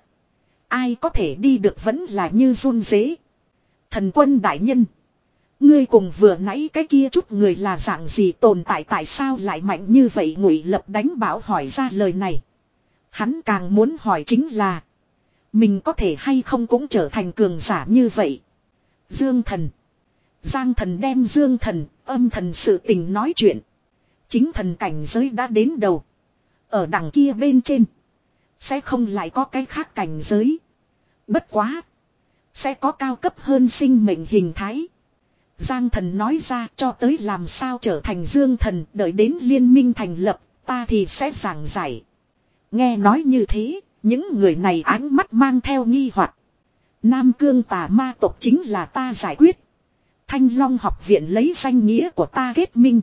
Ai có thể đi được vẫn là như run rế. Thần quân đại nhân. Ngươi cùng vừa nãy cái kia chút người là dạng gì tồn tại, tại sao lại mạnh như vậy? Ngụy Lập đánh bảo hỏi ra lời này. Hắn càng muốn hỏi chính là. Mình có thể hay không cũng trở thành cường giả như vậy. Dương Thần. Giang Thần đem Dương Thần, âm thần sự tình nói chuyện. Chính thần cảnh giới đã đến đầu. Ở đằng kia bên trên. Sẽ không lại có cái khác cảnh giới. Bất quá. Sẽ có cao cấp hơn sinh mệnh hình thái. Giang Thần nói ra, cho tới làm sao trở thành Dương Thần, đợi đến liên minh thành lập, ta thì sẽ giảng giải. Nghe nói như thế, những người này ánh mắt mang theo nghi hoặc. Nam Cương tà ma tộc chính là ta giải quyết. Thanh Long học viện lấy danh nghĩa của ta kết minh.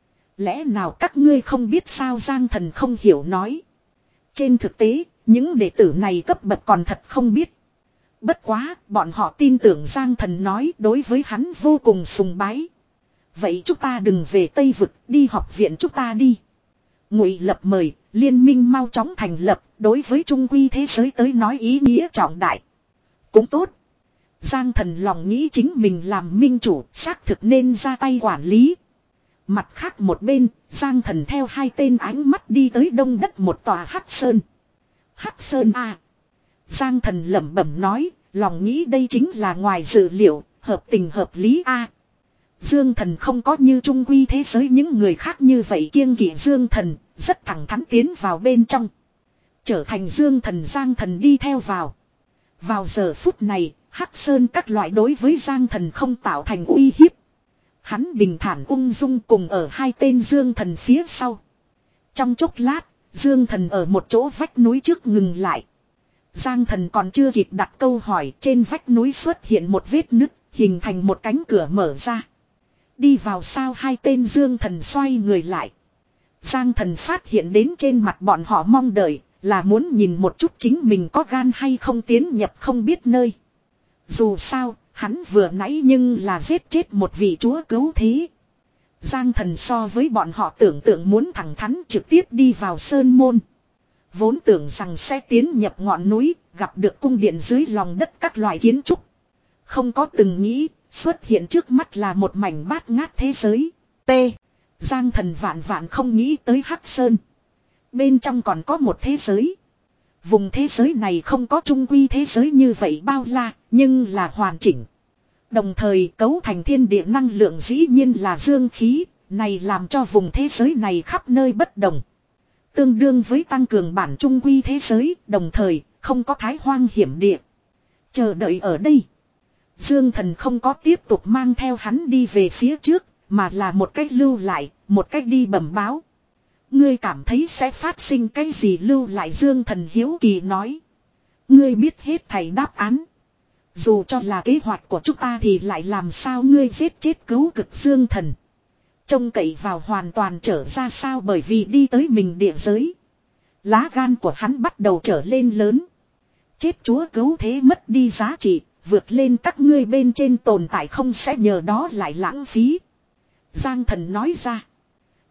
Lẽ nào các ngươi không biết sao? Giang Thần không hiểu nói. Trên thực tế, những đệ tử này cấp bậc còn thật không biết. Bất quá, bọn họ tin tưởng Giang Thần nói, đối với hắn vô cùng sùng bái. Vậy chúng ta đừng về Tây Vực, đi học viện chúng ta đi. Ngụy Lập mời, liên minh mau chóng thành lập, đối với trung quy thế giới tới nói ý nghĩa trọng đại. Cũng tốt. Giang Thần lòng nghĩ chính mình làm minh chủ, xác thực nên ra tay quản lý. Mặt khác một bên, Giang Thần theo hai tên ánh mắt đi tới đông đất một tòa Hắc Sơn. Hắc Sơn à. Giang Thần lẩm bẩm nói, lòng nghĩ đây chính là ngoài dự liệu, hợp tình hợp lý a. À. Dương Thần không có như trung quy thế giới những người khác như vậy kiêng kỵ Dương Thần, rất thẳng thắn tiến vào bên trong. Trở thành Dương Thần, Giang Thần đi theo vào. Vào giờ phút này, Hắc Sơn các loại đối với Giang Thần không tạo thành uy hiếp. Hắn bình thản ung dung cùng ở hai tên Dương Thần phía sau. Trong chốc lát, Dương Thần ở một chỗ vách núi trước ngừng lại. Giang Thần còn chưa kịp đặt câu hỏi, trên vách núi xuất hiện một vết nứt, hình thành một cánh cửa mở ra. Đi vào sao? Hai tên Dương Thần xoay người lại. Giang Thần phát hiện đến trên mặt bọn họ mong đợi, là muốn nhìn một chút chính mình có gan hay không tiến nhập không biết nơi. Dù sao, hắn vừa nãy nhưng là giết chết một vị chúa cứu thế. Giang Thần so với bọn họ tưởng tượng muốn thẳng thắn trực tiếp đi vào sơn môn. Vốn tưởng rằng sẽ tiến nhập ngọn núi, gặp được cung điện dưới lòng đất các loại kiến trúc. Không có từng nghĩ, xuất hiện trước mắt là một mảnh bát ngát thế giới. T. Giang Thần vạn vạn không nghĩ tới Hắc Sơn. Bên trong còn có một thế giới. Vùng thế giới này không có trung quy thế giới như vậy bao la, nhưng là hoàn chỉnh. Đồng thời cấu thành thiên địa năng lượng dĩ nhiên là dương khí, này làm cho vùng thế giới này khắp nơi bất đồng. Tương đương với tăng cường bản trung quy thế giới, đồng thời không có thái hoang hiểm địa. Chờ đợi ở đây. Dương Thần không có tiếp tục mang theo hắn đi về phía trước, mà là một cách lưu lại, một cách đi bẩm báo. Ngươi cảm thấy sẽ phát sinh cái gì? Lưu lại. Dương Thần hiếu kỳ nói. Ngươi biết hết thảy đáp án. Dù cho là kế hoạch của chúng ta thì lại làm sao ngươi giết chết cứu cực Dương Thần. Trông cậy vào hoàn toàn trở ra sao? Bởi vì đi tới mình địa giới. Lá gan của hắn bắt đầu trở lên lớn. Chết chúa cứu thế mất đi giá trị, vượt lên các ngươi bên trên tồn tại không sẽ nhờ đó lại lãng phí. Giang Thần nói ra.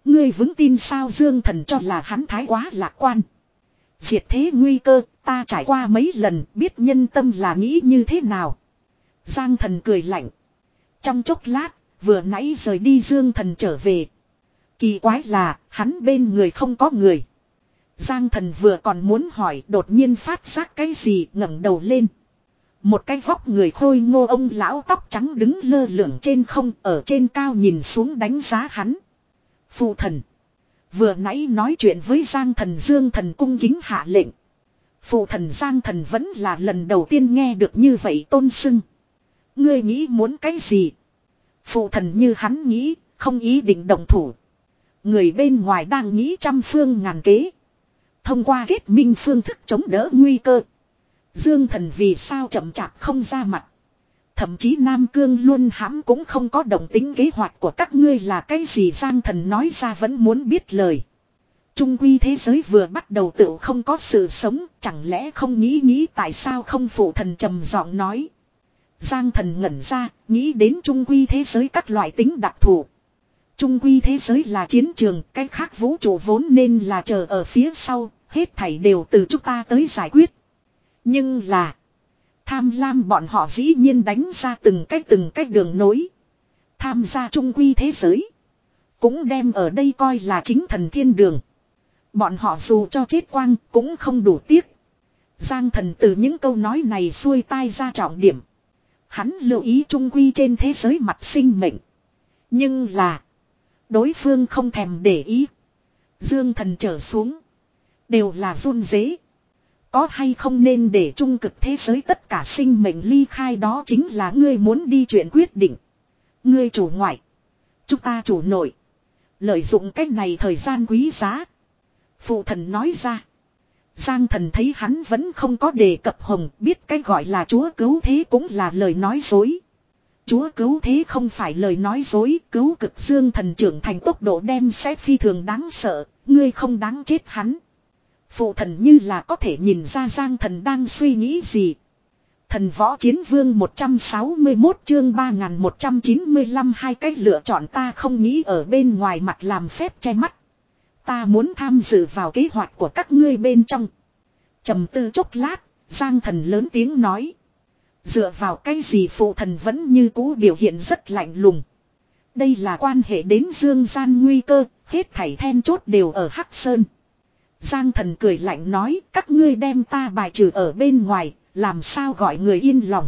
Ngươi vững tin sao? Dương Thần cho là hắn thái quá lạc quan. Diệt thế nguy cơ, ta trải qua mấy lần biết nhân tâm là nghĩ như thế nào. Giang Thần cười lạnh. Trong chốc lát, vừa nãy rời đi Dương Thần trở về. Kỳ quái là, hắn bên người không có người. Giang Thần vừa còn muốn hỏi, đột nhiên phát giác cái gì, ngẩng đầu lên. Một cái vóc người khôi ngô ông lão tóc trắng đứng lơ lửng trên không, ở trên cao nhìn xuống đánh giá hắn. Phụ thần. Vừa nãy nói chuyện với Giang Thần, Dương Thần cung kính hạ lệnh. Phụ thần Giang Thần vẫn là lần đầu tiên nghe được như vậy tôn xưng. Ngươi nghĩ muốn cái gì? Phụ thần như hắn nghĩ, không ý định động thủ. Người bên ngoài đang nghĩ trăm phương ngàn kế. Thông qua kết minh phương thức chống đỡ nguy cơ. Dương Thần vì sao chậm chạp không ra mặt. Thậm chí Nam Cương luôn hãm cũng không có động tính kế hoạch của các ngươi là cái gì. Giang Thần nói ra vẫn muốn biết lời. Trung quy thế giới vừa bắt đầu tự không có sự sống. Chẳng lẽ không nghĩ nghĩ tại sao không? Phụ thần trầm giọng nói. Giang Thần ngẩn ra, nghĩ đến trung quy thế giới các loại tính đặc thù. Trung quy thế giới là chiến trường, cái khác vũ trụ vốn nên là chờ ở phía sau, hết thảy đều từ chúng ta tới giải quyết. Nhưng là, tham lam bọn họ dĩ nhiên đánh ra từng cách từng cách đường nối. Tham gia trung quy thế giới, cũng đem ở đây coi là chính thần thiên đường. Bọn họ dù cho chết quang cũng không đủ tiếc. Giang Thần từ những câu nói này xuôi tai ra trọng điểm. Hắn lưu ý trung quy trên thế giới mặt sinh mệnh. Nhưng là, đối phương không thèm để ý. Dương Thần trở xuống, đều là run rế. Có hay không nên để trung cực thế giới tất cả sinh mệnh ly khai, đó chính là ngươi muốn đi chuyện quyết định. Ngươi chủ ngoại, chúng ta chủ nội. Lợi dụng cách này thời gian quý giá. Phụ thần nói ra. Giang Thần thấy hắn vẫn không có đề cập Hồng, biết cái gọi là chúa cứu thế cũng là lời nói dối. Chúa cứu thế không phải lời nói dối, cứu cực Dương Thần trưởng thành tốc độ đem sẽ phi thường đáng sợ, ngươi không đáng chết hắn. Phụ thần như là có thể nhìn ra Giang Thần đang suy nghĩ gì. Thần võ chiến vương một trăm sáu mươi mốt chương ba nghìn một trăm chín mươi lăm, hai cách lựa chọn. Ta không nghĩ ở bên ngoài mặt làm phép che mắt. Ta muốn tham dự vào kế hoạch của các ngươi bên trong. Trầm tư chốc lát, Giang Thần lớn tiếng nói. Dựa vào cái gì? Phụ thần vẫn như cũ biểu hiện rất lạnh lùng. Đây là quan hệ đến dương gian nguy cơ, hết thảy then chốt đều ở Hắc Sơn. Giang Thần cười lạnh nói, các ngươi đem ta bài trừ ở bên ngoài, làm sao gọi người yên lòng.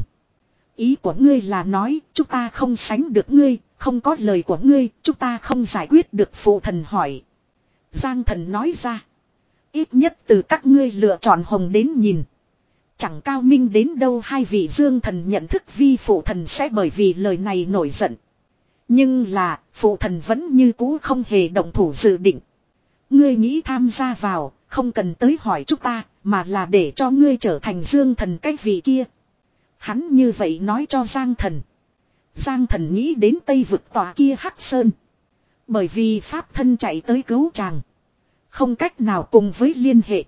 Ý của ngươi là nói, chúng ta không sánh được ngươi, không có lời của ngươi, chúng ta không giải quyết được. Phụ thần hỏi. Giang Thần nói ra. Ít nhất từ các ngươi lựa chọn Hồng đến nhìn, chẳng cao minh đến đâu. Hai vị Dương Thần nhận thức vi phụ thần sẽ bởi vì lời này nổi giận. Nhưng là, phụ thần vẫn như cũ không hề động thủ dự định. Ngươi nghĩ tham gia vào, không cần tới hỏi chúng ta, mà là để cho ngươi trở thành Dương Thần cái vị kia. Hắn như vậy nói cho Giang Thần. Giang Thần nghĩ đến Tây vực tòa kia Hắc Sơn. Bởi vì pháp thân chạy tới cứu chàng, không cách nào cùng với liên hệ.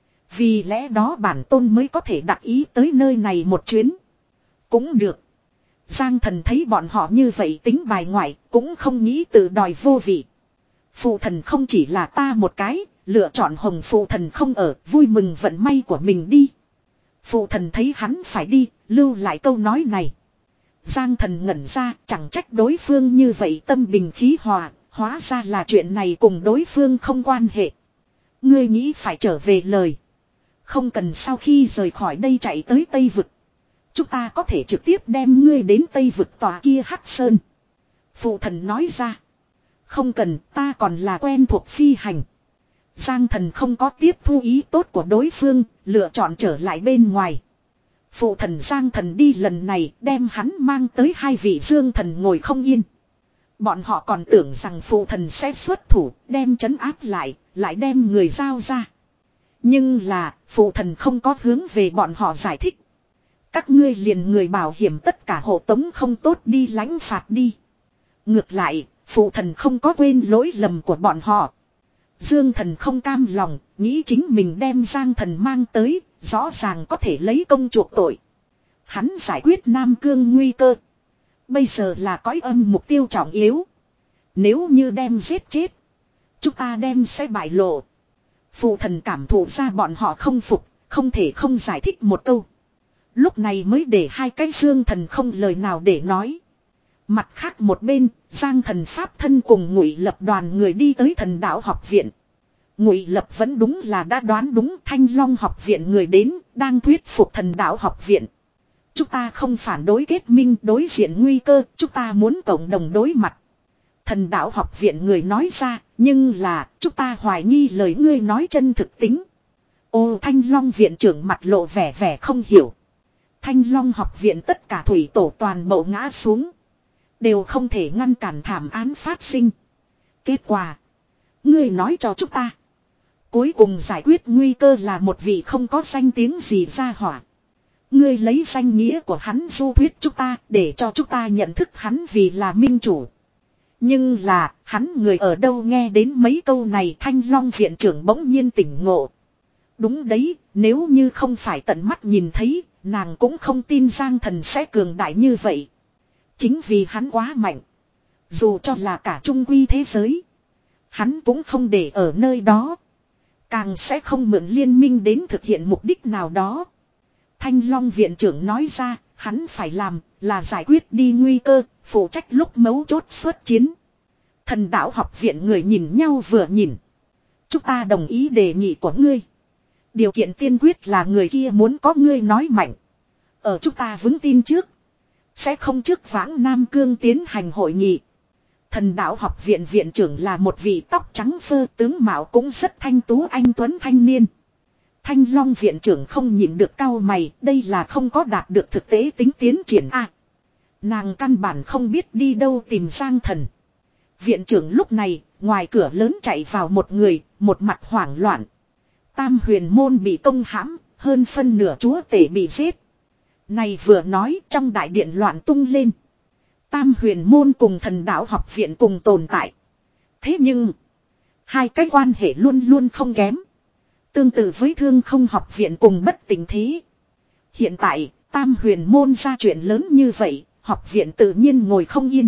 Vì lẽ đó bản tôn mới có thể đặt ý tới nơi này một chuyến. Cũng được. Giang Thần thấy bọn họ như vậy tính bài ngoại, cũng không nghĩ tự đòi vô vị. Phụ thần không chỉ là ta một cái, lựa chọn Hồng phụ thần không ở, vui mừng vận may của mình đi. Phụ thần thấy hắn phải đi, lưu lại câu nói này. Giang Thần ngẩn ra, chẳng trách đối phương như vậy tâm bình khí hòa, hóa ra là chuyện này cùng đối phương không quan hệ. Ngươi nghĩ phải trở về lời. Không cần sau khi rời khỏi đây chạy tới Tây Vực. Chúng ta có thể trực tiếp đem ngươi đến Tây Vực tòa kia Hắc Sơn. Phụ thần nói ra. Không cần, ta còn là quen thuộc phi hành. Giang Thần không có tiếp thu ý tốt của đối phương, lựa chọn trở lại bên ngoài. Phụ thần Giang Thần đi lần này đem hắn mang tới hai vị Dương Thần ngồi không yên. Bọn họ còn tưởng rằng phụ thần sẽ xuất thủ, đem trấn áp lại, lại đem người giao ra. Nhưng là, phụ thần không có hướng về bọn họ giải thích. Các ngươi liền người bảo hiểm tất cả hộ tống không tốt đi lãnh phạt đi. Ngược lại, phụ thần không có quên lỗi lầm của bọn họ. Dương Thần không cam lòng, nghĩ chính mình đem Giang Thần mang tới, rõ ràng có thể lấy công chuộc tội. Hắn giải quyết Nam Cương nguy cơ. Bây giờ là cõi âm mục tiêu trọng yếu. Nếu như đem giết chết, Chúng ta đem sẽ bại lộ. Phụ thần cảm thụ ra bọn họ không phục, không thể không giải thích một câu. Lúc này mới để hai cái Dương Thần không lời nào để nói. Mặt khác một bên, Giang Thần pháp thân cùng Ngụy Lập đoàn người đi tới Thần Đạo học viện. Ngụy Lập vẫn đúng là đã đoán đúng, Thanh Long học viện người đến, đang thuyết phục Thần Đạo học viện. Chúng ta không phản đối kết minh, đối diện nguy cơ, chúng ta muốn cộng đồng đối mặt. Thần Đạo học viện người nói ra, nhưng là, chúng ta hoài nghi lời ngươi nói chân thực tính. Ô Thanh Long viện trưởng mặt lộ vẻ vẻ không hiểu. Thanh Long học viện tất cả thủy tổ toàn bộ ngã xuống. Đều không thể ngăn cản thảm án phát sinh. Kết quả. Ngươi nói cho chúng ta. Cuối cùng giải quyết nguy cơ là một vị không có danh tiếng gì ra hỏa. Ngươi lấy danh nghĩa của hắn du thuyết chúng ta để cho chúng ta nhận thức hắn vì là minh chủ. Nhưng là hắn người ở đâu nghe đến mấy câu này Thanh Long viện trưởng bỗng nhiên tỉnh ngộ. Đúng đấy, nếu như không phải tận mắt nhìn thấy, nàng cũng không tin Giang Thần sẽ cường đại như vậy. Chính vì hắn quá mạnh. Dù cho là cả trung quy thế giới. Hắn cũng không để ở nơi đó. Càng sẽ không mượn liên minh đến thực hiện mục đích nào đó. Thanh Long viện trưởng nói ra, hắn phải làm là giải quyết đi nguy cơ, phụ trách lúc mấu chốt xuất chiến. Thần Đạo học viện người nhìn nhau vừa nhìn. Chúng ta đồng ý đề nghị của ngươi. Điều kiện tiên quyết là người kia muốn có ngươi nói mạnh. Ở chúng ta vững tin trước. Sẽ không trước vãng Nam Cương tiến hành hội nghị. Thần Đạo học viện viện trưởng là một vị tóc trắng phơ, tướng mạo cũng rất thanh tú anh tuấn thanh niên. Thanh Long viện trưởng không nhịn được cau mày, đây là không có đạt được thực tế tính tiến triển a. À, nàng căn bản không biết đi đâu tìm Giang Thần. Viện trưởng lúc này, ngoài cửa lớn chạy vào một người, một mặt hoảng loạn. Tam huyền môn bị công hãm, hơn phân nửa chúa tể bị giết. Này vừa nói trong đại điện loạn tung lên. Tam huyền môn cùng Thần Đạo học viện cùng tồn tại. Thế nhưng, hai cái quan hệ luôn luôn không kém. Tương tự với Thương Không học viện cùng bất tình thế. Hiện tại, Tam huyền môn ra chuyện lớn như vậy, học viện tự nhiên ngồi không yên.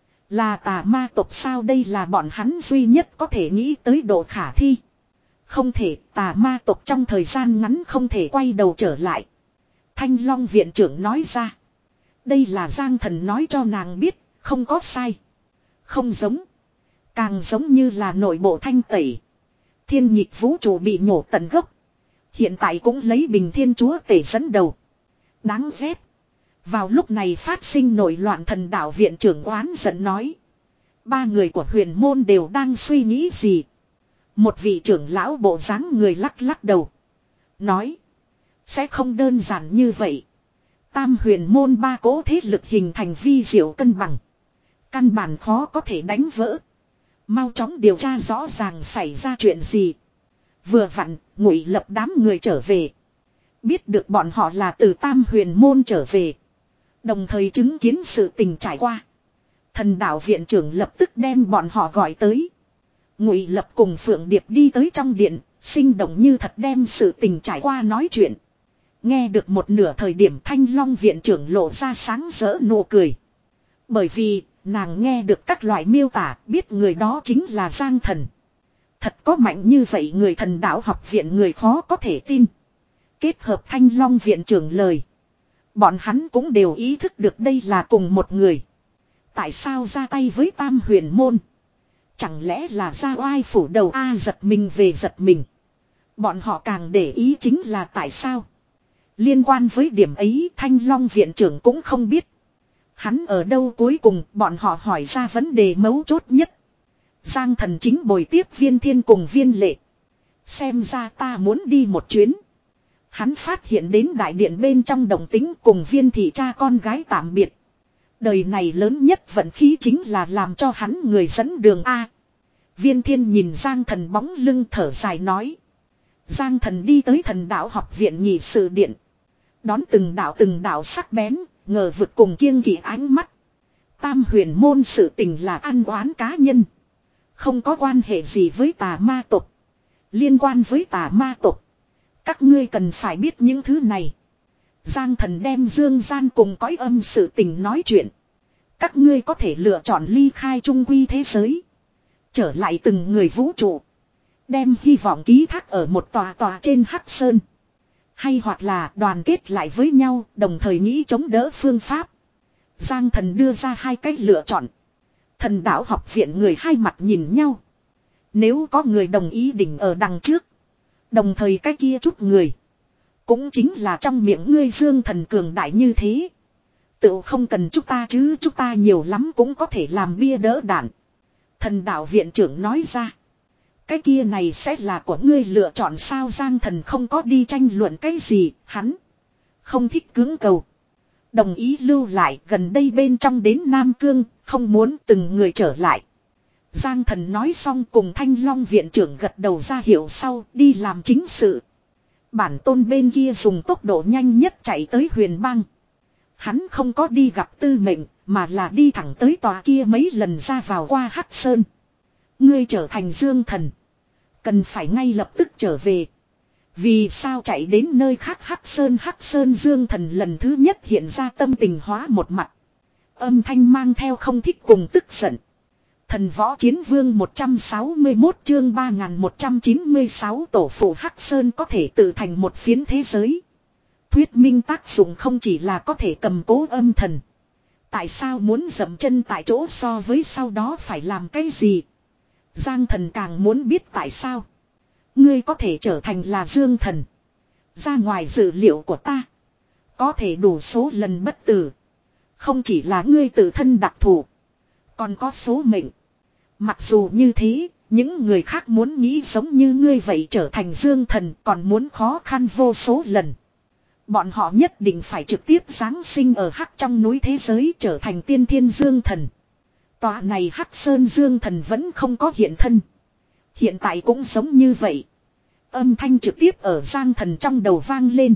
Là tà ma tộc sao, đây là bọn hắn duy nhất có thể nghĩ tới độ khả thi. Không thể, tà ma tộc trong thời gian ngắn không thể quay đầu trở lại. Thanh Long viện trưởng nói ra. Đây là Giang Thần nói cho nàng biết, không có sai. Không giống. Càng giống như là nội bộ thanh tẩy. Thiên nhịp vũ trụ bị nhổ tận gốc. Hiện tại cũng lấy Bình Thiên Chúa tể dẫn đầu. Đáng ghét. Vào lúc này phát sinh nổi loạn. Thần Đạo viện trưởng oán giận nói. Ba người của huyền môn đều đang suy nghĩ gì. Một vị trưởng lão bộ dáng người lắc lắc đầu. Nói. Sẽ không đơn giản như vậy. Tam huyền môn ba cố thế lực hình thành vi diệu cân bằng. Căn bản khó có thể đánh vỡ. Mau chóng điều tra rõ ràng xảy ra chuyện gì. Vừa vặn, Ngụy Lập đám người trở về. Biết được bọn họ là từ Tam huyền môn trở về. Đồng thời chứng kiến sự tình trải qua. Thần Đạo viện trưởng lập tức đem bọn họ gọi tới. Ngụy Lập cùng Phượng Điệp đi tới trong điện, sinh động như thật đem sự tình trải qua nói chuyện. Nghe được một nửa thời điểm Thanh Long viện trưởng lộ ra sáng rỡ nụ cười. Bởi vì, nàng nghe được các loại miêu tả, biết người đó chính là Giang Thần. Thật có mạnh như vậy người Thần Đạo học viện người khó có thể tin. Kết hợp Thanh Long viện trưởng lời. Bọn hắn cũng đều ý thức được đây là cùng một người. Tại sao ra tay với Tam huyền môn? Chẳng lẽ là ra oai phủ đầu A giật mình về giật mình. Bọn họ càng để ý chính là tại sao. Liên quan với điểm ấy Thanh Long viện trưởng cũng không biết. Hắn ở đâu cuối cùng bọn họ hỏi ra vấn đề mấu chốt nhất. Giang Thần chính bồi tiếp Viên Thiên cùng Viên Lệ. Xem ra ta muốn đi một chuyến. Hắn phát hiện đến đại điện bên trong đồng tính cùng Viên thị cha con gái tạm biệt. Đời này lớn nhất vận khí chính là làm cho hắn người dẫn đường A. Viên Thiên nhìn Giang Thần bóng lưng thở dài nói. Giang Thần đi tới Thần Đạo học viện nghị sự điện. Đón từng đạo từng đạo sắc bén, ngờ vực cùng kiêng kỵ ánh mắt. Tam huyền môn sự tình là ăn oán cá nhân. Không có quan hệ gì với tà ma tộc. Liên quan với tà ma tộc. Các ngươi cần phải biết những thứ này. Giang Thần đem dương gian cùng cõi âm sự tình nói chuyện. Các ngươi có thể lựa chọn ly khai trung quy thế giới. Trở lại từng người vũ trụ. Đem hy vọng ký thác ở một tòa tòa trên Hắc Sơn. Hay hoặc là đoàn kết lại với nhau, đồng thời nghĩ chống đỡ phương pháp. Giang Thần đưa ra hai cách lựa chọn. Thần đạo học viện người hai mặt nhìn nhau. Nếu có người đồng ý đỉnh ở đằng trước. Đồng thời cái kia chút người. Cũng chính là trong miệng ngươi Dương Thần cường đại như thế. Tự không cần chúng ta chứ, chúng ta nhiều lắm cũng có thể làm bia đỡ đạn. Thần đạo viện trưởng nói ra. Cái kia này sẽ là của ngươi lựa chọn sao? Giang Thần không có đi tranh luận cái gì, hắn không thích cưỡng cầu. Đồng ý lưu lại gần đây bên trong đến Nam Cương, không muốn từng người trở lại. Giang Thần nói xong cùng Thanh Long viện trưởng gật đầu ra hiệu sau đi làm chính sự. Bản tôn bên kia dùng tốc độ nhanh nhất chạy tới Huyền Bang. Hắn không có đi gặp Tư Mệnh, mà là đi thẳng tới tòa kia mấy lần ra vào qua Hắc Sơn. Ngươi trở thành Dương Thần. Cần phải ngay lập tức trở về. Vì sao chạy đến nơi khác? Hắc Sơn Hắc Sơn Dương Thần lần thứ nhất hiện ra tâm tình hóa một mặt. Âm thanh mang theo không thích cùng tức giận. Thần võ chiến vương một trăm sáu mươi mốt chương ba nghìn một trăm chín mươi sáu tổ phụ Hắc Sơn có thể tự thành một phiến thế giới. Thuyết minh tác dụng không chỉ là có thể cầm cố âm thần. Tại sao muốn dậm chân tại chỗ so với sau đó phải làm cái gì? Giang Thần càng muốn biết tại sao. Ngươi có thể trở thành là Dương Thần. Ra ngoài dự liệu của ta. Có thể đủ số lần bất tử. Không chỉ là ngươi tự thân đặc thù. Còn có số mệnh. Mặc dù như thế, những người khác muốn nghĩ giống như ngươi vậy trở thành Dương Thần còn muốn khó khăn vô số lần. Bọn họ nhất định phải trực tiếp giáng sinh ở Hắc trong núi thế giới trở thành tiên thiên Dương Thần. Tòa này Hắc Sơn Dương Thần vẫn không có hiện thân. Hiện tại cũng giống như vậy. Âm thanh trực tiếp ở Giang Thần trong đầu vang lên.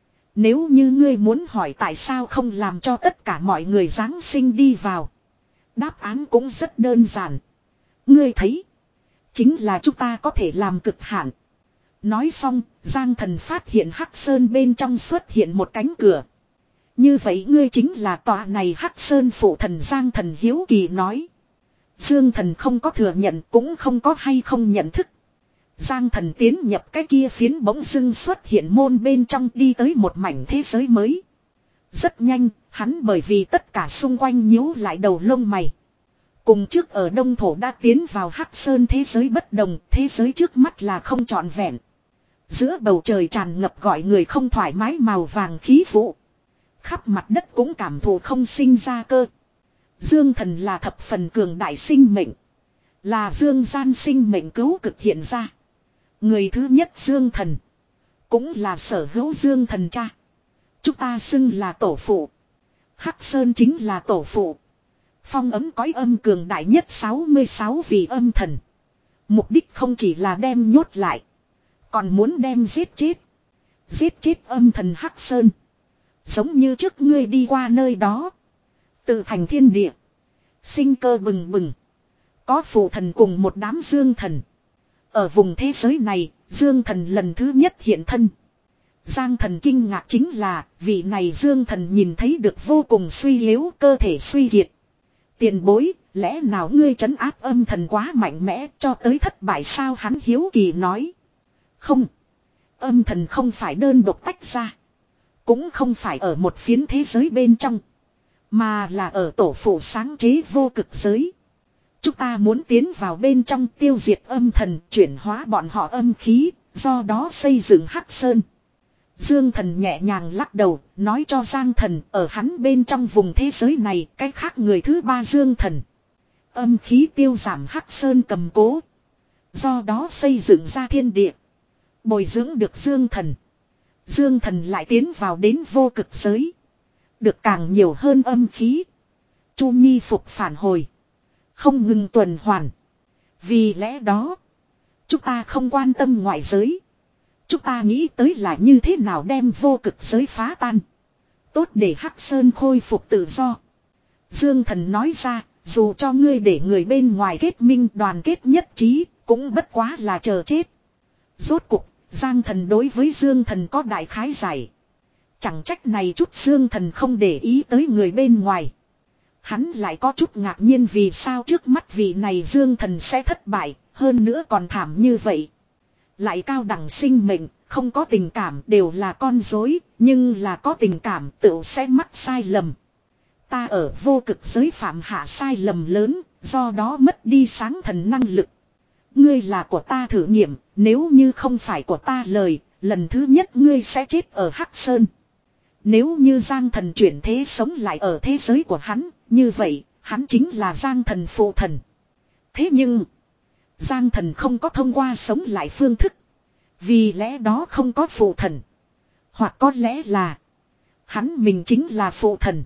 Nếu như ngươi muốn hỏi tại sao không làm cho tất cả mọi người giáng sinh đi vào. Đáp án cũng rất đơn giản. Ngươi thấy. Chính là chúng ta có thể làm cực hạn. Nói xong, Giang Thần phát hiện Hắc Sơn bên trong xuất hiện một cánh cửa. Như vậy ngươi chính là tòa này Hắc Sơn phụ thần. Giang Thần hiếu kỳ nói. Dương Thần không có thừa nhận cũng không có hay không nhận thức. Giang Thần tiến nhập cái kia phiến bỗng dưng xuất hiện môn bên trong đi tới một mảnh thế giới mới. Rất nhanh, hắn bởi vì tất cả xung quanh nhíu lại đầu lông mày. Cùng trước ở Đông Thổ đã tiến vào Hắc Sơn thế giới bất đồng, thế giới trước mắt là không trọn vẹn. Giữa bầu trời tràn ngập gọi người không thoải mái màu vàng khí vụ. Khắp mặt đất cũng cảm thụ không sinh ra cơ. Dương Thần là thập phần cường đại sinh mệnh. Là dương gian sinh mệnh cứu cực hiện ra. Người thứ nhất Dương Thần. Cũng là sở hữu Dương Thần cha. Chúng ta xưng là tổ phụ. Hắc Sơn chính là tổ phụ. Phong ấm cõi âm cường đại nhất sáu mươi sáu vị âm thần. Mục đích không chỉ là đem nhốt lại. Còn muốn đem giết chết. Giết chết âm thần Hắc Sơn. Giống như trước ngươi đi qua nơi đó. Tự thành thiên địa. Sinh cơ bừng bừng. Có phụ thần cùng một đám Dương Thần. Ở vùng thế giới này, Dương Thần lần thứ nhất hiện thân. Giang Thần kinh ngạc chính là, vị này Dương Thần nhìn thấy được vô cùng suy yếu, cơ thể suy kiệt. Tiền bối, lẽ nào ngươi trấn áp âm thần quá mạnh mẽ cho tới thất bại sao? Hắn hiếu kỳ nói. Không. Âm thần không phải đơn độc tách ra. Cũng không phải ở một phiến thế giới bên trong. Mà là ở tổ phụ sáng chế vô cực giới. Chúng ta muốn tiến vào bên trong tiêu diệt âm thần, chuyển hóa bọn họ âm khí, do đó xây dựng Hắc Sơn. Dương Thần nhẹ nhàng lắc đầu, nói cho Giang Thần ở hắn bên trong vùng thế giới này, cái khác người thứ ba Dương Thần. Âm khí tiêu giảm Hắc Sơn cầm cố. Do đó xây dựng ra thiên địa. Bồi dưỡng được Dương Thần. Dương Thần lại tiến vào đến vô cực giới. Được càng nhiều hơn âm khí. Chu Nhi phục phản hồi. Không ngừng tuần hoàn. Vì lẽ đó. Chúng ta không quan tâm ngoại giới. Chúng ta nghĩ tới là như thế nào đem vô cực giới phá tan. Tốt để Hắc Sơn khôi phục tự do. Dương Thần nói ra. Dù cho ngươi để người bên ngoài kết minh đoàn kết nhất trí. Cũng bất quá là chờ chết. Rốt cục. Giang Thần đối với Dương Thần có đại khái giải. Chẳng trách này chút Dương Thần không để ý tới người bên ngoài. Hắn lại có chút ngạc nhiên vì sao trước mắt vị này Dương Thần sẽ thất bại, hơn nữa còn thảm như vậy. Lại cao đẳng sinh mệnh, không có tình cảm đều là con dối, nhưng là có tình cảm tựu sẽ mắc sai lầm. Ta ở vô cực giới phạm hạ sai lầm lớn, do đó mất đi sáng thần năng lực. Ngươi là của ta thử nghiệm, nếu như không phải của ta lời, lần thứ nhất ngươi sẽ chết ở Hắc Sơn. Nếu như Giang Thần chuyển thế sống lại ở thế giới của hắn, như vậy, hắn chính là Giang Thần phụ thần. Thế nhưng, Giang Thần không có thông qua sống lại phương thức. Vì lẽ đó không có phụ thần. Hoặc có lẽ là, hắn mình chính là phụ thần.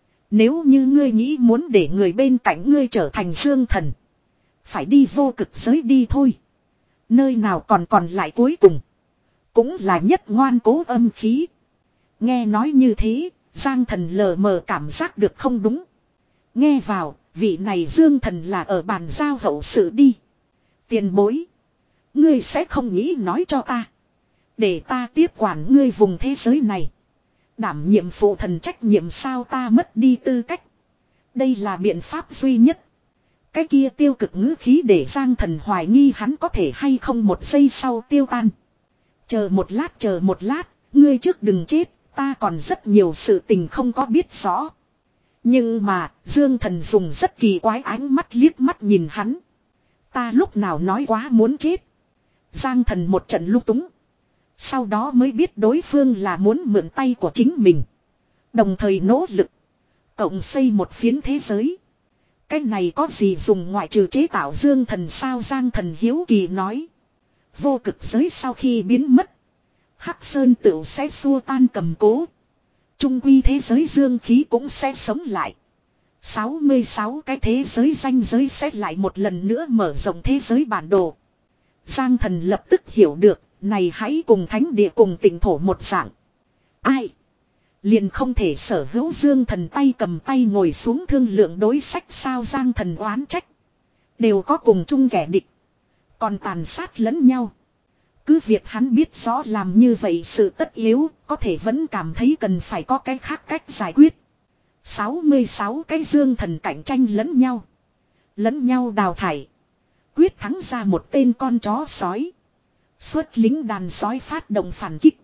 Nếu như ngươi nghĩ muốn để người bên cạnh ngươi trở thành Dương Thần, phải đi vô cực giới đi thôi. Nơi nào còn còn lại cuối cùng, cũng là nhất ngoan cố âm khí. Nghe nói như thế, Giang Thần lờ mờ cảm giác được không đúng. Nghe vào, vị này Dương Thần là ở bàn giao hậu sự đi. Tiền bối, ngươi sẽ không nghĩ nói cho ta, để ta tiếp quản ngươi vùng thế giới này, đảm nhiệm phụ thần trách nhiệm sao? Ta mất đi tư cách, đây là biện pháp duy nhất. Cái kia tiêu cực ngữ khí để Giang Thần hoài nghi hắn có thể hay không một giây sau tiêu tan. Chờ một lát, chờ một lát, ngươi trước đừng chết, ta còn rất nhiều sự tình không có biết rõ. Nhưng mà, Dương Thần dùng rất kỳ quái ánh mắt liếc mắt nhìn hắn. Ta lúc nào nói quá muốn chết? Giang Thần một trận lung túng. Sau đó mới biết đối phương là muốn mượn tay của chính mình, đồng thời nỗ lực cộng xây một phiến thế giới. Cái này có gì dùng ngoại trừ chế tạo Dương Thần sao? Giang Thần hiếu kỳ nói. Vô cực giới sau khi biến mất, Hắc Sơn tựu sẽ xua tan cầm cố. Trung quy thế giới dương khí cũng sẽ sống lại. sáu mươi sáu cái thế giới ranh giới sẽ lại một lần nữa mở rộng thế giới bản đồ. Giang Thần lập tức hiểu được, này hãy cùng thánh địa cùng tỉnh thổ một dạng. Ai? Liền không thể sở hữu Dương Thần tay cầm tay ngồi xuống thương lượng đối sách sao? Giang Thần oán trách. Đều có cùng chung kẻ địch, còn tàn sát lẫn nhau. Cứ việc hắn biết rõ làm như vậy sự tất yếu, có thể vẫn cảm thấy cần phải có cái khác cách giải quyết. sáu mươi sáu cái Dương Thần cạnh tranh lẫn nhau, lẫn nhau đào thải, quyết thắng ra một tên con chó sói. Xuất lính đàn sói phát động phản kích.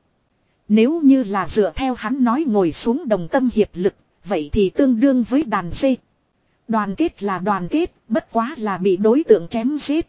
Nếu như là dựa theo hắn nói ngồi xuống đồng tâm hiệp lực, vậy thì tương đương với đàn dê. Đoàn kết là đoàn kết, bất quá là bị đối tượng chém giết.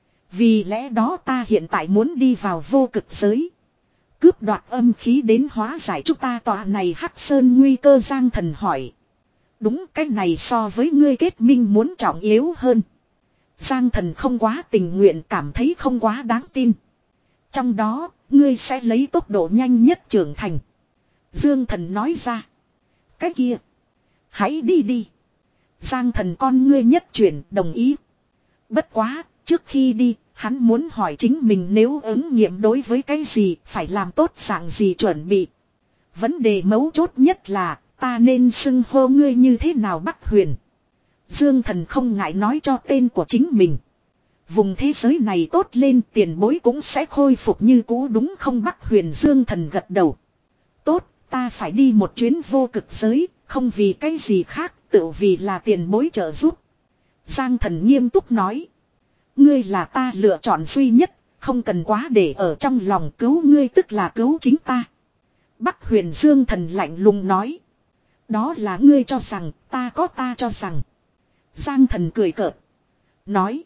Vì lẽ đó ta hiện tại muốn đi vào vô cực giới, cướp đoạt âm khí đến hóa giải chúng ta tòa này Hắc Sơn nguy cơ. Giang Thần hỏi. Đúng, cái này so với ngươi kết minh muốn trọng yếu hơn. Giang Thần không quá tình nguyện, cảm thấy không quá đáng tin. Trong đó, ngươi sẽ lấy tốc độ nhanh nhất trưởng thành. Dương Thần nói ra. Cái kia, hãy đi đi. Giang Thần con ngươi nhất chuyển, đồng ý. Bất quá, trước khi đi, hắn muốn hỏi chính mình nếu ứng nghiệm đối với cái gì, phải làm tốt dạng gì chuẩn bị. Vấn đề mấu chốt nhất là, ta nên xưng hô ngươi như thế nào? Bắc Huyền. Dương Thần không ngại nói cho tên của chính mình. Vùng thế giới này tốt lên, tiền bối cũng sẽ khôi phục như cũ đúng không? Bắc Huyền. Dương Thần gật đầu. Tốt, ta phải đi một chuyến vô cực giới, không vì cái gì khác, tự vì là tiền bối trợ giúp. Giang Thần nghiêm túc nói. Ngươi là ta lựa chọn duy nhất, không cần quá để ở trong lòng, cứu ngươi tức là cứu chính ta. Bắc Huyền. Dương Thần lạnh lùng nói. Đó là ngươi cho rằng, ta có ta cho rằng. Giang Thần cười cợt. Nói.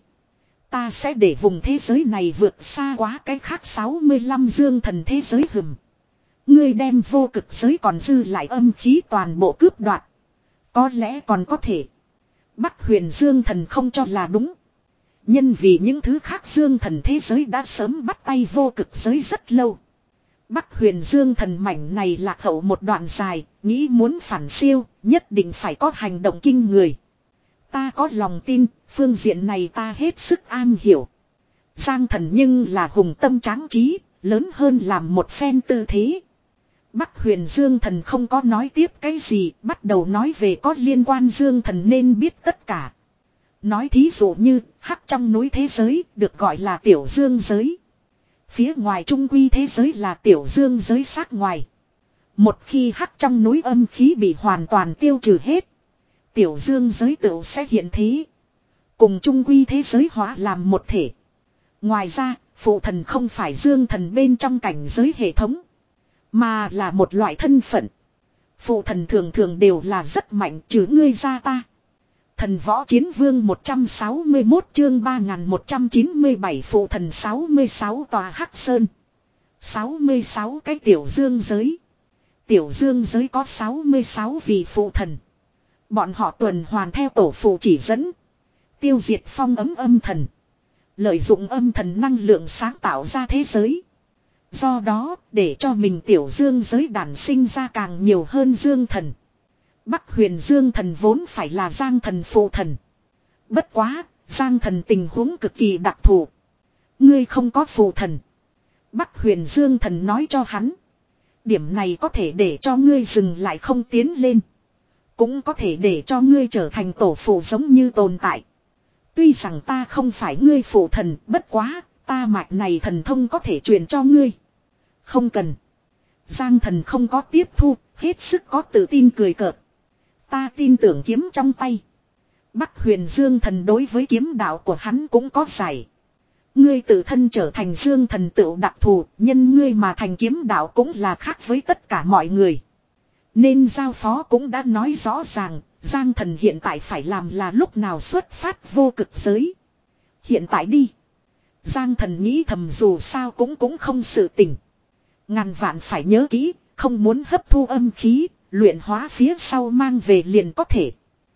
Ta sẽ để vùng thế giới này vượt xa quá cái khác sáu mươi lăm Dương Thần thế giới hừm. Ngươi đem vô cực giới còn dư lại âm khí toàn bộ cướp đoạt. Có lẽ còn có thể. Bắc Huyền. Dương Thần không cho là đúng. Nhân vì những thứ khác Dương Thần thế giới đã sớm bắt tay vô cực giới rất lâu. Bắc Huyền. Dương Thần mảnh này lạc hậu một đoạn dài, nghĩ muốn phản siêu, nhất định phải có hành động kinh người. Ta có lòng tin, phương diện này ta hết sức an hiểu. Giang Thần nhưng là hùng tâm tráng trí, lớn hơn làm một phen tư thế. Bắc Huyền. Dương Thần không có nói tiếp cái gì, bắt đầu nói về có liên quan Dương Thần nên biết tất cả. Nói thí dụ như, hắc trong núi thế giới, được gọi là tiểu dương giới. Phía ngoài trung quy thế giới là tiểu dương giới sát ngoài. Một khi hắc trong núi âm khí bị hoàn toàn tiêu trừ hết, tiểu dương giới tựu sẽ hiện thế. Cùng chung quy thế giới hóa làm một thể. Ngoài ra, phụ thần không phải dương thần bên trong cảnh giới hệ thống. Mà là một loại thân phận. Phụ thần thường thường đều là rất mạnh trừ ngươi ra ta. Thần võ chiến vương một trăm sáu mươi mốt chương ba nghìn một trăm chín mươi bảy phụ thần sáu mươi sáu tòa Hắc Sơn. sáu mươi sáu cái tiểu dương giới. Tiểu dương giới có sáu mươi sáu vị phụ thần. Bọn họ tuần hoàn theo tổ phụ chỉ dẫn. Tiêu diệt phong ấm âm thần. Lợi dụng âm thần năng lượng sáng tạo ra thế giới. Do đó, để cho mình tiểu dương giới đản sinh ra càng nhiều hơn dương thần. Bắc huyền dương thần vốn phải là giang thần phụ thần. Bất quá, giang thần tình huống cực kỳ đặc thù. Ngươi không có phụ thần. Bắc huyền dương thần nói cho hắn. Điểm này có thể để cho ngươi dừng lại không tiến lên. Cũng có thể để cho ngươi trở thành tổ phụ giống như tồn tại. Tuy rằng ta không phải ngươi phụ thần, bất quá, ta mạch này thần thông có thể truyền cho ngươi. Không cần. Giang thần không có tiếp thu, hết sức có tự tin cười cợt. Ta tin tưởng kiếm trong tay. Bắc huyền dương thần đối với kiếm đạo của hắn cũng có giải. Ngươi tự thân trở thành dương thần tựu đặc thù, nhân ngươi mà thành kiếm đạo cũng là khác với tất cả mọi người. Nên giao phó cũng đã nói rõ ràng, Giang thần hiện tại phải làm là lúc nào xuất phát vô cực giới. Hiện tại đi. Giang thần nghĩ thầm dù sao cũng cũng không sự tình. Ngàn vạn phải nhớ kỹ, không muốn hấp thu âm khí, luyện hóa phía sau mang về liền có thể.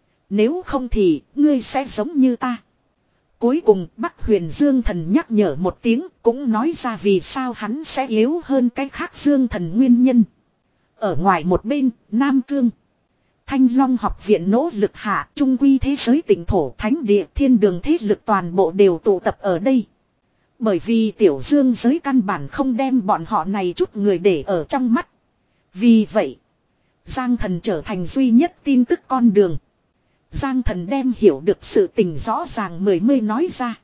Nếu không thì, ngươi sẽ giống như ta. Cuối cùng, Bắc huyền dương thần nhắc nhở một tiếng, cũng nói ra vì sao hắn sẽ yếu hơn cái khác dương thần nguyên nhân. Ở ngoài một bên, Nam Cương. Thanh Long học viện nỗ lực hạ, trung quy thế giới tỉnh thổ thánh địa thiên đường thế lực toàn bộ đều tụ tập ở đây. Bởi vì tiểu dương giới căn bản không đem bọn họ này chút người để ở trong mắt. Vì vậy, Giang thần trở thành duy nhất tin tức con đường. Giang thần đem hiểu được sự tình rõ ràng mười mươi nói ra.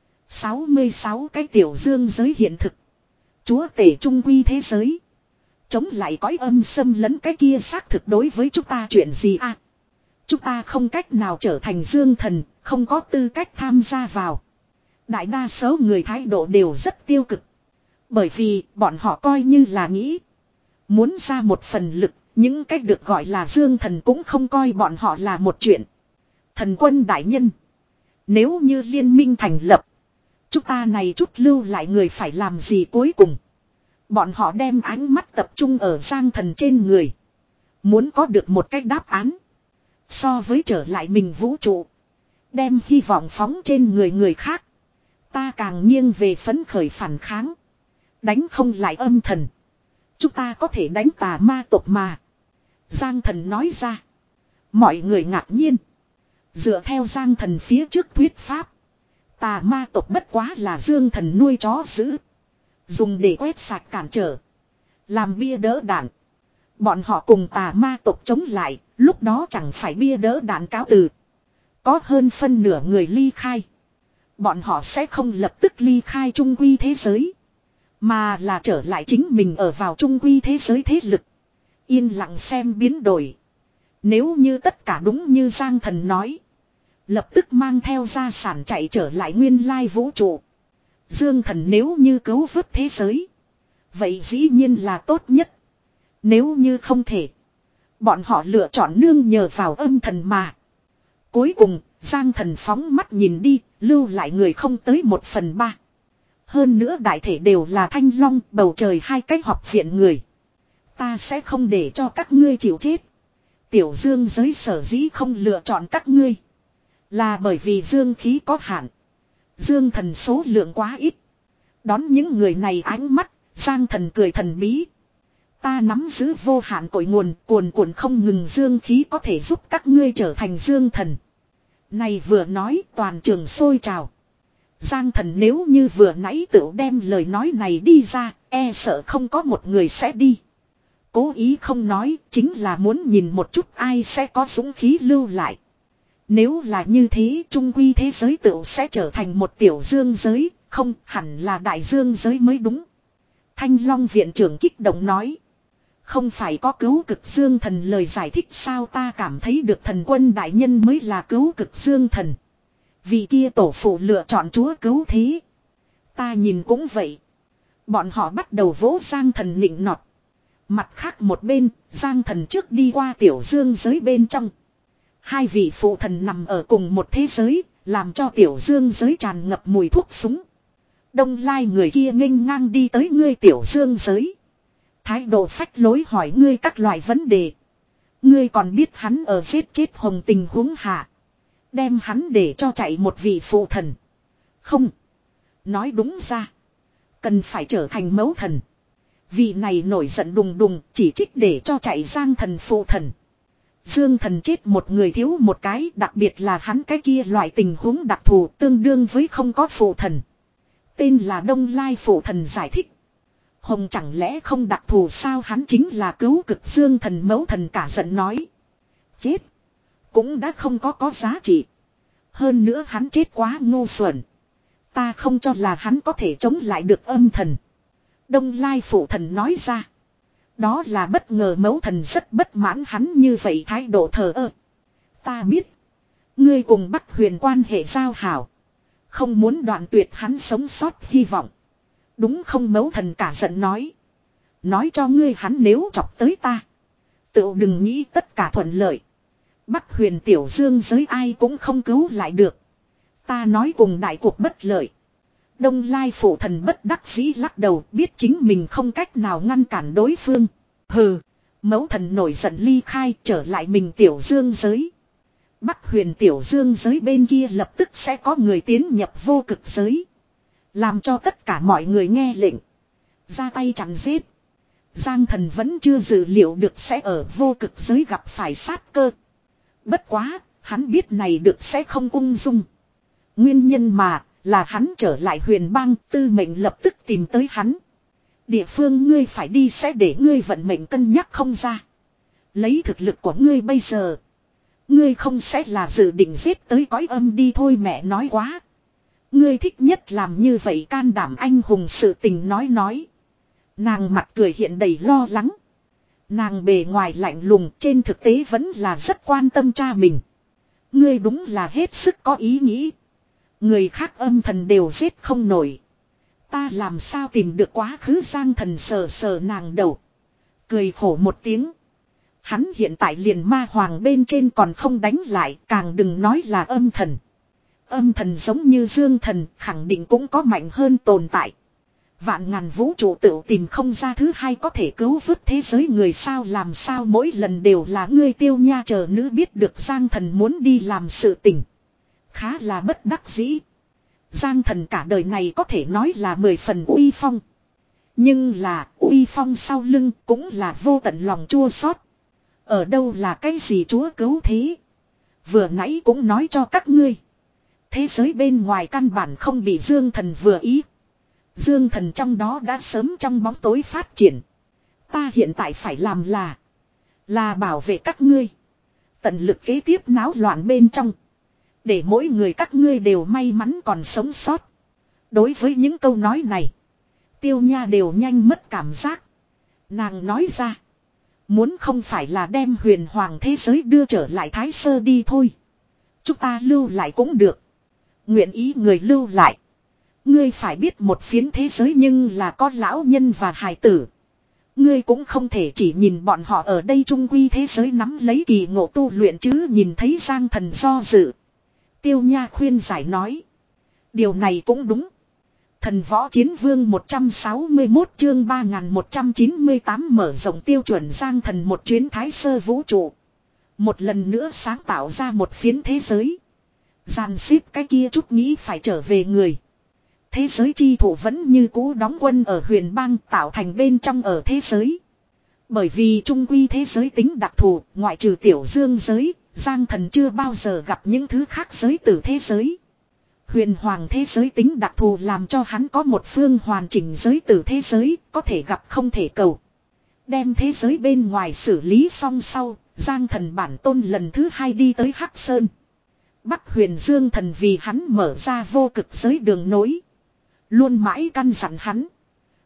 sáu mươi sáu cái tiểu dương giới hiện thực. Chúa tể trung quy thế giới. Chống lại cõi âm xâm lấn cái kia xác thực đối với chúng ta chuyện gì à? Chúng ta không cách nào trở thành dương thần, không có tư cách tham gia vào. Đại đa số người thái độ đều rất tiêu cực. Bởi vì bọn họ coi như là nghĩ. Muốn ra một phần lực, những cách được gọi là dương thần cũng không coi bọn họ là một chuyện. Thần quân đại nhân. Nếu như liên minh thành lập. Chúng ta này chút lưu lại người phải làm gì cuối cùng. Bọn họ đem ánh mắt tập trung ở Giang thần trên người. Muốn có được một cách đáp án. So với trở lại mình vũ trụ. Đem hy vọng phóng trên người người khác. Ta càng nghiêng về phấn khởi phản kháng. Đánh không lại âm thần. Chúng ta có thể đánh tà ma tộc mà. Giang thần nói ra. Mọi người ngạc nhiên. Dựa theo Giang thần phía trước thuyết pháp. Tà ma tộc bất quá là dương thần nuôi chó giữ. Dùng để quét sạch cản trở. Làm bia đỡ đạn. Bọn họ cùng tà ma tộc chống lại. Lúc đó chẳng phải bia đỡ đạn cáo từ. Có hơn phân nửa người ly khai. Bọn họ sẽ không lập tức ly khai trung quy thế giới. Mà là trở lại chính mình ở vào trung quy thế giới thế lực. Yên lặng xem biến đổi. Nếu như tất cả đúng như Giang thần nói. Lập tức mang theo gia sản chạy trở lại nguyên lai vũ trụ. Dương thần nếu như cứu vớt thế giới. Vậy dĩ nhiên là tốt nhất. Nếu như không thể. Bọn họ lựa chọn nương nhờ vào âm thần mà. Cuối cùng, Giang thần phóng mắt nhìn đi, lưu lại người không tới một phần ba. Hơn nữa đại thể đều là Thanh Long, bầu trời hai cái học viện người. Ta sẽ không để cho các ngươi chịu chết. Tiểu dương giới sở dĩ không lựa chọn các ngươi. Là bởi vì dương khí có hạn. Dương thần số lượng quá ít. Đón những người này ánh mắt, Giang thần cười thần bí. Ta nắm giữ vô hạn cội nguồn, cuồn cuộn không ngừng dương khí có thể giúp các ngươi trở thành dương thần. Này vừa nói toàn trường sôi trào. Giang thần nếu như vừa nãy tự đem lời nói này đi ra, e sợ không có một người sẽ đi. Cố ý không nói, chính là muốn nhìn một chút ai sẽ có dũng khí lưu lại. Nếu là như thế, trung quy thế giới tự sẽ trở thành một tiểu dương giới, không hẳn là đại dương giới mới đúng. Thanh Long viện trưởng kích động nói. Không phải có cứu cực dương thần lời giải thích sao, ta cảm thấy được thần quân đại nhân mới là cứu cực dương thần. Vì kia tổ phụ lựa chọn chúa cứu thế. Ta nhìn cũng vậy. Bọn họ bắt đầu vỗ Giang thần nịnh nọt. Mặt khác một bên, Giang thần trước đi qua tiểu dương giới bên trong. Hai vị phụ thần nằm ở cùng một thế giới, làm cho tiểu dương giới tràn ngập mùi thuốc súng. Đông Lai người kia nghênh ngang đi tới ngươi tiểu dương giới. Thái độ phách lối hỏi ngươi các loại vấn đề. Ngươi còn biết hắn ở giết chết Hồng tình huống hạ. Đem hắn để cho chạy một vị phụ thần. Không. Nói đúng ra. Cần phải trở thành mẫu thần. Vị này nổi giận đùng đùng chỉ trích để cho chạy Giang thần phụ thần. Dương thần chết một người thiếu một cái, đặc biệt là hắn cái kia loại tình huống đặc thù tương đương với không có phụ thần. Tên là Đông Lai phụ thần giải thích. Hồng chẳng lẽ không đặc thù sao, hắn chính là cứu cực Dương thần mẫu thần cả giận nói. Chết. Cũng đã không có có giá trị. Hơn nữa hắn chết quá ngu xuẩn. Ta không cho là hắn có thể chống lại được âm thần. Đông Lai phụ thần nói ra. Đó là bất ngờ, mẫu thần rất bất mãn hắn như vậy thái độ thờ ơ. Ta biết. Ngươi cùng Bắc Huyền quan hệ giao hảo. Không muốn đoạn tuyệt hắn sống sót hy vọng. Đúng không, mẫu thần cả giận nói. Nói cho ngươi hắn nếu chọc tới ta. Tự đừng nghĩ tất cả thuận lợi. Bắc Huyền tiểu dương giới ai cũng không cứu lại được. Ta nói cùng đại cuộc bất lợi. Đông Lai phụ thần bất đắc dĩ lắc đầu, biết chính mình không cách nào ngăn cản đối phương. Hừ, mẫu thần nổi giận ly khai trở lại mình tiểu dương giới. Bắc Huyền tiểu dương giới bên kia lập tức sẽ có người tiến nhập vô cực giới. Làm cho tất cả mọi người nghe lệnh. Ra tay chặn giết. Giang thần vẫn chưa dự liệu được sẽ ở vô cực giới gặp phải sát cơ. Bất quá, hắn biết này được sẽ không ung dung. Nguyên nhân mà, là hắn trở lại Huyền Bang, tư mệnh lập tức tìm tới hắn. Địa phương ngươi phải đi sẽ để ngươi vận mệnh cân nhắc không ra. Lấy thực lực của ngươi bây giờ. Ngươi không sẽ là dự định giết tới cõi âm đi thôi, mẹ nói quá. Ngươi thích nhất làm như vậy can đảm anh hùng sự tình nói nói. Nàng mặt cười hiện đầy lo lắng. Nàng bề ngoài lạnh lùng, trên thực tế vẫn là rất quan tâm cha mình. Ngươi đúng là hết sức có ý nghĩ. Người khác âm thần đều giết không nổi. Ta làm sao tìm được quá khứ, Giang thần sờ sờ nàng đầu. Cười khổ một tiếng. Hắn hiện tại liền ma hoàng bên trên còn không đánh lại, càng đừng nói là âm thần. Âm thần giống như dương thần, khẳng định cũng có mạnh hơn tồn tại. Vạn ngàn vũ trụ tự tìm không ra thứ hai có thể cứu vớt thế giới người sao, làm sao mỗi lần đều là ngươi Tiêu Nha chờ nữ biết được Giang thần muốn đi làm sự tình. Khá là bất đắc dĩ. Giang thần cả đời này có thể nói là mười phần uy phong. Nhưng là uy phong sau lưng cũng là vô tận lòng chua xót. Ở đâu là cái gì chúa cứu thế. Vừa nãy cũng nói cho các ngươi. Thế giới bên ngoài căn bản không bị Dương thần vừa ý. Dương thần trong đó đã sớm trong bóng tối phát triển. Ta hiện tại phải làm là. Là bảo vệ các ngươi. Tận lực kế tiếp náo loạn bên trong. Để mỗi người các ngươi đều may mắn còn sống sót. Đối với những câu nói này. Tiêu Nha đều nhanh mất cảm giác. Nàng nói ra. Muốn không phải là đem huyền hoàng thế giới đưa trở lại Thái Sơ đi thôi. Chúng ta lưu lại cũng được. Nguyện ý người lưu lại. Ngươi phải biết một phiến thế giới nhưng là có lão nhân và hài tử. Ngươi cũng không thể chỉ nhìn bọn họ ở đây trung quy thế giới nắm lấy kỳ ngộ tu luyện chứ. Nhìn thấy Giang thần do dự. Tiêu Nha khuyên giải nói. Điều này cũng đúng. Thần võ chiến vương một trăm sáu mươi mốt chương ba nghìn một trăm chín mươi tám mở rộng tiêu chuẩn Giang thần một chuyến Thái Sơ vũ trụ. Một lần nữa sáng tạo ra một phiến thế giới. Dàn xếp cái kia chút nghĩ phải trở về người. Thế giới chi thủ vẫn như cũ đóng quân ở Huyền Bang tạo thành bên trong ở thế giới. Bởi vì trung quy thế giới tính đặc thù, ngoại trừ tiểu dương giới, Giang thần chưa bao giờ gặp những thứ khác giới từ thế giới. Huyền hoàng thế giới tính đặc thù làm cho hắn có một phương hoàn chỉnh giới từ thế giới, có thể gặp không thể cầu. Đem thế giới bên ngoài xử lý xong sau, Giang thần bản tôn lần thứ hai đi tới Hắc Sơn. Bắc Huyền Dương thần vì hắn mở ra vô cực giới đường nối. Luôn mãi căn dặn hắn.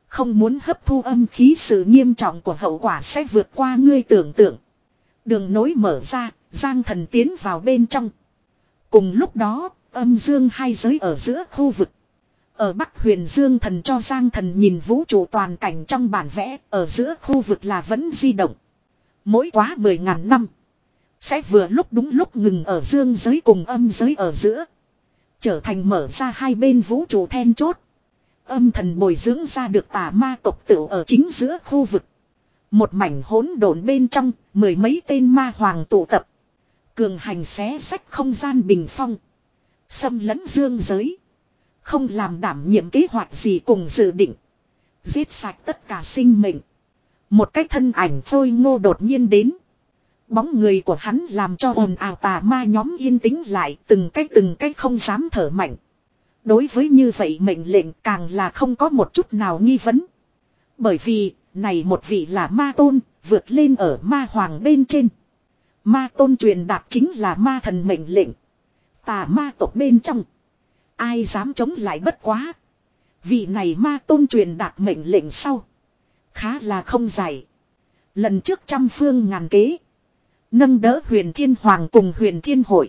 Không muốn hấp thu âm khí, sự nghiêm trọng của hậu quả sẽ vượt qua ngươi tưởng tượng. Đường nối mở ra, Giang Thần tiến vào bên trong. Cùng lúc đó, âm dương hai giới ở giữa khu vực. Ở Bắc Huyền Dương Thần cho Giang Thần nhìn vũ trụ toàn cảnh trong bản vẽ, ở giữa khu vực là vẫn di động. Mỗi quá mười ngàn năm, sẽ vừa lúc đúng lúc ngừng ở dương giới cùng âm giới ở giữa. Trở thành mở ra hai bên vũ trụ then chốt. Âm thần bồi dưỡng ra được tà ma tộc tựu ở chính giữa khu vực. Một mảnh hỗn độn bên trong, mười mấy tên ma hoàng tụ tập. Cường hành xé sách không gian bình phong. Xâm lấn dương giới. Không làm đảm nhiệm kế hoạch gì cùng dự định. Giết sạch tất cả sinh mệnh. Một cái thân ảnh phôi ngô đột nhiên đến. Bóng người của hắn làm cho ồn ào tà ma nhóm yên tĩnh lại, từng cái từng cái không dám thở mạnh. Đối với như vậy mệnh lệnh càng là không có một chút nào nghi vấn. Bởi vì, này một vị là ma tôn, vượt lên ở ma hoàng bên trên. Ma tôn truyền đạt chính là ma thần mệnh lệnh. Tà ma tộc bên trong. Ai dám chống lại bất quá. Vị này ma tôn truyền đạt mệnh lệnh sau. Khá là không dài. Lần trước trăm phương ngàn kế. Nâng đỡ huyền thiên hoàng cùng huyền thiên hội.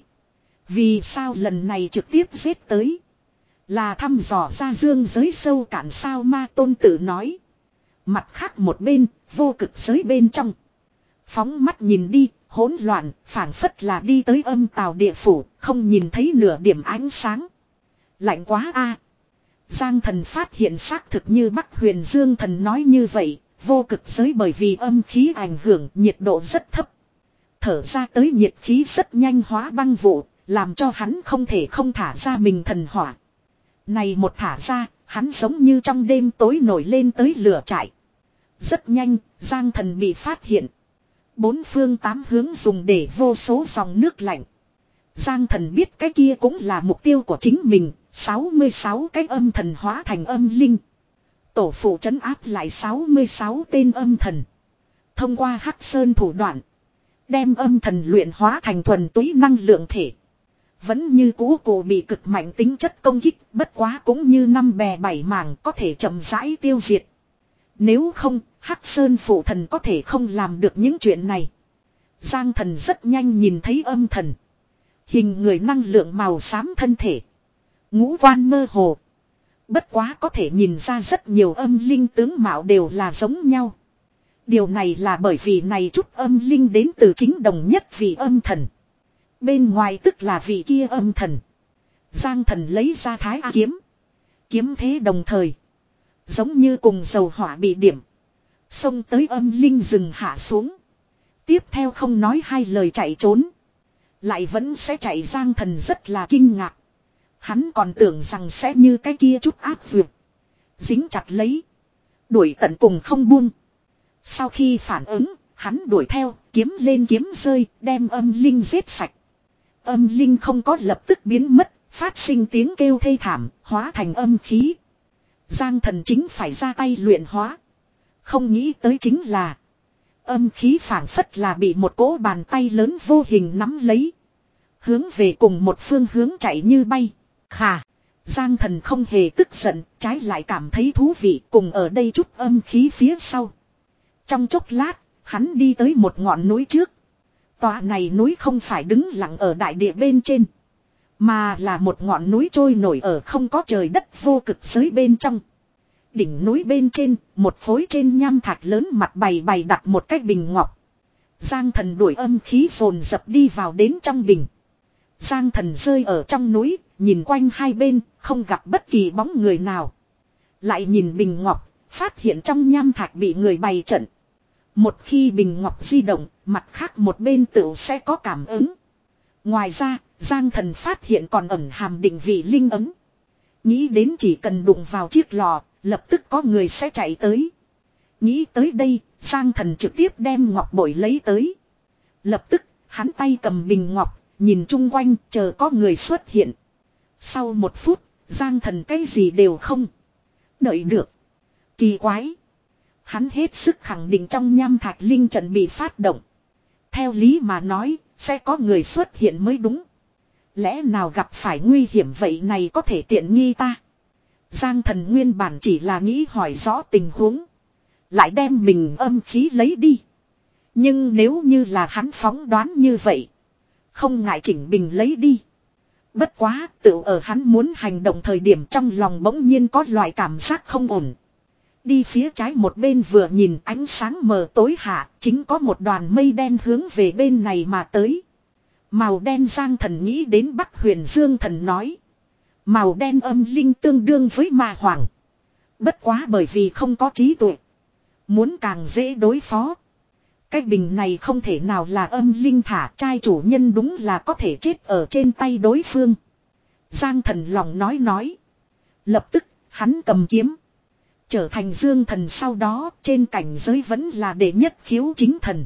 Vì sao lần này trực tiếp giết tới. Là thăm dò ra dương giới sâu cạn sao ma tôn tự nói. Mặt khác một bên, vô cực giới bên trong. Phóng mắt nhìn đi, hỗn loạn, phảng phất là đi tới âm tào địa phủ, không nhìn thấy nửa điểm ánh sáng. Lạnh quá a. Giang Thần phát hiện xác thực như Bắc Huyền Dương Thần nói như vậy, vô cực giới bởi vì âm khí ảnh hưởng nhiệt độ rất thấp. Thở ra tới nhiệt khí rất nhanh hóa băng vụ, làm cho hắn không thể không thả ra mình thần hỏa. Này một thả ra, hắn giống như trong đêm tối nổi lên tới lửa trại. Rất nhanh, Giang Thần bị phát hiện. Bốn phương tám hướng dùng để vô số dòng nước lạnh. Giang Thần biết cái kia cũng là mục tiêu của chính mình, sáu mươi sáu cái âm thần hóa thành âm linh. Tổ phụ trấn áp lại sáu mươi sáu tên âm thần. Thông qua Hắc Sơn thủ đoạn, đem âm thần luyện hóa thành thuần túy năng lượng thể. Vẫn như cũ cổ bị cực mạnh tính chất công kích, bất quá cũng như năm bè bảy mảng có thể chậm rãi tiêu diệt. Nếu không, Hắc Sơn phụ thần có thể không làm được những chuyện này. Giang Thần rất nhanh nhìn thấy âm thần. Hình người năng lượng màu xám thân thể. Ngũ quan mơ hồ. Bất quá có thể nhìn ra rất nhiều âm linh tướng mạo đều là giống nhau. Điều này là bởi vì này chút âm linh đến từ chính đồng nhất vị âm thần. Bên ngoài tức là vị kia âm thần. Giang Thần lấy ra thái A kiếm. Kiếm thế đồng thời. Giống như cùng dầu hỏa bị điểm. Xông tới âm linh rừng hạ xuống. Tiếp theo không nói hai lời chạy trốn. Lại vẫn sẽ chạy. Giang Thần rất là kinh ngạc. Hắn còn tưởng rằng sẽ như cái kia chút áp vượt. Dính chặt lấy. Đuổi tận cùng không buông. Sau khi phản ứng, hắn đuổi theo, kiếm lên kiếm rơi, đem âm linh giết sạch. Âm linh không có lập tức biến mất, phát sinh tiếng kêu thê thảm, hóa thành âm khí. Giang Thần chính phải ra tay luyện hóa. Không nghĩ tới chính là âm khí phảng phất là bị một cỗ bàn tay lớn vô hình nắm lấy. Hướng về cùng một phương hướng chạy như bay. Khà! Giang Thần không hề tức giận, trái lại cảm thấy thú vị cùng ở đây chút âm khí phía sau. Trong chốc lát, hắn đi tới một ngọn núi trước. Tòa này núi không phải đứng lặng ở đại địa bên trên. Mà là một ngọn núi trôi nổi ở không có trời đất vô cực giới bên trong. Đỉnh núi bên trên, một khối trên nham thạch lớn mặt bày bày đặt một cái bình ngọc. Giang Thần đuổi âm khí dồn dập đi vào đến trong bình. Giang Thần rơi ở trong núi, nhìn quanh hai bên, không gặp bất kỳ bóng người nào. Lại nhìn bình ngọc, phát hiện trong nham thạch bị người bày trận. Một khi bình ngọc di động, mặt khác một bên tựu sẽ có cảm ứng. Ngoài ra, Giang Thần phát hiện còn ẩn hàm định vị linh ấn. Nghĩ đến chỉ cần đụng vào chiếc lò, lập tức có người sẽ chạy tới. Nghĩ tới đây, Giang Thần trực tiếp đem ngọc bội lấy tới. Lập tức, hắn tay cầm bình ngọc, nhìn chung quanh chờ có người xuất hiện. Sau một phút, Giang Thần cái gì đều không đợi được. Kỳ quái! Hắn hết sức khẳng định trong nham thạch linh trận bị phát động. Theo lý mà nói, sẽ có người xuất hiện mới đúng. Lẽ nào gặp phải nguy hiểm vậy này có thể tiện nghi ta? Giang Thần nguyên bản chỉ là nghĩ hỏi rõ tình huống. Lại đem mình âm khí lấy đi. Nhưng nếu như là hắn phóng đoán như vậy. Không ngại chỉnh bình lấy đi. Bất quá tự ở hắn muốn hành động thời điểm trong lòng bỗng nhiên có loại cảm giác không ổn. Đi phía trái một bên vừa nhìn ánh sáng mờ tối hạ, chính có một đoàn mây đen hướng về bên này mà tới. Màu đen Giang Thần nghĩ đến Bắc Huyền Dương Thần nói. Màu đen âm linh tương đương với ma hoàng. Bất quá bởi vì không có trí tuệ. Muốn càng dễ đối phó. Cái bình này không thể nào là âm linh thả, trai chủ nhân đúng là có thể chết ở trên tay đối phương. Giang Thần lòng nói nói. Lập tức, hắn cầm kiếm. Trở thành Dương Thần sau đó, trên cảnh giới vẫn là đệ nhất khiếu chính thần.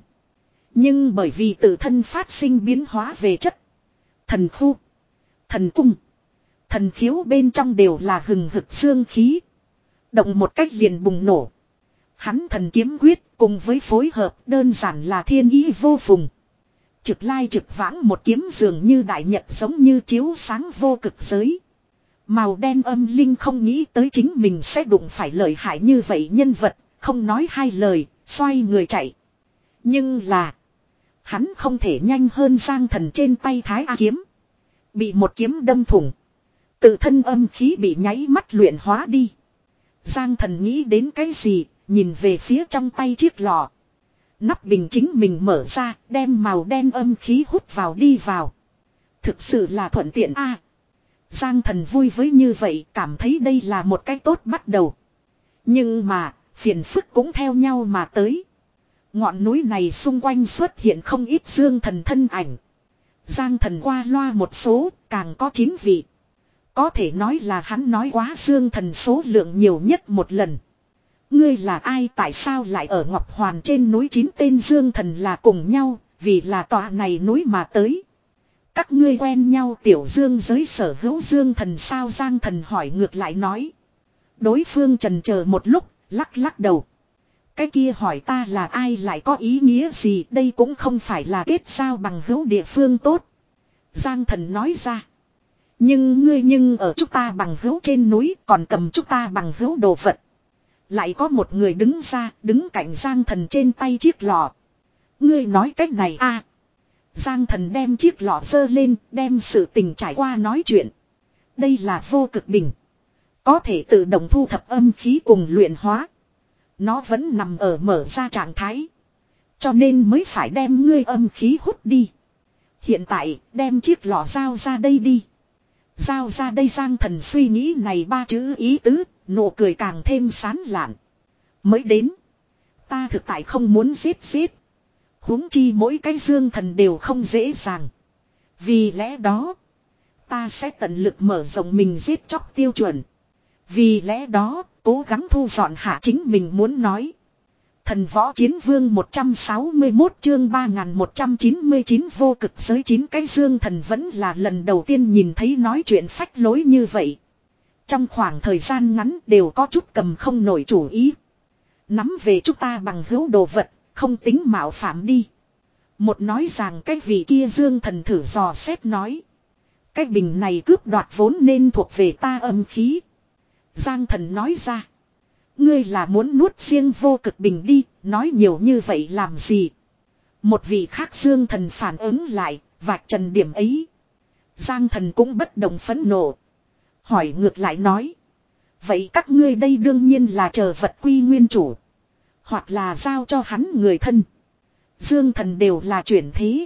Nhưng bởi vì tự thân phát sinh biến hóa về chất. Thần khu, thần cung, thần khiếu bên trong đều là hừng hực dương khí. Động một cách liền bùng nổ. Hắn thần kiếm quyết cùng với phối hợp đơn giản là thiên ý vô phùng. Trực lai trực vãng một kiếm dường như đại nhật giống như chiếu sáng vô cực giới. Màu đen âm linh không nghĩ tới chính mình sẽ đụng phải lợi hại như vậy nhân vật, không nói hai lời, xoay người chạy. Nhưng là, hắn không thể nhanh hơn Giang Thần trên tay Thái A kiếm. Bị một kiếm đâm thủng. Tự thân âm khí bị nháy mắt luyện hóa đi. Giang Thần nghĩ đến cái gì, nhìn về phía trong tay chiếc lọ. Nắp bình chính mình mở ra, đem màu đen âm khí hút vào đi vào. Thực sự là thuận tiện a. Giang Thần vui với như vậy, cảm thấy đây là một cái tốt bắt đầu. Nhưng mà, phiền phức cũng theo nhau mà tới. Ngọn núi này xung quanh xuất hiện không ít Dương Thần thân ảnh. Giang Thần qua loa một số, càng có chín vị. Có thể nói là hắn nói quá Dương Thần số lượng nhiều nhất một lần. Ngươi là ai, tại sao lại ở Ngọc Hoàn trên núi chín tên Dương Thần là cùng nhau, vì là tòa này núi mà tới. Các ngươi quen nhau tiểu Dương giới sở hữu Dương Thần sao, Giang Thần hỏi ngược lại nói. Đối phương trần chờ một lúc, lắc lắc đầu. Cái kia hỏi ta là ai lại có ý nghĩa gì, đây cũng không phải là kết giao bằng hữu địa phương tốt. Giang Thần nói ra. Nhưng ngươi nhưng ở chúng ta bằng hữu trên núi còn cầm chúng ta bằng hữu đồ vật. Lại có một người đứng ra, đứng cạnh Giang Thần trên tay chiếc lọ. Ngươi nói cách này a? Giang Thần đem chiếc lọ giơ lên, đem sự tình trải qua nói chuyện. Đây là vô cực bình. Có thể tự động thu thập âm khí cùng luyện hóa. Nó vẫn nằm ở mở ra trạng thái. Cho nên mới phải đem ngươi âm khí hút đi. Hiện tại, đem chiếc lọ giao ra đây đi. Giao ra đây, Giang Thần suy nghĩ này ba chữ ý tứ, nụ cười càng thêm sán lạn. Mới đến. Ta thực tại không muốn giết giết. Huống chi mỗi cái Dương Thần đều không dễ dàng. Vì lẽ đó, ta sẽ tận lực mở rộng mình giết chóc tiêu chuẩn. Vì lẽ đó, cố gắng thu dọn hạ chính mình muốn nói. Thần võ chiến vương một trăm sáu mươi mốt chương ba nghìn một trăm chín mươi chín vô cực giới chín cái Dương Thần vẫn là lần đầu tiên nhìn thấy nói chuyện phách lối như vậy. Trong khoảng thời gian ngắn đều có chút cầm không nổi chủ ý. Nắm về chúng ta bằng hữu đồ vật, không tính mạo phạm đi. Một nói rằng cái vị kia Dương Thần thử dò xét nói. Cái bình này cướp đoạt vốn nên thuộc về ta âm khí. Giang Thần nói ra. Ngươi là muốn nuốt riêng vô cực bình đi, nói nhiều như vậy làm gì? Một vị khác Dương Thần phản ứng lại, vạch trần điểm ấy. Giang Thần cũng bất động phẫn nộ. Hỏi ngược lại nói. Vậy các ngươi đây đương nhiên là chờ vật quy nguyên chủ. Hoặc là giao cho hắn người thân. Dương Thần đều là chuyển thế.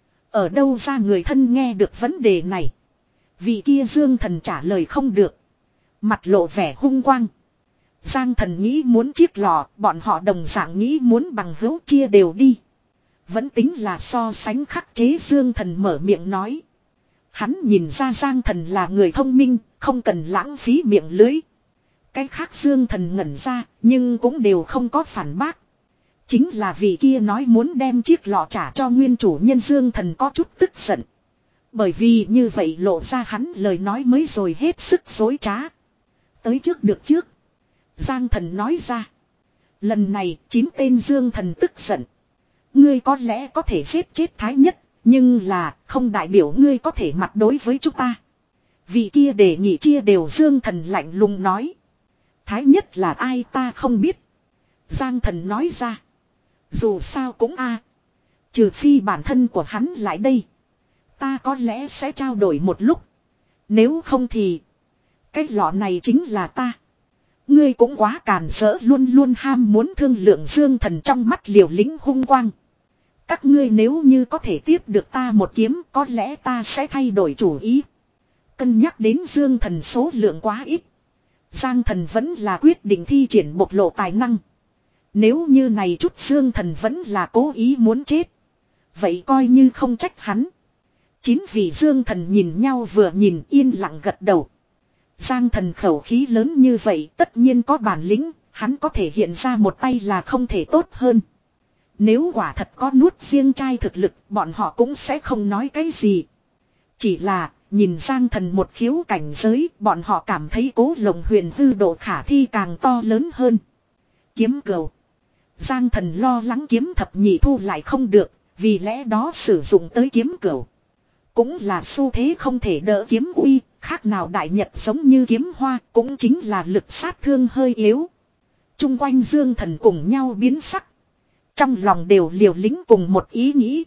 Ở đâu ra người thân nghe được vấn đề này? Vị kia Dương Thần trả lời không được. Mặt lộ vẻ hung quang. Giang Thần nghĩ muốn chiếc lò, bọn họ đồng dạng nghĩ muốn bằng hữu chia đều đi. Vẫn tính là so sánh khắc chế. Dương Thần mở miệng nói. Hắn nhìn ra Giang Thần là người thông minh, không cần lãng phí miệng lưới. Cái khác Dương Thần ngẩn ra, nhưng cũng đều không có phản bác. Chính là vị kia nói muốn đem chiếc lọ trả cho nguyên chủ nhân. Dương Thần có chút tức giận. Bởi vì như vậy lộ ra hắn lời nói mới rồi hết sức dối trá. Tới trước được trước. Giang Thần nói ra. Lần này chín tên Dương Thần tức giận. Ngươi có lẽ có thể giết chết Thái Nhất, nhưng là không đại biểu ngươi có thể mặt đối với chúng ta. Vị kia đề nghị chia đều Dương Thần lạnh lùng nói. Thái nhất là ai ta không biết. Giang Thần nói ra. Dù sao cũng a, trừ phi bản thân của hắn lại đây, ta có lẽ sẽ trao đổi một lúc. Nếu không thì cái lọ này chính là ta. Ngươi cũng quá càn rỡ, luôn luôn ham muốn thương lượng. Dương Thần trong mắt liều lĩnh hung quang. Các ngươi nếu như có thể tiếp được ta một kiếm, có lẽ ta sẽ thay đổi chủ ý. Cân nhắc đến Dương Thần số lượng quá ít, Giang Thần vẫn là quyết định thi triển bộc lộ tài năng. Nếu như này chút Dương Thần vẫn là cố ý muốn chết, vậy coi như không trách hắn. Chín vị Dương Thần nhìn nhau vừa nhìn yên lặng gật đầu. Giang Thần khẩu khí lớn như vậy tất nhiên có bản lĩnh, hắn có thể hiện ra một tay là không thể tốt hơn. Nếu quả thật có nuốt riêng trai thực lực, bọn họ cũng sẽ không nói cái gì. Chỉ là nhìn Giang Thần một khiếu cảnh giới, bọn họ cảm thấy Cố Lồng Huyền hư độ khả thi càng to lớn hơn. Kiếm cừu. Giang Thần lo lắng kiếm thập nhị thu lại không được, vì lẽ đó sử dụng tới kiếm cừu. Cũng là xu thế không thể đỡ kiếm uy, khác nào đại nhật giống như kiếm hoa, cũng chính là lực sát thương hơi yếu. Trung quanh Dương Thần cùng nhau biến sắc. Trong lòng đều liều lĩnh cùng một ý nghĩ.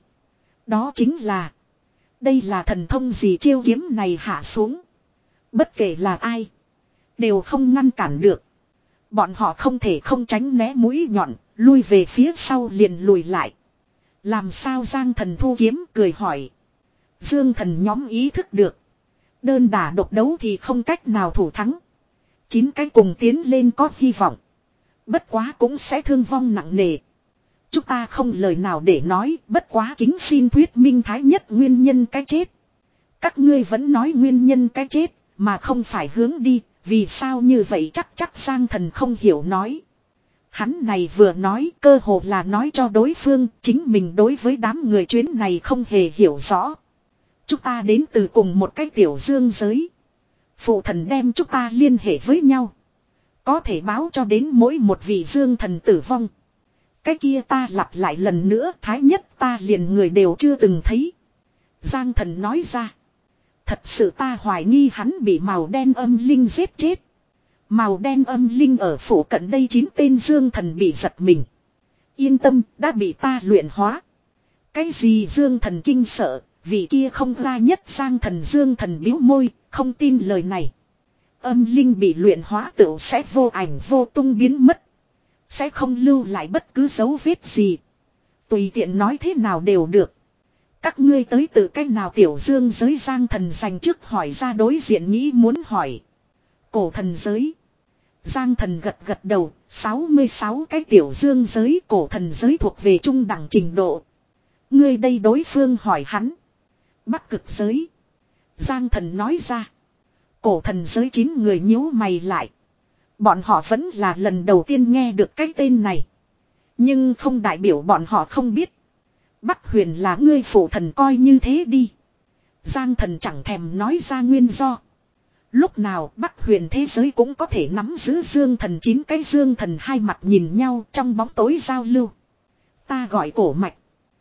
Đó chính là, đây là thần thông gì chiêu kiếm này hạ xuống, bất kể là ai đều không ngăn cản được. Bọn họ không thể không tránh né mũi nhọn, lui về phía sau liền lùi lại. Làm sao? Giang Thần thu kiếm cười hỏi. Dương Thần nhóm ý thức được, đơn đả độc đấu thì không cách nào thủ thắng. Chín cái cùng tiến lên có hy vọng, bất quá cũng sẽ thương vong nặng nề. Chúng ta không lời nào để nói, bất quá kính xin thuyết minh thái nhất nguyên nhân cái chết. Các ngươi vẫn nói nguyên nhân cái chết, mà không phải hướng đi, vì sao như vậy? Chắc chắc Giang Thần không hiểu nói. Hắn này vừa nói cơ hồ là nói cho đối phương, chính mình đối với đám người chuyến này không hề hiểu rõ. Chúng ta đến từ cùng một cái tiểu dương giới. Phụ thần đem chúng ta liên hệ với nhau, có thể báo cho đến mỗi một vị Dương Thần tử vong. Cái kia ta lặp lại lần nữa, thái nhất ta liền người đều chưa từng thấy. Giang Thần nói ra. Thật sự ta hoài nghi hắn bị màu đen âm linh giết chết. Màu đen âm linh ở phủ cận đây. Chín tên Dương Thần bị giật mình. Yên tâm, đã bị ta luyện hóa. Cái gì? Dương Thần kinh sợ, vì kia không ra nhất. Giang Thần Dương Thần biếu môi, không tin lời này. Âm linh bị luyện hóa tựu sẽ vô ảnh vô tung biến mất, sẽ không lưu lại bất cứ dấu vết gì. Tùy tiện nói thế nào đều được. Các ngươi tới từ cách nào tiểu dương giới? Giang Thần dành trước hỏi ra đối diện nghĩ muốn hỏi. Cổ thần giới. Giang Thần gật gật đầu. sáu mươi sáu cái tiểu dương giới. Cổ thần giới thuộc về trung đẳng trình độ. Ngươi đây đối phương hỏi hắn. Bắc cực giới. Giang Thần nói ra. Cổ thần giới. Chín người nhíu mày lại. Bọn họ vẫn là lần đầu tiên nghe được cái tên này, nhưng không đại biểu bọn họ không biết. Bắc Huyền là ngươi phụ thần, coi như thế đi. Giang Thần chẳng thèm nói ra nguyên do. Lúc nào Bắc Huyền thế giới cũng có thể nắm giữ Dương Thần. Chín cái Dương Thần hai mặt nhìn nhau trong bóng tối giao lưu. Ta gọi Cổ Mạch.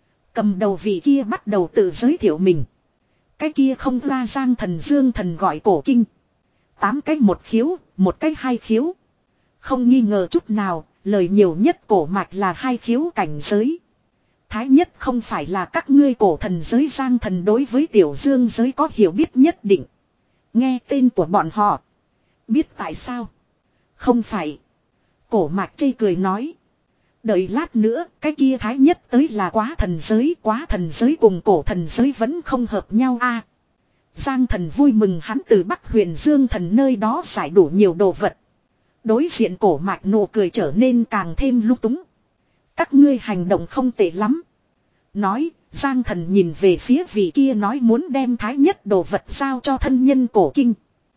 Cầm đầu vị kia bắt đầu tự giới thiệu mình. Cái kia không ra. Giang Thần Dương Thần gọi Cổ Kinh. Tám cái một khiếu, một cái hai khiếu. Không nghi ngờ chút nào, lời nhiều nhất Cổ Mạch là hai khiếu cảnh giới. Thái nhất không phải là các ngươi cổ thần giới. Giang Thần đối với tiểu dương giới có hiểu biết nhất định. Nghe tên của bọn họ, biết tại sao? Không phải. Cổ Mạch chê cười nói. Đợi lát nữa, cái kia thái nhất tới là quá thần giới. Quá thần giới cùng cổ thần giới vẫn không hợp nhau a. Giang Thần vui mừng, hắn từ Bắc Huyền Dương Thần nơi đó giải đủ nhiều đồ vật. Đối diện Cổ Mạch nụ cười trở nên càng thêm lung túng. Các ngươi hành động không tệ lắm. Nói, Giang Thần nhìn về phía vị kia nói muốn đem thái nhất đồ vật giao cho thân nhân Cổ Kinh.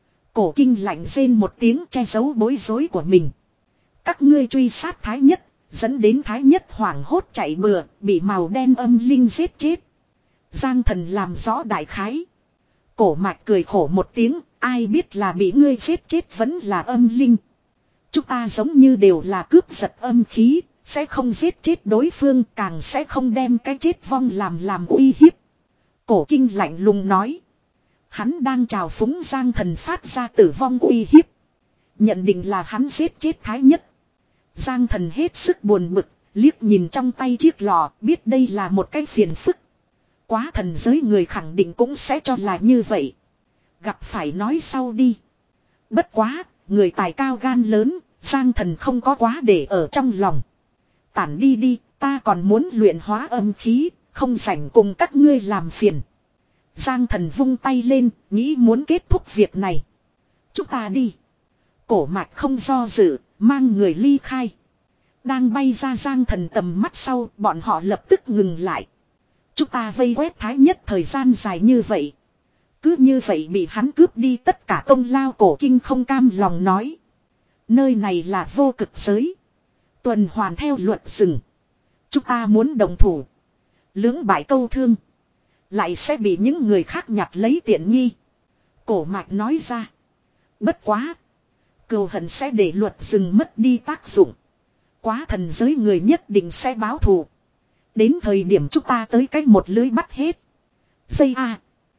Cổ Kinh lạnh rên một tiếng che giấu bối rối của mình. Các ngươi truy sát thái nhất, dẫn đến thái nhất hoảng hốt chạy bừa, bị màu đen âm linh giết chết. Giang Thần làm rõ đại khái. Cổ Mạch cười khổ một tiếng, ai biết là bị ngươi giết chết vẫn là âm linh. Chúng ta giống như đều là cướp giật âm khí, sẽ không giết chết đối phương, càng sẽ không đem cái chết vong làm làm uy hiếp. Cổ Kinh lạnh lùng nói. Hắn đang trào phúng Giang Thần phát ra tử vong uy hiếp. Nhận định là hắn giết chết Thái Nhất. Giang Thần hết sức buồn bực, liếc nhìn trong tay chiếc lò, biết đây là một cái phiền phức. Quá thần giới người khẳng định cũng sẽ cho là như vậy. Gặp phải nói sau đi. Bất quá, người tài cao gan lớn, Giang Thần không có quá để ở trong lòng. Tản đi đi, ta còn muốn luyện hóa âm khí, không rảnh cùng các ngươi làm phiền. Giang Thần vung tay lên, nghĩ muốn kết thúc việc này. Chúng ta đi. Cổ Mạch không do dự, mang người ly khai. Đang bay ra Giang Thần tầm mắt sau, bọn họ lập tức ngừng lại. Chúng ta vây quét Thái Nhất thời gian dài như vậy. Cứ như vậy bị hắn cướp đi tất cả công lao. Cổ Kinh không cam lòng nói. Nơi này là vô cực giới. Tuần hoàn theo luật rừng. Chúng ta muốn đồng thủ. Lưỡng bại câu thương. Lại sẽ bị những người khác nhặt lấy tiện nghi. Cổ Mạch nói ra. Bất quá. Cừu hận sẽ để luật rừng mất đi tác dụng. Quá thần giới người nhất định sẽ báo thù. Đến thời điểm chúng ta tới cách một lưới bắt hết. Dây a.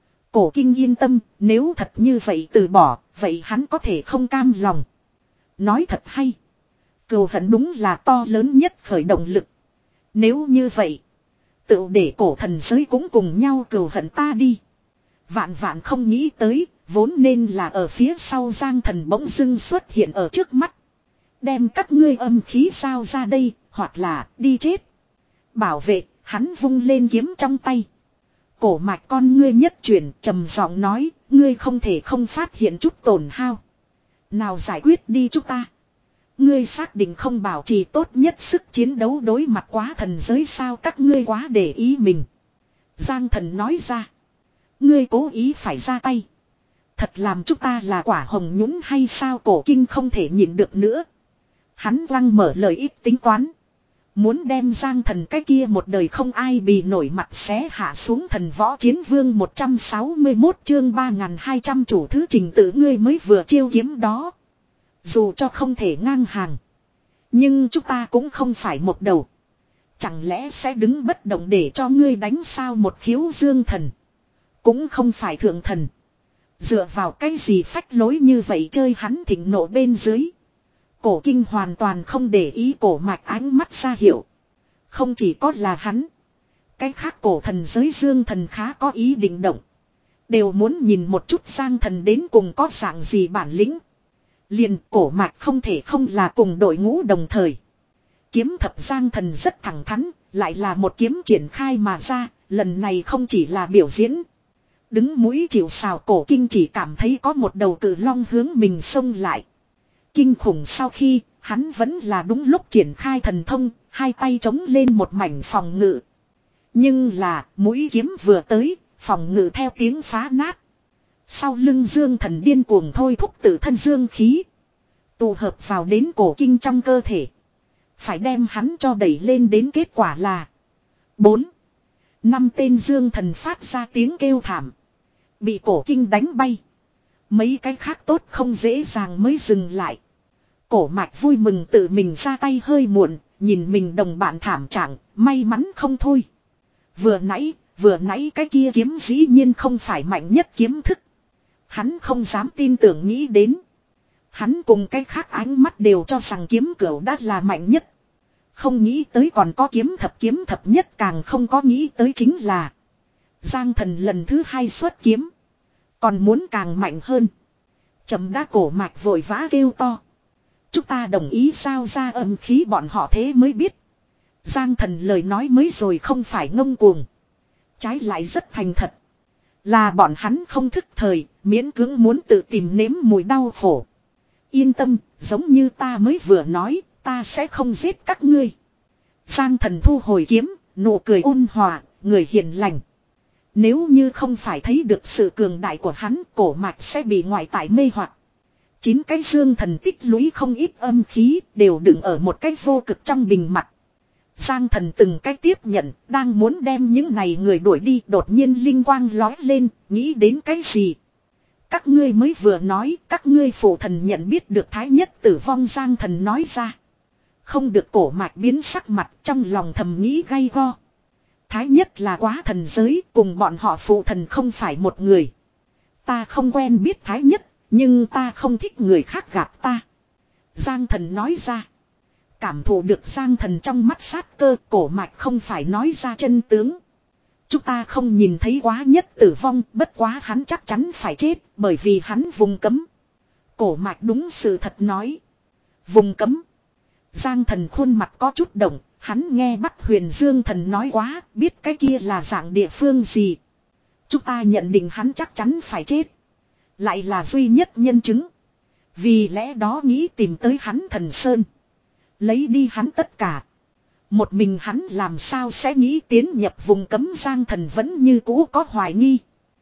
Cổ Kinh yên tâm, nếu thật như vậy từ bỏ, vậy hắn có thể không cam lòng. Nói thật hay. Cừu hận đúng là to lớn nhất khởi động lực. Nếu như vậy, tự để cổ thần giới cũng cùng nhau cừu hận ta đi. Vạn vạn không nghĩ tới, vốn nên là ở phía sau Giang Thần bỗng dưng xuất hiện ở trước mắt. Đem các ngươi âm khí sao ra đây, hoặc là đi chết. Bảo vệ, hắn vung lên kiếm trong tay. Cổ Mạch con ngươi nhất chuyển, trầm giọng nói, ngươi không thể không phát hiện chút tổn hao. Nào giải quyết đi chúng ta. Ngươi xác định không bảo trì tốt nhất sức chiến đấu đối mặt quá thần giới sao, các ngươi quá để ý mình. Giang Thần nói ra. Ngươi cố ý phải ra tay. Thật làm chúng ta là quả hồng nhũng hay sao? Cổ Kinh không thể nhịn được nữa. Hắn lăng mở lời ít tính toán. Muốn đem Giang Thần cái kia một đời không ai bì nổi mặt xé hạ xuống. Thần Võ Chiến Vương một trăm sáu mươi mốt chương ba nghìn hai trăm chủ thứ trình tự ngươi mới vừa chiêu kiếm đó. Dù cho không thể ngang hàng. Nhưng chúng ta cũng không phải một đầu. Chẳng lẽ sẽ đứng bất động để cho ngươi đánh sao? Một khiếu dương thần. Cũng không phải thượng thần. Dựa vào cái gì phách lối như vậy chơi hắn thịnh nộ bên dưới. Cổ Kinh hoàn toàn không để ý Cổ Mạch ánh mắt ra hiệu. Không chỉ có là hắn. Cái khác cổ thần giới dương thần khá có ý định động. Đều muốn nhìn một chút Giang Thần đến cùng có dạng gì bản lĩnh. Liền Cổ Mạch không thể không là cùng đội ngũ đồng thời. Kiếm thập Giang Thần rất thẳng thắn. Lại là một kiếm triển khai mà ra. Lần này không chỉ là biểu diễn. Đứng mũi chịu sào. Cổ Kinh chỉ cảm thấy có một đầu cự long hướng mình xông lại. Kinh khủng sau khi, hắn vẫn là đúng lúc triển khai thần thông, hai tay chống lên một mảnh phòng ngự. Nhưng là, mũi kiếm vừa tới, phòng ngự theo tiếng phá nát. Sau lưng dương thần điên cuồng thôi thúc tự thân dương khí. Tụ hợp vào đến Cổ Kinh trong cơ thể. Phải đem hắn cho đẩy lên đến kết quả là bốn. Năm tên dương thần phát ra tiếng kêu thảm. Bị Cổ Kinh đánh bay. Mấy cái khác tốt không dễ dàng mới dừng lại. Cổ Mạch vui mừng tự mình ra tay hơi muộn, nhìn mình đồng bạn thảm trạng, may mắn không thôi. Vừa nãy, vừa nãy cái kia kiếm dĩ nhiên không phải mạnh nhất kiếm thức. Hắn không dám tin tưởng nghĩ đến. Hắn cùng cái khác ánh mắt đều cho rằng kiếm cửu đã là mạnh nhất. Không nghĩ tới còn có kiếm thập, kiếm thập nhất càng không có nghĩ tới chính là Giang Thần lần thứ hai xuất kiếm. Còn muốn càng mạnh hơn. Chấm đã Cổ Mạch vội vã kêu to. Chúng ta đồng ý sao ra âm khí bọn họ thế mới biết. Giang Thần lời nói mới rồi không phải ngông cuồng. Trái lại rất thành thật. Là bọn hắn không thức thời, miễn cưỡng muốn tự tìm nếm mùi đau khổ. Yên tâm, giống như ta mới vừa nói, ta sẽ không giết các ngươi. Giang Thần thu hồi kiếm, nụ cười ôn hòa, người hiền lành. Nếu như không phải thấy được sự cường đại của hắn, Cổ Mạch sẽ bị ngoại tại mê hoặc. Chín cái dương thần tích lũy không ít âm khí, đều đựng ở một cái vô cực trong bình mặt. Giang Thần từng cái tiếp nhận, đang muốn đem những này người đuổi đi, đột nhiên linh quang lói lên, nghĩ đến cái gì? Các ngươi mới vừa nói, các ngươi phụ thần nhận biết được Thái Nhất tử vong. Giang Thần nói ra. Không được. Cổ Mạch biến sắc mặt, trong lòng thầm nghĩ gay go. Thái Nhất là quá thần giới, cùng bọn họ phụ thần không phải một người. Ta không quen biết Thái Nhất, nhưng ta không thích người khác gạt ta. Giang Thần nói ra. Cảm thụ được Giang Thần trong mắt sát cơ, Cổ Mạch không phải nói ra chân tướng. Chúng ta không nhìn thấy Quá Nhất tử vong, bất quá hắn chắc chắn phải chết, bởi vì hắn vùng cấm. Cổ Mạch đúng sự thật nói. Vùng cấm. Giang Thần khuôn mặt có chút động, hắn nghe Bắc Huyền Dương Thần nói quá, biết cái kia là dạng địa phương gì. Chúng ta nhận định hắn chắc chắn phải chết. Lại là duy nhất nhân chứng. Vì lẽ đó nghĩ tìm tới hắn Thần Sơn. Lấy đi hắn tất cả. Một mình hắn làm sao sẽ nghĩ tiến nhập vùng cấm. Giang Thần vẫn như cũ có hoài nghi.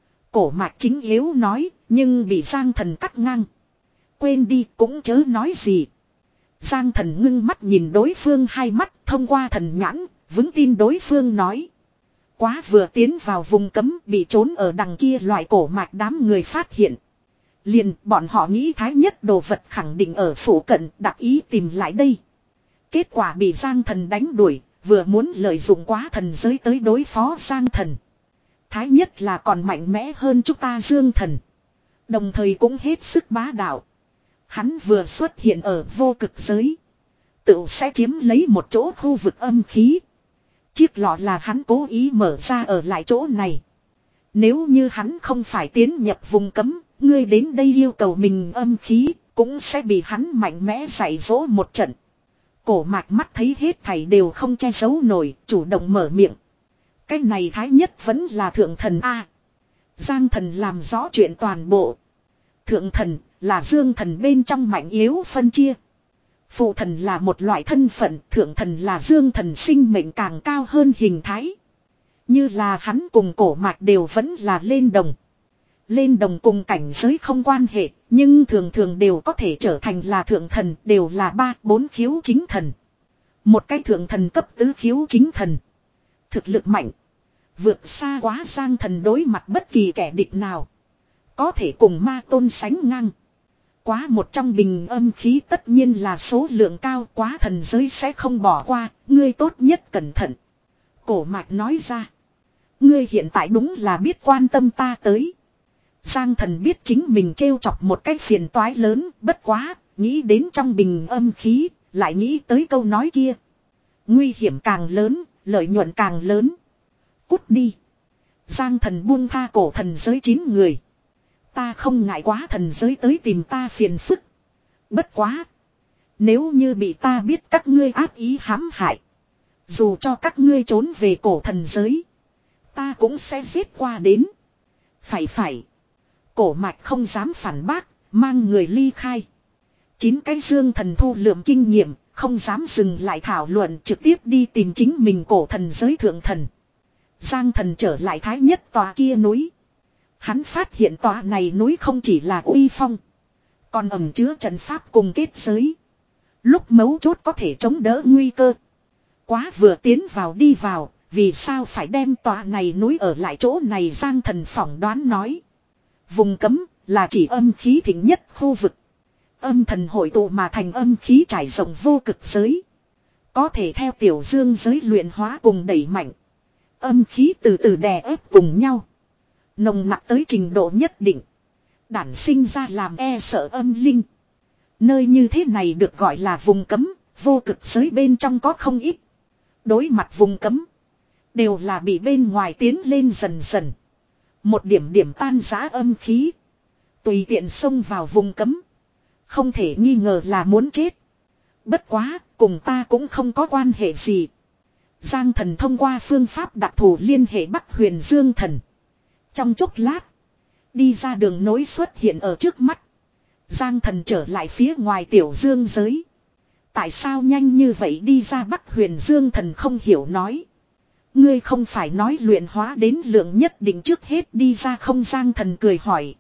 Cổ Mạch chính yếu nói, nhưng bị Giang Thần cắt ngang. Quên đi cũng chớ nói gì. Giang Thần ngưng mắt nhìn đối phương hai mắt, thông qua thần nhãn, vững tin đối phương nói. Quá vừa tiến vào vùng cấm, bị trốn ở đằng kia loại Cổ Mạch đám người phát hiện. Liền bọn họ nghĩ Thái Nhất đồ vật khẳng định ở phủ cận, đặc ý tìm lại đây. Kết quả bị Giang Thần đánh đuổi, vừa muốn lợi dụng Quá Thần giới tới đối phó Giang Thần. Thái Nhất là còn mạnh mẽ hơn chúng ta Dương Thần. Đồng thời cũng hết sức bá đạo. Hắn vừa xuất hiện ở vô cực giới. Tự sẽ chiếm lấy một chỗ khu vực âm khí. Chiếc lọ là hắn cố ý mở ra ở lại chỗ này. Nếu như hắn không phải tiến nhập vùng cấm, ngươi đến đây yêu cầu mình âm khí, cũng sẽ bị hắn mạnh mẽ dạy dỗ một trận. Cổ Mạch mắt thấy hết thảy đều không che giấu nổi, chủ động mở miệng. Cái này Thái Nhất vẫn là thượng thần A. Giang Thần làm rõ chuyện toàn bộ. Thượng thần là Dương Thần bên trong mạnh yếu phân chia. Phụ thần là một loại thân phận, thượng thần là Dương Thần sinh mệnh càng cao hơn hình thái. Như là hắn cùng Cổ Mạch đều vẫn là lên đồng. Lên đồng cùng cảnh giới không quan hệ, nhưng thường thường đều có thể trở thành là thượng thần, đều là ba, bốn khiếu chính thần. Một cái thượng thần cấp tứ khiếu chính thần. Thực lực mạnh. Vượt xa quá Giang Thần đối mặt bất kỳ kẻ địch nào. Có thể cùng ma tôn sánh ngang. Quá một trong bình âm khí tất nhiên là số lượng cao, Quá thần giới sẽ không bỏ qua, ngươi tốt nhất cẩn thận. Cổ Mạch nói ra. Ngươi hiện tại đúng là biết quan tâm ta tới. Giang Thần biết chính mình trêu chọc một cái phiền toái lớn, bất quá, nghĩ đến trong bình âm khí, lại nghĩ tới câu nói kia. Nguy hiểm càng lớn, lợi nhuận càng lớn. Cút đi. Giang Thần buông tha cổ thần giới chín người. Ta không ngại Quá thần giới tới tìm ta phiền phức. Bất quá. Nếu như bị ta biết các ngươi ác ý hãm hại. Dù cho các ngươi trốn về cổ thần giới. Ta cũng sẽ giết qua đến. Phải phải. Cổ Mạch không dám phản bác, mang người ly khai. Chín cái Dương Thần thu lượm kinh nghiệm, không dám dừng lại thảo luận, trực tiếp đi tìm chính mình cổ thần giới thượng thần. Giang Thần trở lại Thái Nhất tòa kia núi. Hắn phát hiện tòa này núi không chỉ là uy phong, còn ẩn chứa trận pháp cùng kết giới. Lúc mấu chốt có thể chống đỡ nguy cơ. Quá vừa tiến vào đi vào, vì sao phải đem tòa này núi ở lại chỗ này? Giang Thần phỏng đoán nói. Vùng cấm là chỉ âm khí thịnh nhất khu vực. Âm thần hội tụ mà thành âm khí trải rộng vô cực giới. Có thể theo tiểu dương giới luyện hóa cùng đẩy mạnh. Âm khí từ từ đè ép cùng nhau. Nồng nặc tới trình độ nhất định. Đản sinh ra làm e sợ âm linh. Nơi như thế này được gọi là vùng cấm. Vô cực giới bên trong có không ít. Đối mặt vùng cấm. Đều là bị bên ngoài tiến lên dần dần. Một điểm điểm tan rã âm khí. Tùy tiện xông vào vùng cấm. Không thể nghi ngờ là muốn chết. Bất quá, cùng ta cũng không có quan hệ gì. Giang Thần thông qua phương pháp đặc thù liên hệ Bắc Huyền Dương Thần. Trong chốc lát, đi ra đường nối xuất hiện ở trước mắt. Giang Thần trở lại phía ngoài tiểu dương giới. Tại sao nhanh như vậy đi ra? Bắc Huyền Dương Thần không hiểu nói. Ngươi không phải nói luyện hóa đến lượng nhất định trước hết đi ra không? Giang Thần cười hỏi.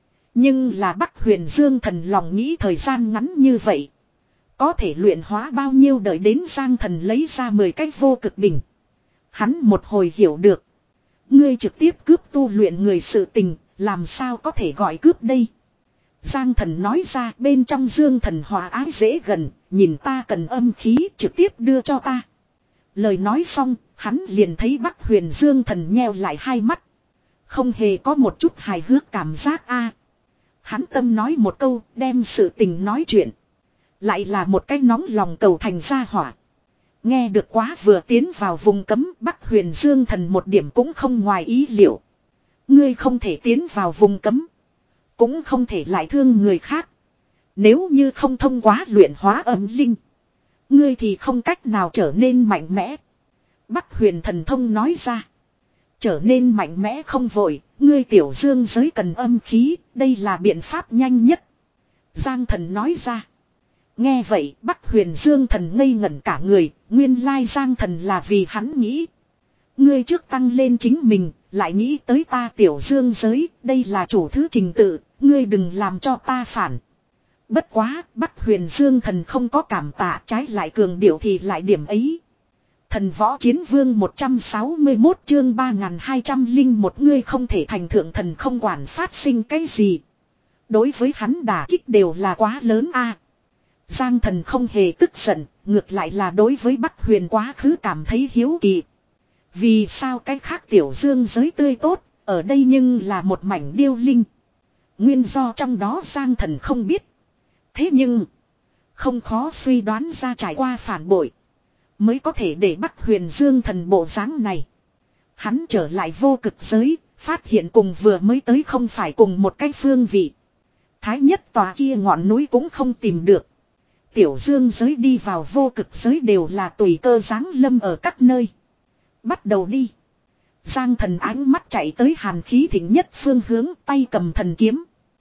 Nhưng là Bắc Huyền Dương Thần lòng nghĩ thời gian ngắn như vậy. Có thể luyện hóa bao nhiêu? Đợi đến Giang Thần lấy ra mười cách vô cực bình. Hắn một hồi hiểu được. Ngươi trực tiếp cướp tu luyện người sự tình, làm sao có thể gọi cướp đây? Giang Thần nói ra, bên trong Dương Thần hòa ái dễ gần, nhìn ta cần âm khí trực tiếp đưa cho ta. Lời nói xong, hắn liền thấy Bắc Huyền Dương Thần nheo lại hai mắt. Không hề có một chút hài hước cảm giác a. Hắn tâm nói một câu, đem sự tình nói chuyện. Lại là một cái nóng lòng cầu thành ra hỏa. Nghe được quá vừa tiến vào vùng cấm, Bắc Huyền Dương Thần một điểm cũng không ngoài ý liệu. Ngươi không thể tiến vào vùng cấm. Cũng không thể lại thương người khác. Nếu như không thông qua luyện hóa âm linh. Ngươi thì không cách nào trở nên mạnh mẽ. Bắc Huyền Thần Thông nói ra. Trở nên mạnh mẽ không vội, ngươi tiểu dương giới cần âm khí, đây là biện pháp nhanh nhất. Giang Thần nói ra. Nghe vậy Bắc Huyền Dương Thần ngây ngẩn cả người, nguyên lai Giang Thần là vì hắn nghĩ. Ngươi trước tăng lên chính mình, lại nghĩ tới ta tiểu dương giới, đây là chủ thứ trình tự, ngươi đừng làm cho ta phản. Bất quá, Bắc Huyền Dương Thần không có cảm tạ, trái lại cường điệu thì lại điểm ấy. Thần Võ Chiến Vương một trăm sáu mươi mốt chương ba nghìn hai trăm lẻ một ngươi không thể thành thượng thần không quản phát sinh cái gì. Đối với hắn đả kích đều là quá lớn a. Giang Thần không hề tức giận, ngược lại là đối với Bắc Huyền quá khứ cảm thấy hiếu kỳ. Vì sao cái khác tiểu dương giới tươi tốt, ở đây nhưng là một mảnh điêu linh. Nguyên do trong đó Giang Thần không biết. Thế nhưng, không khó suy đoán ra trải qua phản bội. Mới có thể để Bắc Huyền Dương Thần bộ dáng này. Hắn trở lại vô cực giới, phát hiện cùng vừa mới tới không phải cùng một cái phương vị. Thái nhất tòa kia ngọn núi cũng không tìm được. Tiểu dương giới đi vào vô cực giới đều là tùy cơ giáng lâm ở các nơi. Bắt đầu đi. Giang Thần ánh mắt chạy tới hàn khí thịnh nhất phương hướng, tay cầm thần kiếm.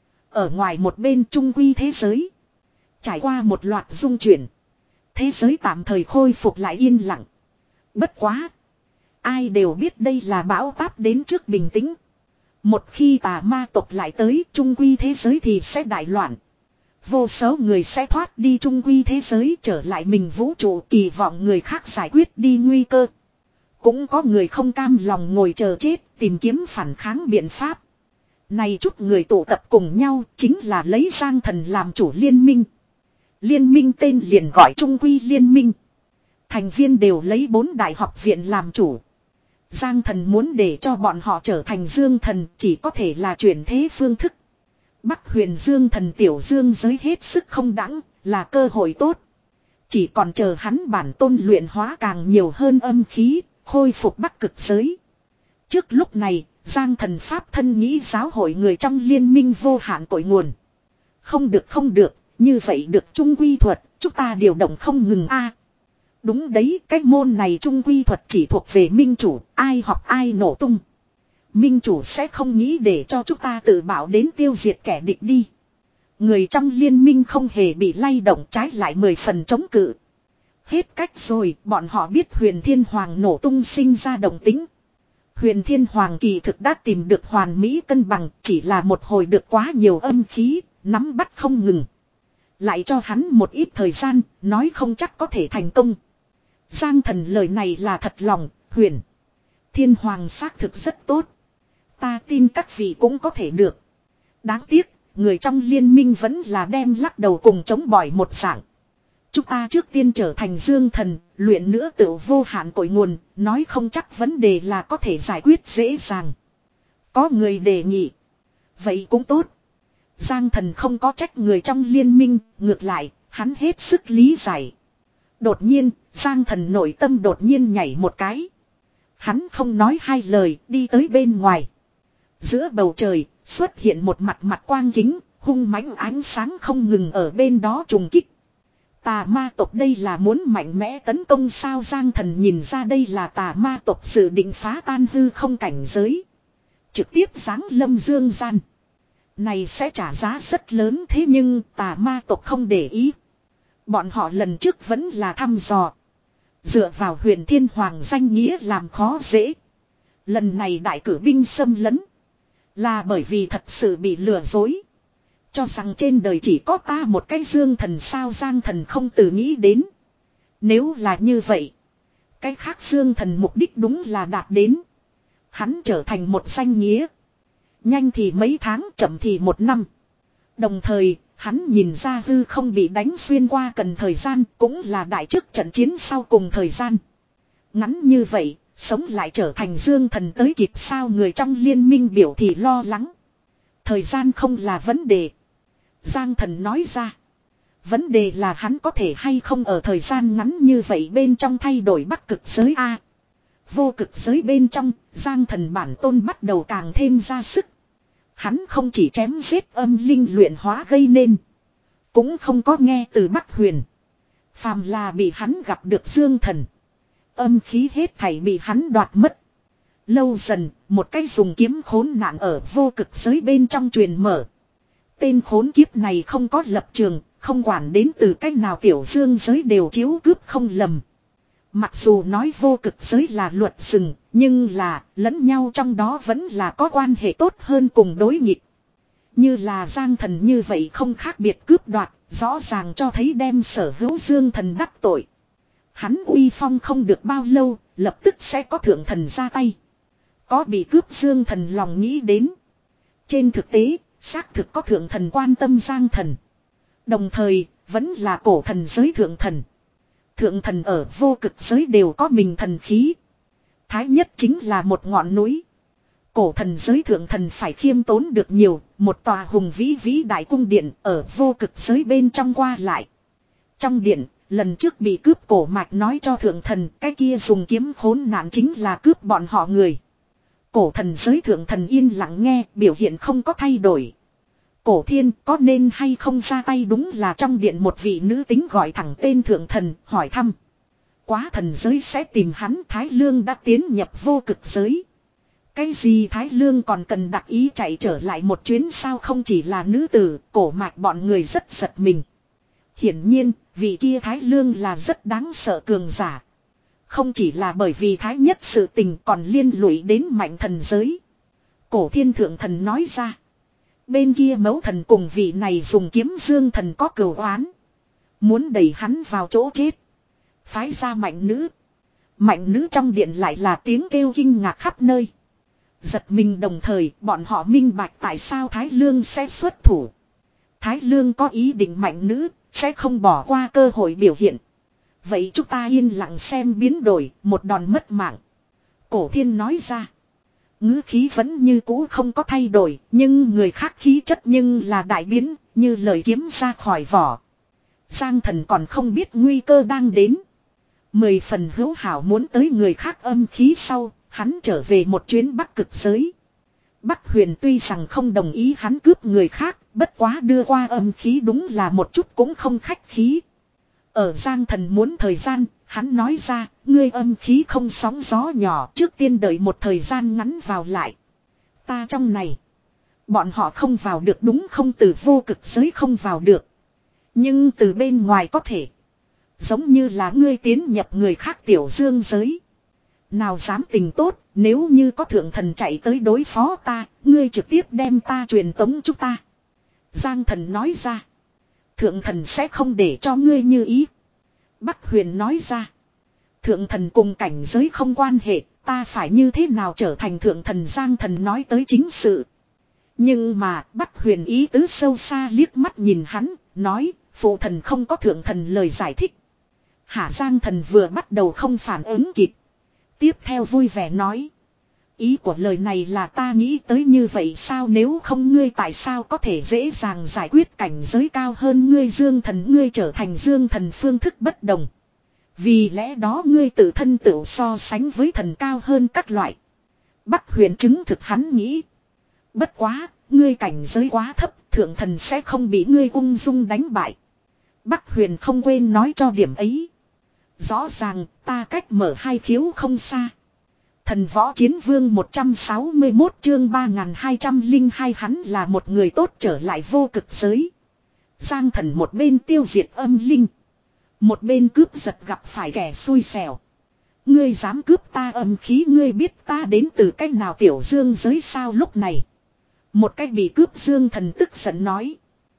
Ở ngoài một bên trung quy thế giới. Trải qua một loạt dung chuyển. Thế giới tạm thời khôi phục lại yên lặng. Bất quá. Ai đều biết đây là bão táp đến trước bình tĩnh. Một khi tà ma tộc lại tới trung quy thế giới thì sẽ đại loạn. Vô số người sẽ thoát đi trung quy thế giới trở lại mình vũ trụ kỳ vọng người khác giải quyết đi nguy cơ. Cũng có người không cam lòng ngồi chờ chết tìm kiếm phản kháng biện pháp. Này chút người tụ tập cùng nhau chính là lấy Giang Thần làm chủ liên minh. Liên minh tên liền gọi Trung Quy Liên minh. Thành viên đều lấy bốn đại học viện làm chủ. Giang Thần muốn để cho bọn họ trở thành Dương Thần chỉ có thể là chuyển thế phương thức. Bắc Huyền Dương Thần tiểu dương giới hết sức không đẳng, là cơ hội tốt. Chỉ còn chờ hắn bản tôn luyện hóa càng nhiều hơn âm khí, khôi phục Bắc Cực giới. Trước lúc này, Giang Thần pháp thân nghĩ giáo hội người trong liên minh vô hạn cội nguồn. Không được không được. Như vậy được trung quy thuật, chúng ta điều động không ngừng a. Đúng đấy, cái môn này trung quy thuật chỉ thuộc về minh chủ, ai học ai nổ tung. Minh chủ sẽ không nghĩ để cho chúng ta tự bảo đến tiêu diệt kẻ địch đi. Người trong liên minh không hề bị lay động, trái lại mười phần chống cự. Hết cách rồi, bọn họ biết Huyền Thiên Hoàng nổ tung sinh ra động tính. Huyền Thiên Hoàng kỳ thực đã tìm được hoàn mỹ cân bằng, chỉ là một hồi được quá nhiều âm khí, nắm bắt không ngừng. Lại cho hắn một ít thời gian, nói không chắc có thể thành công. Giang Thần lời này là thật lòng, Huyền Thiên Hoàng xác thực rất tốt. Ta tin các vị cũng có thể được. Đáng tiếc, người trong liên minh vẫn là đem lắc đầu cùng chống bỏi một dạng. Chúng ta trước tiên trở thành Dương Thần, luyện nữa tự vô hạn cội nguồn, nói không chắc vấn đề là có thể giải quyết dễ dàng. Có người đề nghị. Vậy cũng tốt. Giang Thần không có trách người trong liên minh, ngược lại, hắn hết sức lý giải. Đột nhiên, Giang Thần nội tâm đột nhiên nhảy một cái. Hắn không nói hai lời, đi tới bên ngoài. Giữa bầu trời, xuất hiện một mặt mặt quang kính, hung mãnh ánh sáng không ngừng ở bên đó trùng kích. Tà ma tộc đây là muốn mạnh mẽ tấn công sao? Giang Thần nhìn ra đây là tà ma tộc dự định phá tan hư không cảnh giới. Trực tiếp giáng lâm dương gian. Này sẽ trả giá rất lớn, thế nhưng tà ma tộc không để ý. Bọn họ lần trước vẫn là thăm dò. Dựa vào Huyền Thiên Hoàng danh nghĩa làm khó dễ. Lần này đại cử binh xâm lấn. Là bởi vì thật sự bị lừa dối. Cho rằng trên đời chỉ có ta một cái Dương Thần sao? Giang Thần không tự nghĩ đến. Nếu là như vậy, cái khác Dương Thần mục đích đúng là đạt đến. Hắn trở thành một danh nghĩa. Nhanh thì mấy tháng, chậm thì một năm. Đồng thời, hắn nhìn ra hư không bị đánh xuyên qua cần thời gian, cũng là đại trước trận chiến sau cùng thời gian. Ngắn như vậy, Sống lại trở thành dương thần tới kịp sao, người trong liên minh biểu thị lo lắng. Thời gian không là vấn đề. Giang thần nói ra. Vấn đề là hắn có thể hay không ở thời gian ngắn như vậy bên trong thay đổi bắc cực giới A. Vô cực giới bên trong, Giang thần bản tôn bắt đầu càng thêm ra sức. Hắn không chỉ chém giết âm linh luyện hóa gây nên. Cũng không có nghe từ Bắc Huyền. Phàm là bị hắn gặp được dương thần. Âm khí hết thảy bị hắn đoạt mất. Lâu dần, một cái dùng kiếm khốn nạn ở vô cực giới bên trong truyền mở. Tên khốn kiếp này không có lập trường, không quản đến từ cách nào tiểu dương giới đều chiếu cướp không lầm. Mặc dù nói vô cực giới là luật rừng, nhưng là lẫn nhau trong đó vẫn là có quan hệ tốt hơn cùng đối nghịch. Như là Giang thần như vậy không khác biệt cướp đoạt, rõ ràng cho thấy đem sở hữu dương thần đắc tội. Hắn uy phong không được bao lâu, lập tức sẽ có thượng thần ra tay. Có bị cướp dương thần lòng nghĩ đến. Trên thực tế, xác thực có thượng thần quan tâm Giang thần. Đồng thời, vẫn là cổ thần giới thượng thần. Thượng thần ở vô cực giới đều có mình thần khí. Thái nhất chính là một ngọn núi. Cổ thần giới thượng thần phải khiêm tốn được nhiều, một tòa hùng vĩ vĩ đại cung điện ở vô cực giới bên trong qua lại. Trong điện, lần trước bị cướp cổ mạch nói cho thượng thần, cái kia dùng kiếm khốn nạn chính là cướp bọn họ người. Cổ thần giới thượng thần yên lặng nghe, biểu hiện không có thay đổi. Cổ thiên có nên hay không ra tay, đúng là trong điện một vị nữ tính gọi thẳng tên thượng thần, hỏi thăm. Quá thần giới sẽ tìm hắn, Thái Lương đã tiến nhập vô cực giới. Cái gì Thái Lương còn cần đặc ý chạy trở lại một chuyến sao, không chỉ là nữ tử, cổ mạch bọn người rất giật mình. Hiển nhiên, vị kia Thái Lương là rất đáng sợ cường giả. Không chỉ là bởi vì Thái nhất sự tình còn liên lụy đến mạnh thần giới. Cổ thiên thượng thần nói ra. Bên kia mẫu thần cùng vị này dùng kiếm dương thần có cừu oán. Muốn đẩy hắn vào chỗ chết. Phái ra mạnh nữ. Mạnh nữ trong điện lại là tiếng kêu kinh ngạc khắp nơi. Giật mình đồng thời bọn họ minh bạch tại sao Thái Lương sẽ xuất thủ. Thái Lương có ý định mạnh nữ, sẽ không bỏ qua cơ hội biểu hiện. Vậy chúng ta yên lặng xem biến đổi, một đòn mất mạng. Cổ thiên nói ra. Ngữ khí vẫn như cũ không có thay đổi, nhưng người khác khí chất nhưng là đại biến, như lời kiếm ra khỏi vỏ. Giang thần còn không biết nguy cơ đang đến. Mười phần hữu hảo muốn tới người khác âm khí sau, hắn trở về một chuyến bắc cực giới. Bắc Huyền tuy rằng không đồng ý hắn cướp người khác, bất quá đưa qua âm khí đúng là một chút cũng không khách khí. Ở Giang thần muốn thời gian, hắn nói ra, ngươi âm khí không sóng gió nhỏ, trước tiên đợi một thời gian ngắn vào lại. Ta trong này, bọn họ không vào được đúng không, từ vô cực giới không vào được. Nhưng từ bên ngoài có thể. Giống như là ngươi tiến nhập người khác tiểu dương giới. Nào dám tình tốt, nếu như có thượng thần chạy tới đối phó ta, ngươi trực tiếp đem ta truyền tống chúng ta. Giang thần nói ra. Thượng thần sẽ không để cho ngươi như ý. Bắc Huyền nói ra. Thượng thần cùng cảnh giới không quan hệ, ta phải như thế nào trở thành thượng thần. Giang thần nói tới chính sự. Nhưng mà Bắc Huyền ý tứ sâu xa liếc mắt nhìn hắn, nói, phụ thần không có thượng thần lời giải thích. Hả Giang thần vừa bắt đầu không phản ứng kịp. Tiếp theo vui vẻ nói. Ý của lời này là ta nghĩ tới như vậy sao, nếu không ngươi tại sao có thể dễ dàng giải quyết cảnh giới cao hơn ngươi dương thần, ngươi trở thành dương thần phương thức bất đồng. Vì lẽ đó ngươi tự thân tự so sánh với thần cao hơn các loại. Bắc Huyền chứng thực hắn nghĩ. Bất quá, ngươi cảnh giới quá thấp, thượng thần sẽ không bị ngươi ung dung đánh bại. Bắc Huyền không quên nói cho điểm ấy. Rõ ràng ta cách mở hai khiếu không xa. Thần võ chiến vương một trăm sáu mươi mốt chương ba nghìn hai trăm lẻ hai, hắn là một người tốt trở lại vô cực giới. Giang thần một bên tiêu diệt âm linh. Một bên cướp giật gặp phải kẻ xui xẻo. Ngươi dám cướp ta âm khí, ngươi biết ta đến từ cách nào tiểu dương giới sao? Lúc này một cách bị cướp dương thần tức giận nói.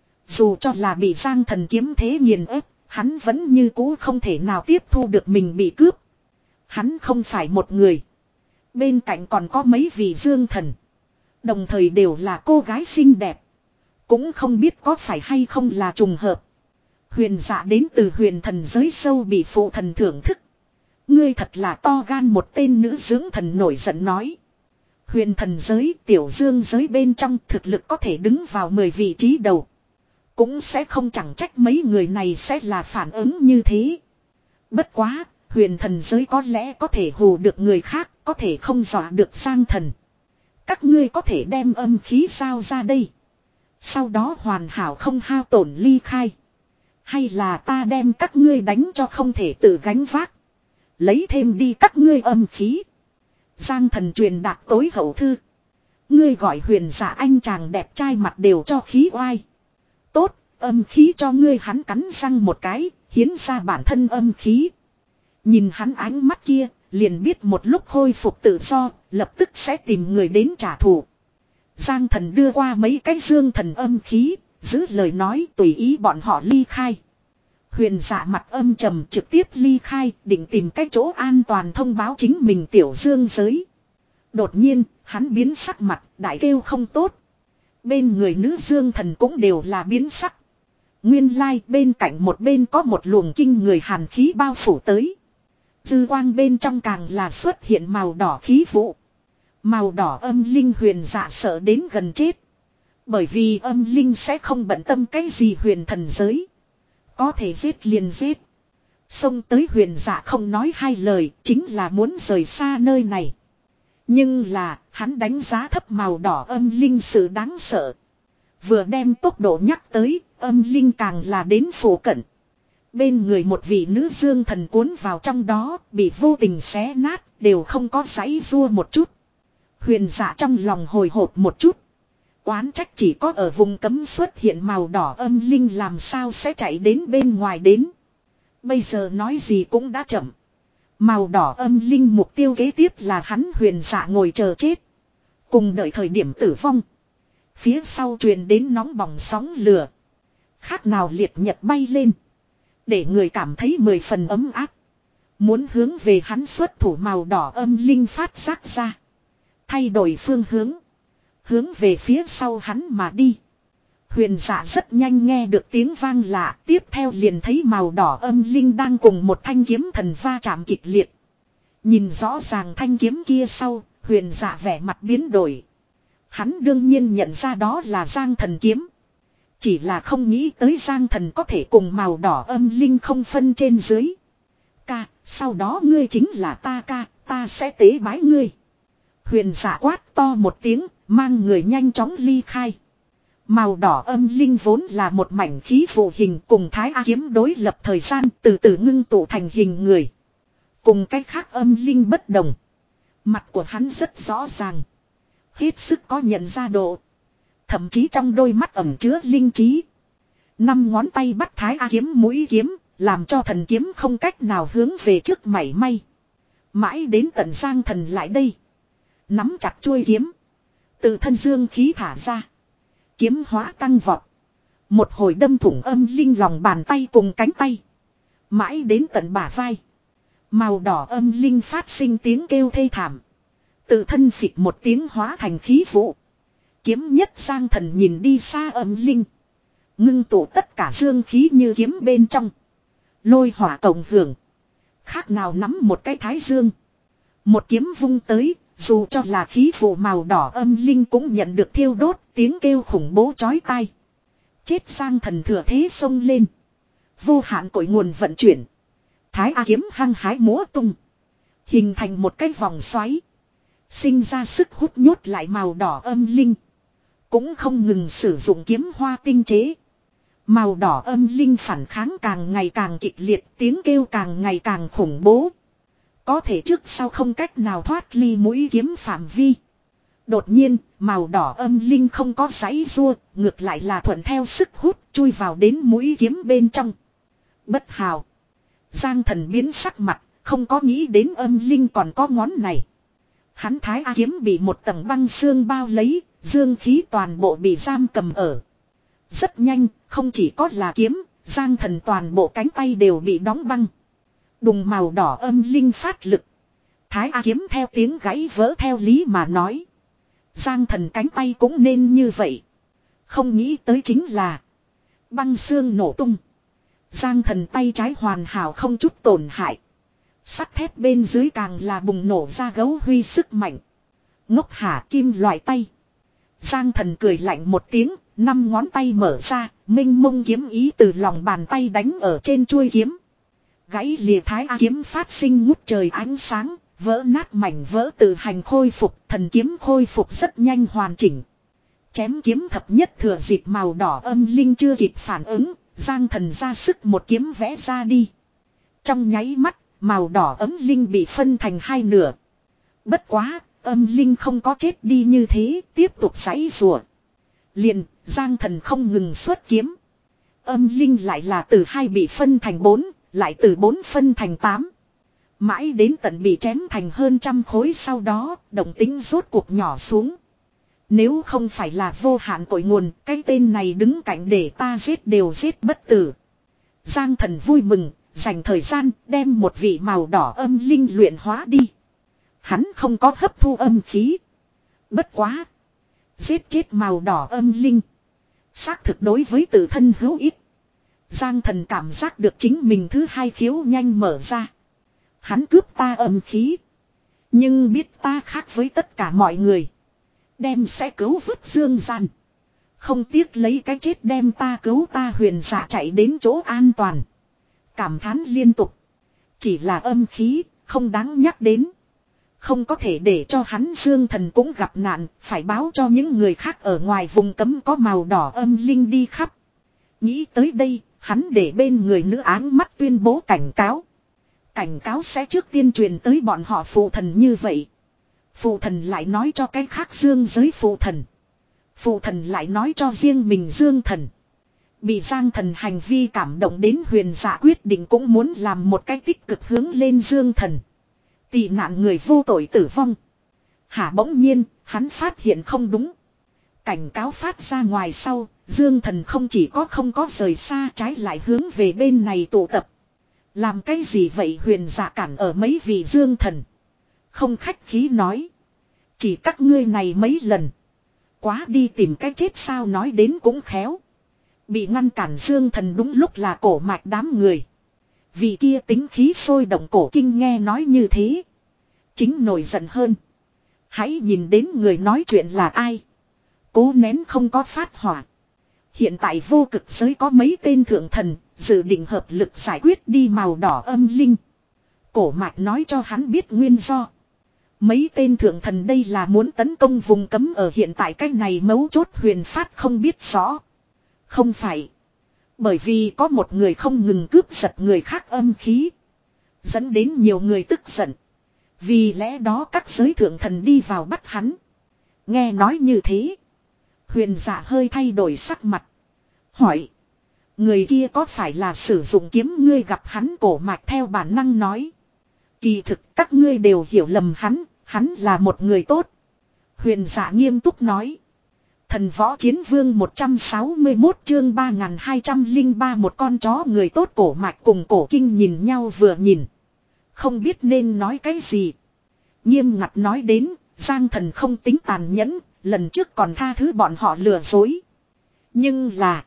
Dù cho là bị Giang thần kiếm thế nghiền ép, hắn vẫn như cũ không thể nào tiếp thu được mình bị cướp. Hắn không phải một người. Bên cạnh còn có mấy vị dương thần. Đồng thời đều là cô gái xinh đẹp. Cũng không biết có phải hay không là trùng hợp. Huyền dạ đến từ huyền thần giới sâu bị phụ thần thưởng thức. Ngươi thật là to gan, một tên nữ dưỡng thần nổi giận nói. Huyền thần giới, tiểu dương giới bên trong thực lực có thể đứng vào mười vị trí đầu. Cũng sẽ không chẳng trách mấy người này sẽ là phản ứng như thế. Bất quá, huyền thần giới có lẽ có thể hù được người khác, có thể không dọa được Giang Thần. Các ngươi có thể đem âm khí sao ra đây. Sau đó hoàn hảo không hao tổn ly khai. Hay là ta đem các ngươi đánh cho không thể tự gánh vác. Lấy thêm đi các ngươi âm khí. Giang Thần truyền đạt tối hậu thư. Ngươi gọi huyền giả anh chàng đẹp trai mặt đều cho khí oai. Tốt, âm khí cho ngươi, hắn cắn răng một cái, hiến ra bản thân âm khí. Nhìn hắn ánh mắt kia, liền biết một lúc khôi phục tự do, lập tức sẽ tìm người đến trả thù. Giang Thần đưa qua mấy cái dương thần âm khí, giữ lời nói tùy ý bọn họ ly khai. Huyền giả mặt âm trầm trực tiếp ly khai, định tìm cái chỗ an toàn thông báo chính mình tiểu dương giới. Đột nhiên, hắn biến sắc mặt, đại kêu không tốt. Bên người nữ dương thần cũng đều là biến sắc. Nguyên lai bên cạnh một bên có một luồng kinh người hàn khí bao phủ tới. Dư quang bên trong càng là xuất hiện màu đỏ khí vụ. Màu đỏ âm linh huyền dạ sợ đến gần chết. Bởi vì âm linh sẽ không bận tâm cái gì huyền thần giới. Có thể giết liền giết. Xông tới huyền dạ không nói hai lời, chính là muốn rời xa nơi này. Nhưng là, hắn đánh giá thấp màu đỏ âm linh sự đáng sợ. Vừa đem tốc độ nhắc tới, âm linh càng là đến phủ cận. Bên người một vị nữ dương thần cuốn vào trong đó, bị vô tình xé nát, đều không có giãy rua một chút. Huyền dạ trong lòng hồi hộp một chút. Oán trách chỉ có ở vùng cấm xuất hiện màu đỏ âm linh làm sao sẽ chạy đến bên ngoài đến. Bây giờ nói gì cũng đã chậm. Màu đỏ âm linh mục tiêu kế tiếp là hắn huyền dạ ngồi chờ chết. Cùng đợi thời điểm tử vong. Phía sau truyền đến nóng bỏng sóng lửa. Khác nào liệt nhật bay lên. Để người cảm thấy mười phần ấm áp. Muốn hướng về hắn xuất thủ màu đỏ âm linh phát giác ra. Thay đổi phương hướng. Hướng về phía sau hắn mà đi. Huyền dạ rất nhanh nghe được tiếng vang lạ. Tiếp theo liền thấy màu đỏ âm linh đang cùng một thanh kiếm thần va chạm kịch liệt. Nhìn rõ ràng thanh kiếm kia sau. Huyền dạ vẻ mặt biến đổi. Hắn đương nhiên nhận ra đó là Giang Thần kiếm. Chỉ là không nghĩ tới Giang Thần có thể cùng màu đỏ âm linh không phân trên dưới. Ca, sau đó ngươi chính là ta ca, ta sẽ tế bái ngươi. Huyền giả quát to một tiếng, mang người nhanh chóng ly khai. Màu đỏ âm linh vốn là một mảnh khí vụ hình, cùng Thái A kiếm đối lập thời gian từ từ ngưng tụ thành hình người. Cùng cách khác âm linh bất đồng. Mặt của hắn rất rõ ràng. Hết sức có nhận ra độ. Thậm chí trong đôi mắt ẩn chứa linh trí. Năm ngón tay bắt Thái A kiếm mũi kiếm, làm cho thần kiếm không cách nào hướng về trước mảy may. Mãi đến tận Giang Thần lại đây. Nắm chặt chuôi kiếm. Từ thân dương khí thả ra. Kiếm hóa tăng vọt. Một hồi đâm thủng âm linh lòng bàn tay cùng cánh tay. Mãi đến tận bả vai. Màu đỏ âm linh phát sinh tiếng kêu thê thảm. Tự thân phịch một tiếng hóa thành khí vụ. Kiếm nhất Giang Thần nhìn đi xa âm linh. Ngưng tụ tất cả dương khí như kiếm bên trong. Lôi hỏa cộng hưởng. Khác nào nắm một cái thái dương. Một kiếm vung tới. Dù cho là khí vụ màu đỏ âm linh cũng nhận được thiêu đốt. Tiếng kêu khủng bố chói tai. Chết Giang Thần thừa thế xông lên. Vô hạn cội nguồn vận chuyển. Thái A kiếm hăng hái múa tung. Hình thành một cái vòng xoáy. Sinh ra sức hút nhốt lại màu đỏ âm linh. Cũng không ngừng sử dụng kiếm hoa tinh chế. Màu đỏ âm linh phản kháng càng ngày càng kịch liệt, tiếng kêu càng ngày càng khủng bố. Có thể trước sau không cách nào thoát ly mũi kiếm phạm vi. Đột nhiên, màu đỏ âm linh không có giãy giụa, ngược lại là thuận theo sức hút chui vào đến mũi kiếm bên trong. Bất hào. Giang Thần biến sắc mặt, không có nghĩ đến âm linh còn có ngón này. Hắn Thái A kiếm bị một tầng băng xương bao lấy, dương khí toàn bộ bị giam cầm ở. Rất nhanh, không chỉ có là kiếm, Giang Thần toàn bộ cánh tay đều bị đóng băng. Đùng màu đỏ âm linh phát lực. Thái A kiếm theo tiếng gãy vỡ theo lý mà nói. Giang Thần cánh tay cũng nên như vậy. Không nghĩ tới chính là băng xương nổ tung. Giang Thần tay trái hoàn hảo không chút tổn hại. Sắt thép bên dưới càng là bùng nổ ra gấu huy sức mạnh. Ngốc hả kim loại tay. Giang Thần cười lạnh một tiếng, năm ngón tay mở ra, minh mông kiếm ý từ lòng bàn tay đánh ở trên chuôi kiếm. Gãy lìa thái A kiếm phát sinh ngút trời ánh sáng, vỡ nát mảnh vỡ tự hành khôi phục, thần kiếm khôi phục rất nhanh hoàn chỉnh. Chém kiếm thập nhất thừa dịp màu đỏ âm linh chưa kịp phản ứng, Giang Thần ra sức một kiếm vẽ ra đi. Trong nháy mắt, màu đỏ ấm linh bị phân thành hai nửa. Bất quá, âm linh không có chết đi như thế, tiếp tục giãy giụa. Liền, Giang Thần không ngừng xuất kiếm. Âm linh lại là từ hai bị phân thành bốn, lại từ bốn phân thành tám. Mãi đến tận bị chém thành hơn trăm khối sau đó, động tính rốt cuộc nhỏ xuống. Nếu không phải là vô hạn cội nguồn, cái tên này đứng cạnh để ta giết đều giết bất tử. Giang Thần vui mừng, dành thời gian đem một vị màu đỏ âm linh luyện hóa đi. Hắn không có hấp thu âm khí. Bất quá. Giết chết màu đỏ âm linh. Xác thực đối với tự thân hữu ích. Giang Thần cảm giác được chính mình thứ hai khiếu nhanh mở ra. Hắn cướp ta âm khí. Nhưng biết ta khác với tất cả mọi người. Đem sẽ cứu vớt dương gian. Không tiếc lấy cái chết đem ta cứu ta huyền giả chạy đến chỗ an toàn. Cảm thán liên tục. Chỉ là âm khí, không đáng nhắc đến. Không có thể để cho hắn Dương Thần cũng gặp nạn, phải báo cho những người khác ở ngoài vùng cấm có màu đỏ âm linh đi khắp. Nghĩ tới đây, hắn để bên người nữ áng mắt tuyên bố cảnh cáo. Cảnh cáo sẽ trước tiên truyền tới bọn họ phụ thần như vậy. Phụ thần lại nói cho cái khác dương giới phụ thần. Phụ thần lại nói cho riêng mình Dương Thần. Bị Giang Thần hành vi cảm động đến huyền dạ quyết định cũng muốn làm một cái tích cực hướng lên Dương Thần. Tị nạn người vô tội tử vong. Hả bỗng nhiên, hắn phát hiện không đúng. Cảnh cáo phát ra ngoài sau, Dương Thần không chỉ có không có rời xa trái lại hướng về bên này tụ tập. Làm cái gì vậy huyền dạ cản ở mấy vị Dương Thần. Không khách khí nói. Chỉ các ngươi này mấy lần. Quá đi tìm cái chết sao nói đến cũng khéo. Bị ngăn cản Dương Thần đúng lúc là cổ mạch đám người. Vị kia tính khí sôi động cổ kinh nghe nói như thế. Chính nổi giận hơn. Hãy nhìn đến người nói chuyện là ai. Cố nén không có phát hỏa. Hiện tại vô cực giới có mấy tên thượng thần. Dự định hợp lực giải quyết đi màu đỏ âm linh. Cổ mạch nói cho hắn biết nguyên do. Mấy tên thượng thần đây là muốn tấn công vùng cấm ở hiện tại cách này mấu chốt huyền phát không biết rõ. Không phải. Bởi vì có một người không ngừng cướp giật người khác âm khí. Dẫn đến nhiều người tức giận. Vì lẽ đó các giới thượng thần đi vào bắt hắn. Nghe nói như thế. Huyền giả hơi thay đổi sắc mặt. Hỏi. Người kia có phải là sử dụng kiếm ngươi gặp hắn cổ mạch theo bản năng nói. Kỳ thực các ngươi đều hiểu lầm hắn. Hắn là một người tốt. Huyền giả nghiêm túc nói. Thần võ chiến vương một trăm sáu mươi mốt chương ba nghìn hai trăm lẻ ba một con chó người tốt cổ mạch cùng cổ kinh nhìn nhau vừa nhìn. Không biết nên nói cái gì. Nghiêm ngặt nói đến, Giang Thần không tính tàn nhẫn, lần trước còn tha thứ bọn họ lừa dối. Nhưng là,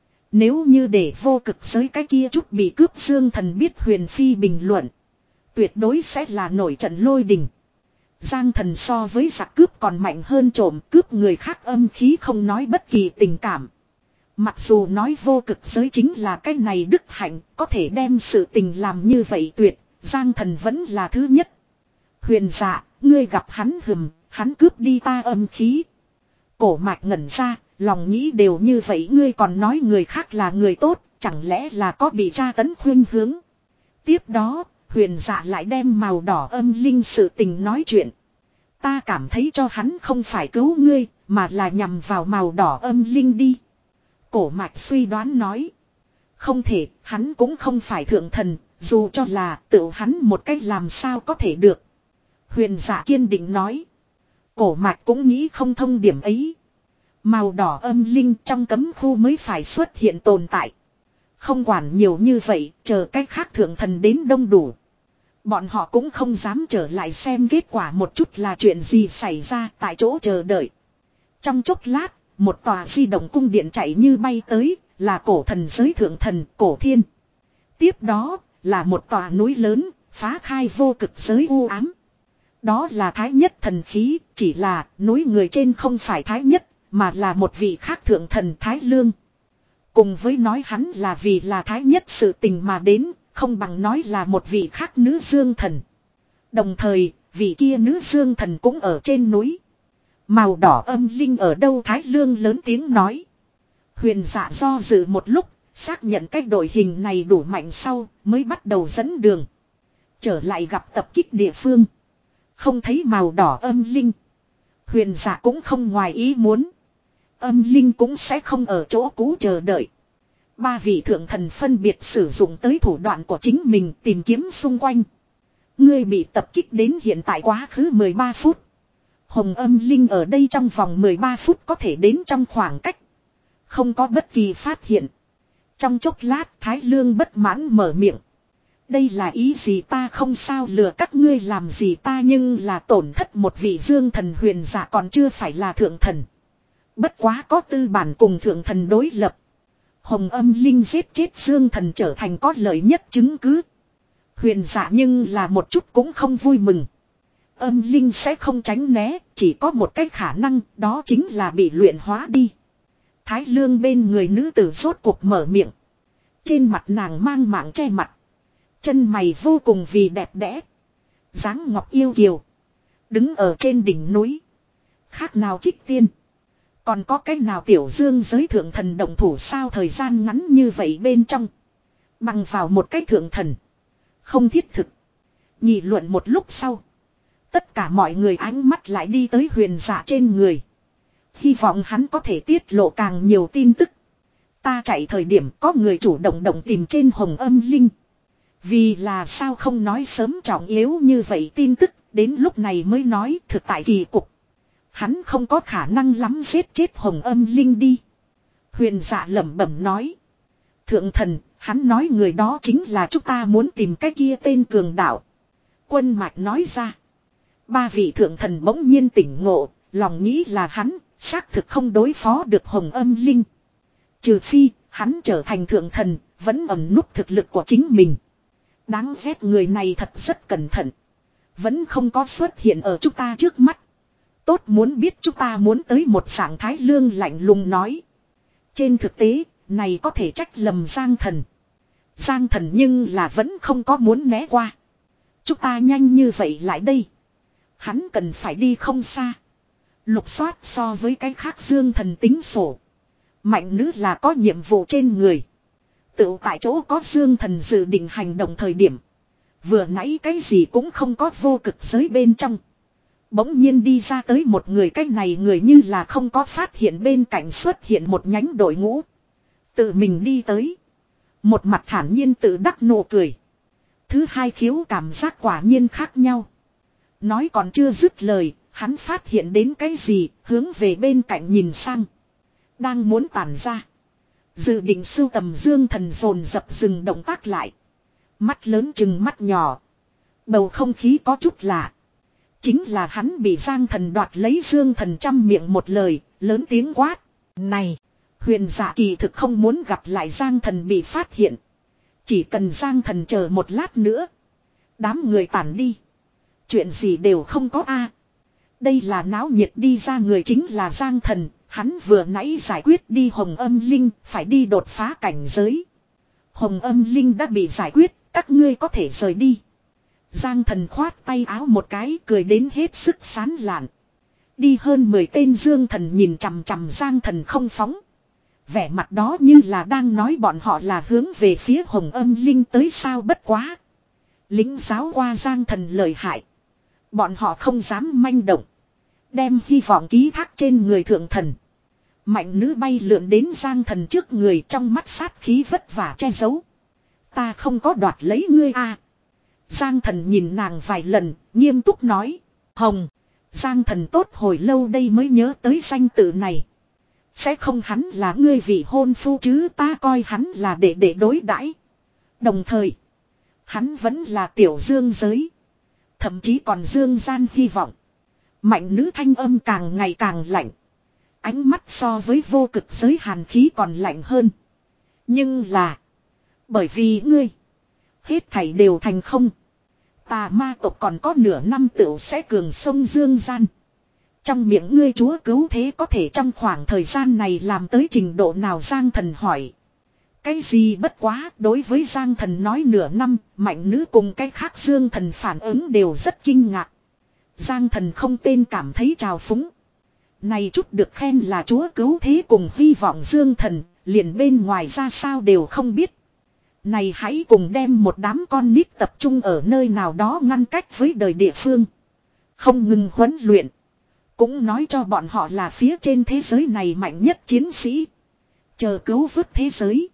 nếu như để vô cực giới cái kia chút bị cướp Dương Thần biết huyền phi bình luận. Tuyệt đối sẽ là nổi trận lôi đình. Giang Thần so với giặc cướp còn mạnh hơn trộm cướp người khác âm khí không nói bất kỳ tình cảm. Mặc dù nói vô cực giới chính là cái này đức hạnh có thể đem sự tình làm như vậy tuyệt, Giang Thần vẫn là thứ nhất. Huyền dạ, ngươi gặp hắn hừm, hắn cướp đi ta âm khí. Cổ mạch ngẩn ra, lòng nghĩ đều như vậy ngươi còn nói người khác là người tốt, chẳng lẽ là có bị tra tấn khuyên hướng. Tiếp đó, huyền dạ lại đem màu đỏ âm linh sự tình nói chuyện. Ta cảm thấy cho hắn không phải cứu ngươi, mà là nhằm vào màu đỏ âm linh đi. Cổ mạch suy đoán nói. Không thể, hắn cũng không phải thượng thần, dù cho là tự hắn một cách làm sao có thể được. Huyền dạ kiên định nói. Cổ mạch cũng nghĩ không thông điểm ấy. Màu đỏ âm linh trong cấm khu mới phải xuất hiện tồn tại. Không quản nhiều như vậy, chờ cách khác thượng thần đến đông đủ. Bọn họ cũng không dám trở lại xem kết quả một chút là chuyện gì xảy ra tại chỗ chờ đợi. Trong chốc lát, một tòa di động cung điện chạy như bay tới, là cổ thần giới thượng thần, cổ thiên. Tiếp đó, là một tòa núi lớn, phá khai vô cực giới u ám. Đó là thái nhất thần khí, chỉ là núi người trên không phải thái nhất, mà là một vị khác thượng thần Thái Lương. Cùng với nói hắn là vì là thái nhất sự tình mà đến, không bằng nói là một vị khác nữ dương thần. Đồng thời, vị kia nữ dương thần cũng ở trên núi. Màu đỏ âm linh ở đâu Thái Lương lớn tiếng nói. Huyền Dạ do dự một lúc, xác nhận cách đội hình này đủ mạnh sau, mới bắt đầu dẫn đường. Trở lại gặp tập kích địa phương. Không thấy màu đỏ âm linh. Huyền Dạ cũng không ngoài ý muốn. Âm linh cũng sẽ không ở chỗ cũ chờ đợi. Ba vị thượng thần phân biệt sử dụng tới thủ đoạn của chính mình tìm kiếm xung quanh. Ngươi bị tập kích đến hiện tại quá khứ mười ba phút. Hồng âm linh ở đây trong vòng mười ba phút có thể đến trong khoảng cách. Không có bất kỳ phát hiện. Trong chốc lát Thái Lương bất mãn mở miệng. Đây là ý gì ta không sao lừa các ngươi làm gì ta nhưng là tổn thất một vị dương thần huyền giả còn chưa phải là thượng thần. Bất quá có tư bản cùng thượng thần đối lập. Hồng âm linh giết chết dương thần trở thành có lợi nhất chứng cứ. Huyền giả nhưng là một chút cũng không vui mừng. Âm linh sẽ không tránh né, chỉ có một cái khả năng, đó chính là bị luyện hóa đi. Thái Lương bên người nữ tử rốt cuộc mở miệng. Trên mặt nàng mang mạng che mặt. Chân mày vô cùng vì đẹp đẽ. Dáng ngọc yêu kiều. Đứng ở trên đỉnh núi. Khác nào trích tiên. Còn có cái nào tiểu dương giới thượng thần động thủ sao thời gian ngắn như vậy bên trong. Bằng vào một cái thượng thần. Không thiết thực. Nghị luận một lúc sau. Tất cả mọi người ánh mắt lại đi tới huyền dạ trên người. Hy vọng hắn có thể tiết lộ càng nhiều tin tức. Ta chạy thời điểm có người chủ động động tìm trên hồng âm linh. Vì là sao không nói sớm trọng yếu như vậy tin tức. Đến lúc này mới nói thực tại kỳ cục. Hắn không có khả năng lắm giết chết hồng âm linh đi. Huyền dạ lẩm bẩm nói. Thượng thần, hắn nói người đó chính là chúng ta muốn tìm cái kia tên cường đạo. Quân mạch nói ra. Ba vị thượng thần bỗng nhiên tỉnh ngộ, lòng nghĩ là hắn, xác thực không đối phó được hồng âm linh. Trừ phi, hắn trở thành thượng thần, vẫn ẩn núp thực lực của chính mình. Đáng ghét người này thật rất cẩn thận. Vẫn không có xuất hiện ở chúng ta trước mắt. Tốt muốn biết chúng ta muốn tới một dạng Thái Lương lạnh lùng nói. Trên thực tế, này có thể trách lầm Giang thần. Giang thần nhưng là vẫn không có muốn né qua. Chúng ta nhanh như vậy lại đây. Hắn cần phải đi không xa. Lục soát so với cái khác dương thần tính sổ. Mạnh nữ là có nhiệm vụ trên người. Tự tại chỗ có dương thần dự định hành động thời điểm. Vừa nãy cái gì cũng không có vô cực giới bên trong. Bỗng nhiên đi ra tới một người, cái này người như là không có phát hiện bên cạnh xuất hiện một nhánh đội ngũ. Tự mình đi tới. Một mặt thản nhiên tự đắc nụ cười. Thứ hai khiếu cảm giác quả nhiên khác nhau. Nói còn chưa dứt lời, hắn phát hiện đến cái gì, hướng về bên cạnh nhìn sang. Đang muốn tản ra. Dự định sưu tầm dương thần dồn dập dừng động tác lại. Mắt lớn chừng mắt nhỏ. Bầu không khí có chút lạ. Chính là hắn bị Giang thần đoạt lấy dương thần trăm miệng một lời, lớn tiếng quát. Này, huyền dạ kỳ thực không muốn gặp lại Giang thần bị phát hiện. Chỉ cần Giang thần chờ một lát nữa. Đám người tản đi. Chuyện gì đều không có a. Đây là náo nhiệt đi ra người chính là Giang thần. Hắn vừa nãy giải quyết đi hồng âm linh, phải đi đột phá cảnh giới. Hồng âm linh đã bị giải quyết, các ngươi có thể rời đi. Giang thần khoát tay áo một cái, cười đến hết sức sán lạn. Đi hơn mười tên dương thần nhìn chằm chằm Giang thần không phóng. Vẻ mặt đó như là đang nói bọn họ là hướng về phía hồng âm linh tới sao bất quá. Lính giáo qua Giang thần lợi hại. Bọn họ không dám manh động. Đem hy vọng ký thác trên người thượng thần. Mạnh nữ bay lượn đến Giang thần trước người, trong mắt sát khí vất vả che giấu. Ta không có đoạt lấy ngươi a. Giang thần nhìn nàng vài lần, nghiêm túc nói. Hồng. Giang thần tốt hồi lâu đây mới nhớ tới danh tự này. Sẽ không hắn là ngươi vị hôn phu chứ, ta coi hắn là để để đối đãi. Đồng thời, hắn vẫn là tiểu dương giới. Thậm chí còn dương gian hy vọng. Mạnh nữ thanh âm càng ngày càng lạnh. Ánh mắt so với vô cực giới hàn khí còn lạnh hơn. Nhưng là, bởi vì ngươi, hết thảy đều thành không. Tà ma tộc còn có nửa năm tựu sẽ cường sông dương gian. Trong miệng ngươi chúa cứu thế có thể trong khoảng thời gian này làm tới trình độ nào Giang Thần hỏi. Cái gì bất quá, đối với Giang Thần nói nửa năm, mạnh nữ cùng cái khác Dương Thần phản ứng đều rất kinh ngạc. Giang Thần không tên cảm thấy trào phúng. Này chút được khen là chúa cứu thế cùng hy vọng Dương Thần, liền bên ngoài ra sao đều không biết. Này hãy cùng đem một đám con nít tập trung ở nơi nào đó ngăn cách với đời địa phương. Không ngừng huấn luyện. Cũng nói cho bọn họ là phía trên thế giới này mạnh nhất chiến sĩ. Chờ cứu vớt thế giới.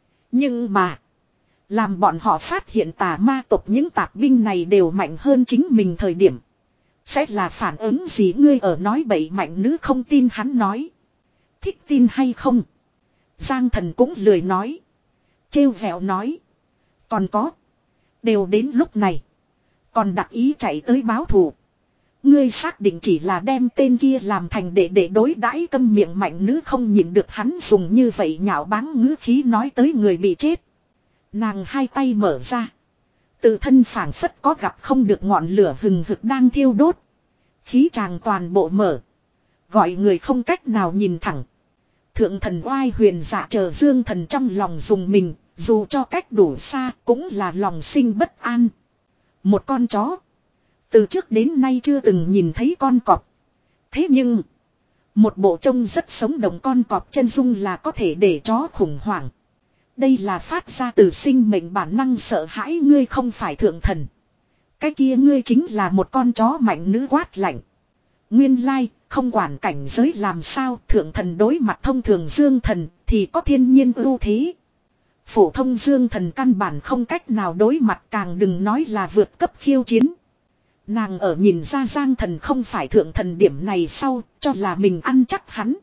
Nhưng mà. Làm bọn họ phát hiện tà ma tộc những tạp binh này đều mạnh hơn chính mình thời điểm. Sẽ là phản ứng gì ngươi ở nói bậy mạnh nữ không tin hắn nói. Thích tin hay không? Giang Thần cũng lười nói. Trêu vẹo nói. Còn có. Đều đến lúc này. Còn đặc ý chạy tới báo thù. Ngươi xác định chỉ là đem tên kia làm thành để để đối đãi câm miệng mạnh nữ không nhịn được hắn dùng như vậy nhạo báng ngữ khí nói tới người bị chết. Nàng hai tay mở ra. Tự thân phảng phất có gặp không được ngọn lửa hừng hực đang thiêu đốt. Khí tràng toàn bộ mở. Gọi người không cách nào nhìn thẳng. Thượng thần oai huyền dạ chờ Dương Thần trong lòng dùng mình. Dù cho cách đủ xa cũng là lòng sinh bất an. Một con chó. Từ trước đến nay chưa từng nhìn thấy con cọp. Thế nhưng. Một bộ trông rất sống động con cọp chân dung là có thể để chó khủng hoảng. Đây là phát ra từ sinh mệnh bản năng sợ hãi ngươi không phải thượng thần. Cái kia ngươi chính là một con chó mạnh nữ quát lạnh. Nguyên lai, không quản cảnh giới làm sao thượng thần đối mặt thông thường Dương Thần thì có thiên nhiên ưu thế. Phổ thông Dương Thần căn bản không cách nào đối mặt càng đừng nói là vượt cấp khiêu chiến. Nàng ở nhìn ra Giang Thần không phải thượng thần điểm này sau cho là mình ăn chắc hắn.